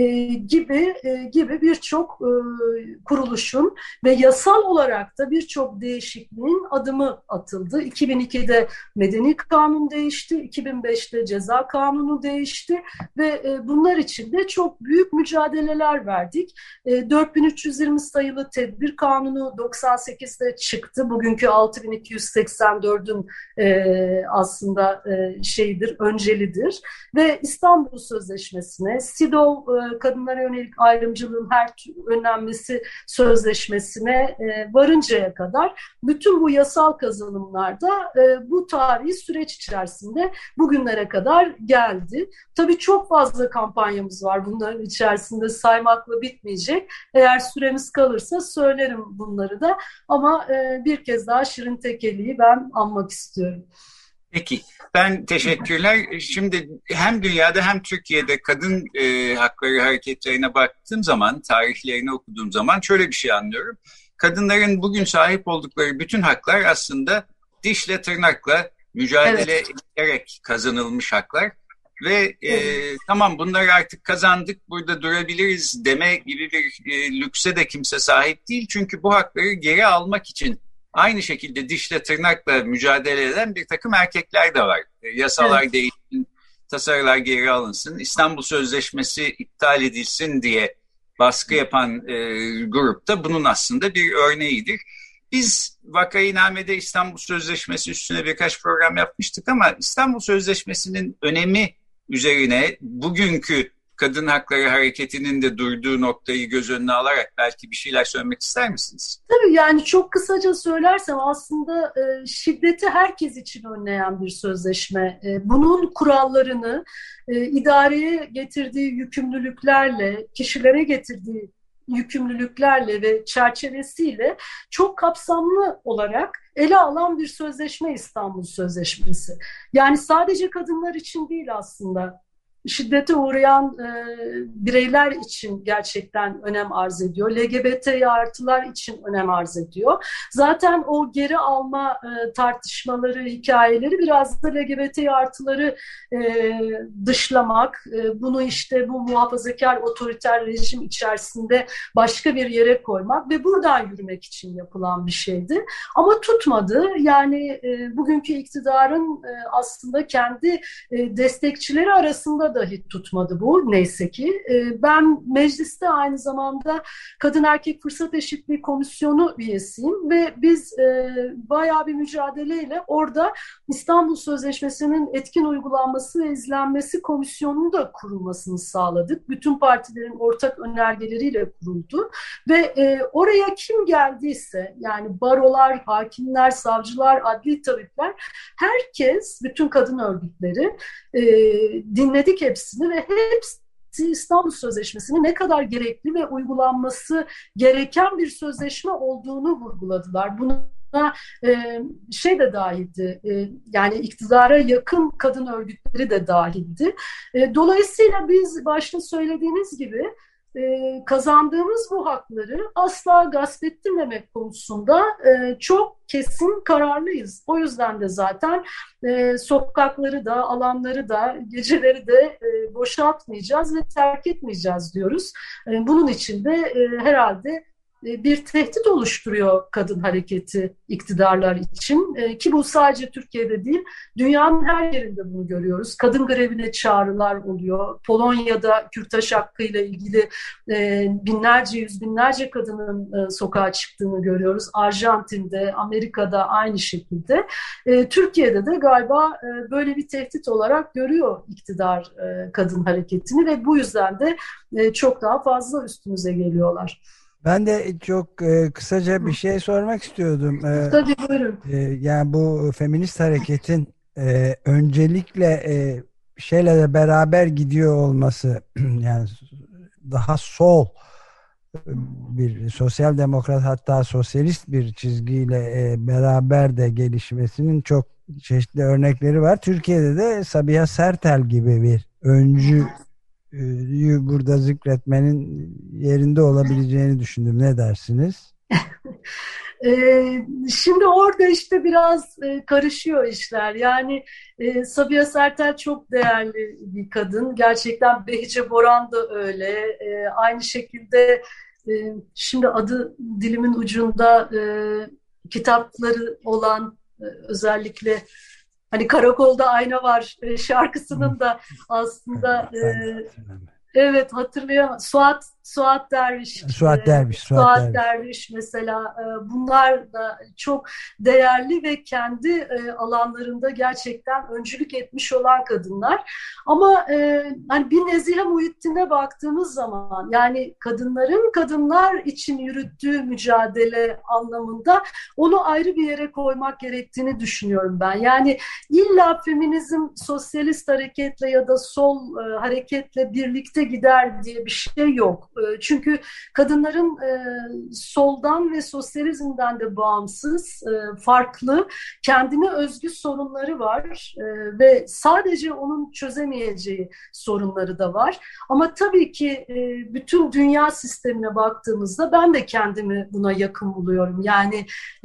gibi birçok kuruluşun ve yasal olarak da birçok değişikliğin adımı atıldı. 2002'de Medeni Kanun değişti, 2005'te Ceza Kanunu değişti ve bunlar için de çok büyük mücadeleler verdik. 4320 sayılı Tedbir Kanunu 98'de çıktı. Bugünkü 6284'ün aslında öncelidir. Ve İstanbul Sözleşmesi'ne, SİDO, kadınlara yönelik ayrımcılığın her önlenmesi sözleşmesine varıncaya kadar bütün bu yasal kazanımlarda bu tarihi süreç içerisinde bugünlere kadar geldi. Tabii çok fazla kampanyamız var bunların içerisinde, saymakla bitmeyecek. Eğer süremiz kalırsa söylerim bunları da, ama bir kez daha Şirin Tekeli'yi ben anmak istiyorum. Peki, ben teşekkürler. Şimdi hem dünyada hem Türkiye'de kadın hakları hareketlerine baktığım zaman, tarihlerini okuduğum zaman şöyle bir şey anlıyorum. Kadınların bugün sahip oldukları bütün haklar aslında dişle tırnakla mücadele ederek kazanılmış haklar. Ve tamam, bunları artık kazandık, burada durabiliriz deme gibi bir lükse de kimse sahip değil. Çünkü bu hakları geri almak için aynı şekilde dişle tırnakla mücadele eden bir takım erkekler de var. Yasalar değişsin, tasarılar geri alınsın, İstanbul Sözleşmesi iptal edilsin diye baskı yapan grup da bunun aslında bir örneğidir. Biz Vakainame'de İstanbul Sözleşmesi üstüne birkaç program yapmıştık ama İstanbul Sözleşmesi'nin önemi üzerine bugünkü kadın hakları hareketinin de durduğu noktayı göz önüne alarak belki bir şeyler söylemek ister misiniz? Tabii, yani çok kısaca söylersem aslında şiddeti herkes için önleyen bir sözleşme. Bunun kurallarını idareye getirdiği yükümlülüklerle, kişilere getirdiği yükümlülüklerle ve çerçevesiyle çok kapsamlı olarak ele alan bir sözleşme İstanbul Sözleşmesi. Yani sadece kadınlar için değil aslında. Şiddete uğrayan bireyler için gerçekten önem arz ediyor. LGBT artılar için önem arz ediyor. Zaten o geri alma tartışmaları, hikayeleri biraz da LGBT artıları dışlamak, bunu işte bu muhafazakar otoriter rejim içerisinde başka bir yere koymak ve buradan yürümek için yapılan bir şeydi. Ama tutmadı. Yani bugünkü iktidarın aslında kendi destekçileri arasında dahi tutmadı bu, neyse ki. Ben mecliste aynı zamanda Kadın Erkek Fırsat Eşitliği Komisyonu üyesiyim ve biz bayağı bir mücadeleyle orada İstanbul Sözleşmesi'nin etkin uygulanması ve izlenmesi komisyonunun da kurulmasını sağladık. Bütün partilerin ortak önergeleriyle kuruldu ve oraya kim geldiyse, yani barolar, hakimler, savcılar, adli tabipler, herkes, bütün kadın örgütleri dinledik hepsini ve hepsi İstanbul Sözleşmesi'nin ne kadar gerekli ve uygulanması gereken bir sözleşme olduğunu vurguladılar. Buna şey de dahildi, yani iktidara yakın kadın örgütleri de dahildi. Dolayısıyla biz başta söylediğiniz gibi kazandığımız bu hakları asla gasp ettirmemek konusunda çok kesin kararlıyız. O yüzden de zaten sokakları da, alanları da, geceleri de boşaltmayacağız ve terk etmeyeceğiz diyoruz. Bunun için de herhalde bir tehdit oluşturuyor kadın hareketi iktidarlar için, ki bu sadece Türkiye'de değil, dünyanın her yerinde bunu görüyoruz. Kadın grevine çağrılar oluyor. Polonya'da kürtaj hakkıyla ilgili binlerce, yüz binlerce kadının sokağa çıktığını görüyoruz. Arjantin'de, Amerika'da aynı şekilde. Türkiye'de de galiba böyle bir tehdit olarak görüyor iktidar kadın hareketini ve bu yüzden de çok daha fazla üstümüze geliyorlar. Ben de çok kısaca bir şey sormak istiyordum. Tabii, buyurun. Yani bu feminist hareketin öncelikle şeyle de beraber gidiyor olması, yani daha sol bir sosyal demokrat, hatta sosyalist bir çizgiyle beraber de gelişmesinin çok çeşitli örnekleri var. Türkiye'de de Sabiha Sertel gibi bir öncü burada zikretmenin yerinde olabileceğini düşündüm. Ne dersiniz? Şimdi orada işte biraz karışıyor işler. Yani Sabiha Sertel çok değerli bir kadın. Gerçekten Behice Boran da öyle. Aynı şekilde şimdi adı dilimin ucunda, kitapları olan, özellikle hani Karakolda Ayna Var şarkısının da aslında evet, hatırlayamam. Suat Suat Derviş, Suat Derviş mesela, bunlar da çok değerli ve kendi alanlarında gerçekten öncülük etmiş olan kadınlar. Ama hani bir Nezihe Muhittin'e baktığımız zaman, yani kadınlar için yürüttüğü mücadele anlamında onu ayrı bir yere koymak gerektiğini düşünüyorum ben. Yani illa feminizm sosyalist hareketle ya da sol hareketle birlikte gider diye bir şey yok. Çünkü kadınların soldan ve sosyalizmden de bağımsız, farklı, kendine özgü sorunları var ve sadece onun çözemeyeceği sorunları da var. Ama tabii ki bütün dünya sistemine baktığımızda ben de kendimi buna yakın buluyorum. Yani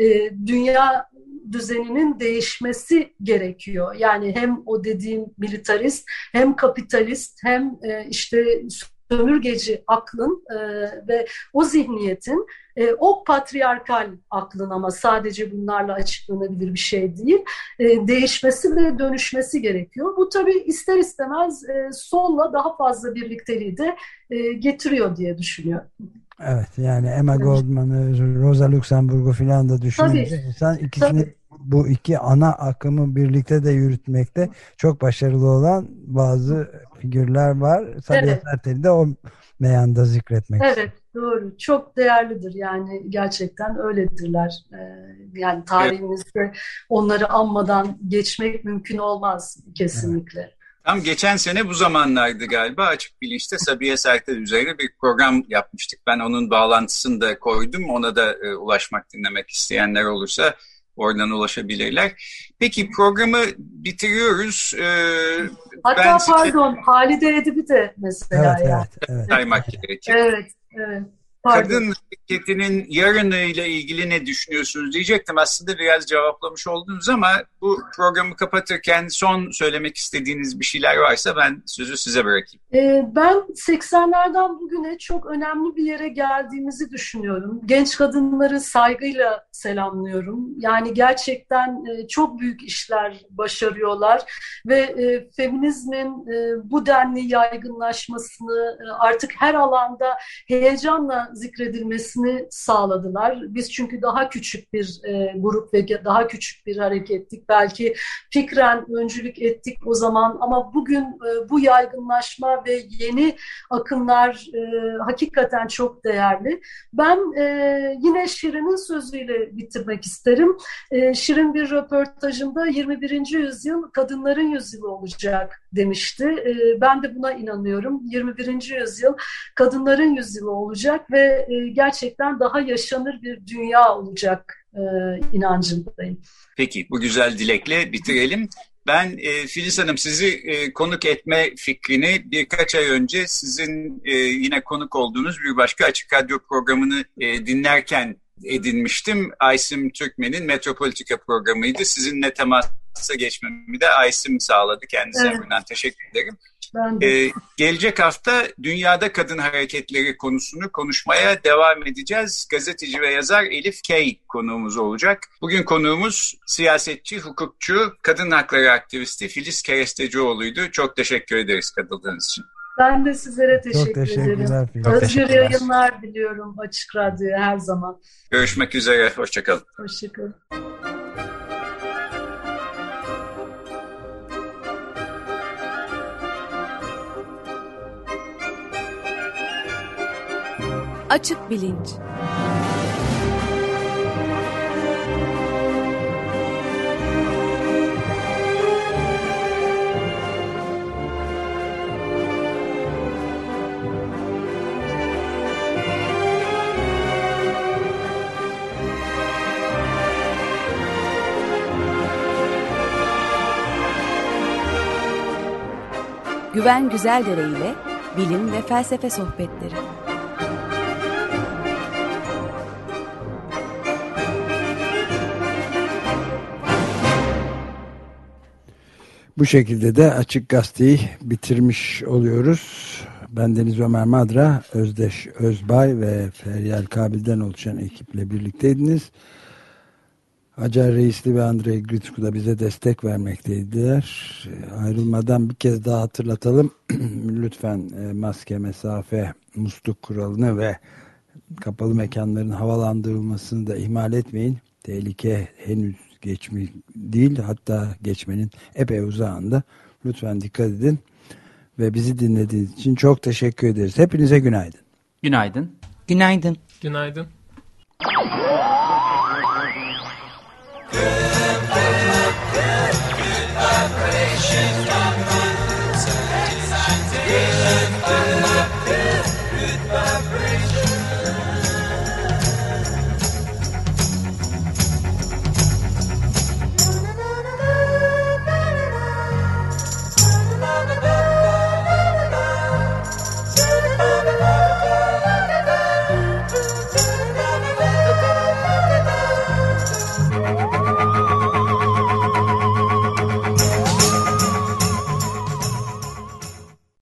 dünya düzeninin değişmesi gerekiyor. Yani hem o dediğim militarist, hem kapitalist, hem işte sömürgeci aklın ve o zihniyetin, o patriarkal aklın, ama sadece bunlarla açıklanabilir bir şey değil, değişmesi ve dönüşmesi gerekiyor. Bu tabii ister istemez solla daha fazla birlikteliği de getiriyor diye düşünüyorum. Evet, yani Emma Goldman'ı, Rosa Luxemburg'u falan da düşününce insan ikisini, bu iki ana akımı birlikte de yürütmekte çok başarılı olan bazı figürler var. Sabiha Sertel'i de o meyanda zikretmek istiyorum. Evet, doğru. Çok değerlidir, yani gerçekten öyledirler. Yani tarihimizde onları anmadan geçmek mümkün olmaz kesinlikle. Evet. Tam geçen sene bu zamanlardı galiba, Açık Bilinç'te Sabiha Sertel üzerine bir program yapmıştık. Ben onun bağlantısını da koydum. Ona da ulaşmak, dinlemek isteyenler olursa oradan ulaşabilirler. Peki, programı bitiriyoruz. Hatta pardon, Halide Edip'i de mesela. Evet. Saymak gerekir. Evet. Pardon. Kadın hareketinin yarınıyla ilgili ne düşünüyorsunuz diyecektim. Aslında biraz cevaplamış oldunuz ama bu programı kapatırken son söylemek istediğiniz bir şeyler varsa ben sözü size bırakayım. Ben 80'lerden bugüne çok önemli bir yere geldiğimizi düşünüyorum. Genç kadınları saygıyla selamlıyorum. Yani gerçekten çok büyük işler başarıyorlar ve feminizmin bu denli yaygınlaşmasını, artık her alanda heyecanla zikredilmesini sağladılar. Biz çünkü daha küçük bir grup ve daha küçük bir harekettik. Belki fikren öncülük ettik o zaman, ama bugün bu yaygınlaşma ve yeni akımlar hakikaten çok değerli. Ben yine Şirin'in sözüyle bitirmek isterim. Şirin bir röportajında 21. yüzyıl kadınların yüzyılı olacak demişti. Ben de buna inanıyorum. 21. yüzyıl kadınların yüzyılı olacak ve gerçekten daha yaşanır bir dünya olacak inancındayım. Peki, bu güzel dilekle bitirelim. Ben Filiz Hanım, sizi konuk etme fikrini birkaç ay önce sizin yine konuk olduğunuz bir başka Açık Radyo programını dinlerken edinmiştim. Aysim Türkmen'in Metropolitika programıydı. Sizinle temasa geçmemi de Aysim sağladı. Kendisine bundan teşekkür ederim. Gelecek hafta dünyada kadın hareketleri konusunu konuşmaya devam edeceğiz. Gazeteci ve yazar Elif Kay konuğumuz olacak. Bugün konuğumuz siyasetçi, hukukçu, kadın hakları aktivisti Filiz Kerestecioğlu'ydu. Çok teşekkür ederiz katıldığınız için. Ben de sizlere teşekkür ederim. Özgür yayınlar diliyorum Açık Radyo'ya her zaman. Görüşmek üzere, hoşçakalın. Hoşçakalın. Açık Bilinç. Güven Güzeldere ile bilim ve felsefe sohbetleri. Bu şekilde de Açık Gazete'yi bitirmiş oluyoruz. Ben Deniz Ömer Madra, Özdeş Özbay ve Feryal Kabil'den oluşan ekiple birlikteydiniz. Acar Reisli ve Andrei Gritsku da bize destek vermekteydiler. Ayrılmadan bir kez daha hatırlatalım. Lütfen maske, mesafe, musluk kuralını ve kapalı mekanların havalandırılmasını da ihmal etmeyin. Tehlike henüz geçmiş değil, hatta geçmenin epey uzağında. Lütfen dikkat edin ve bizi dinlediğiniz için çok teşekkür ederiz. Hepinize günaydın. Günaydın. Günaydın. Günaydın.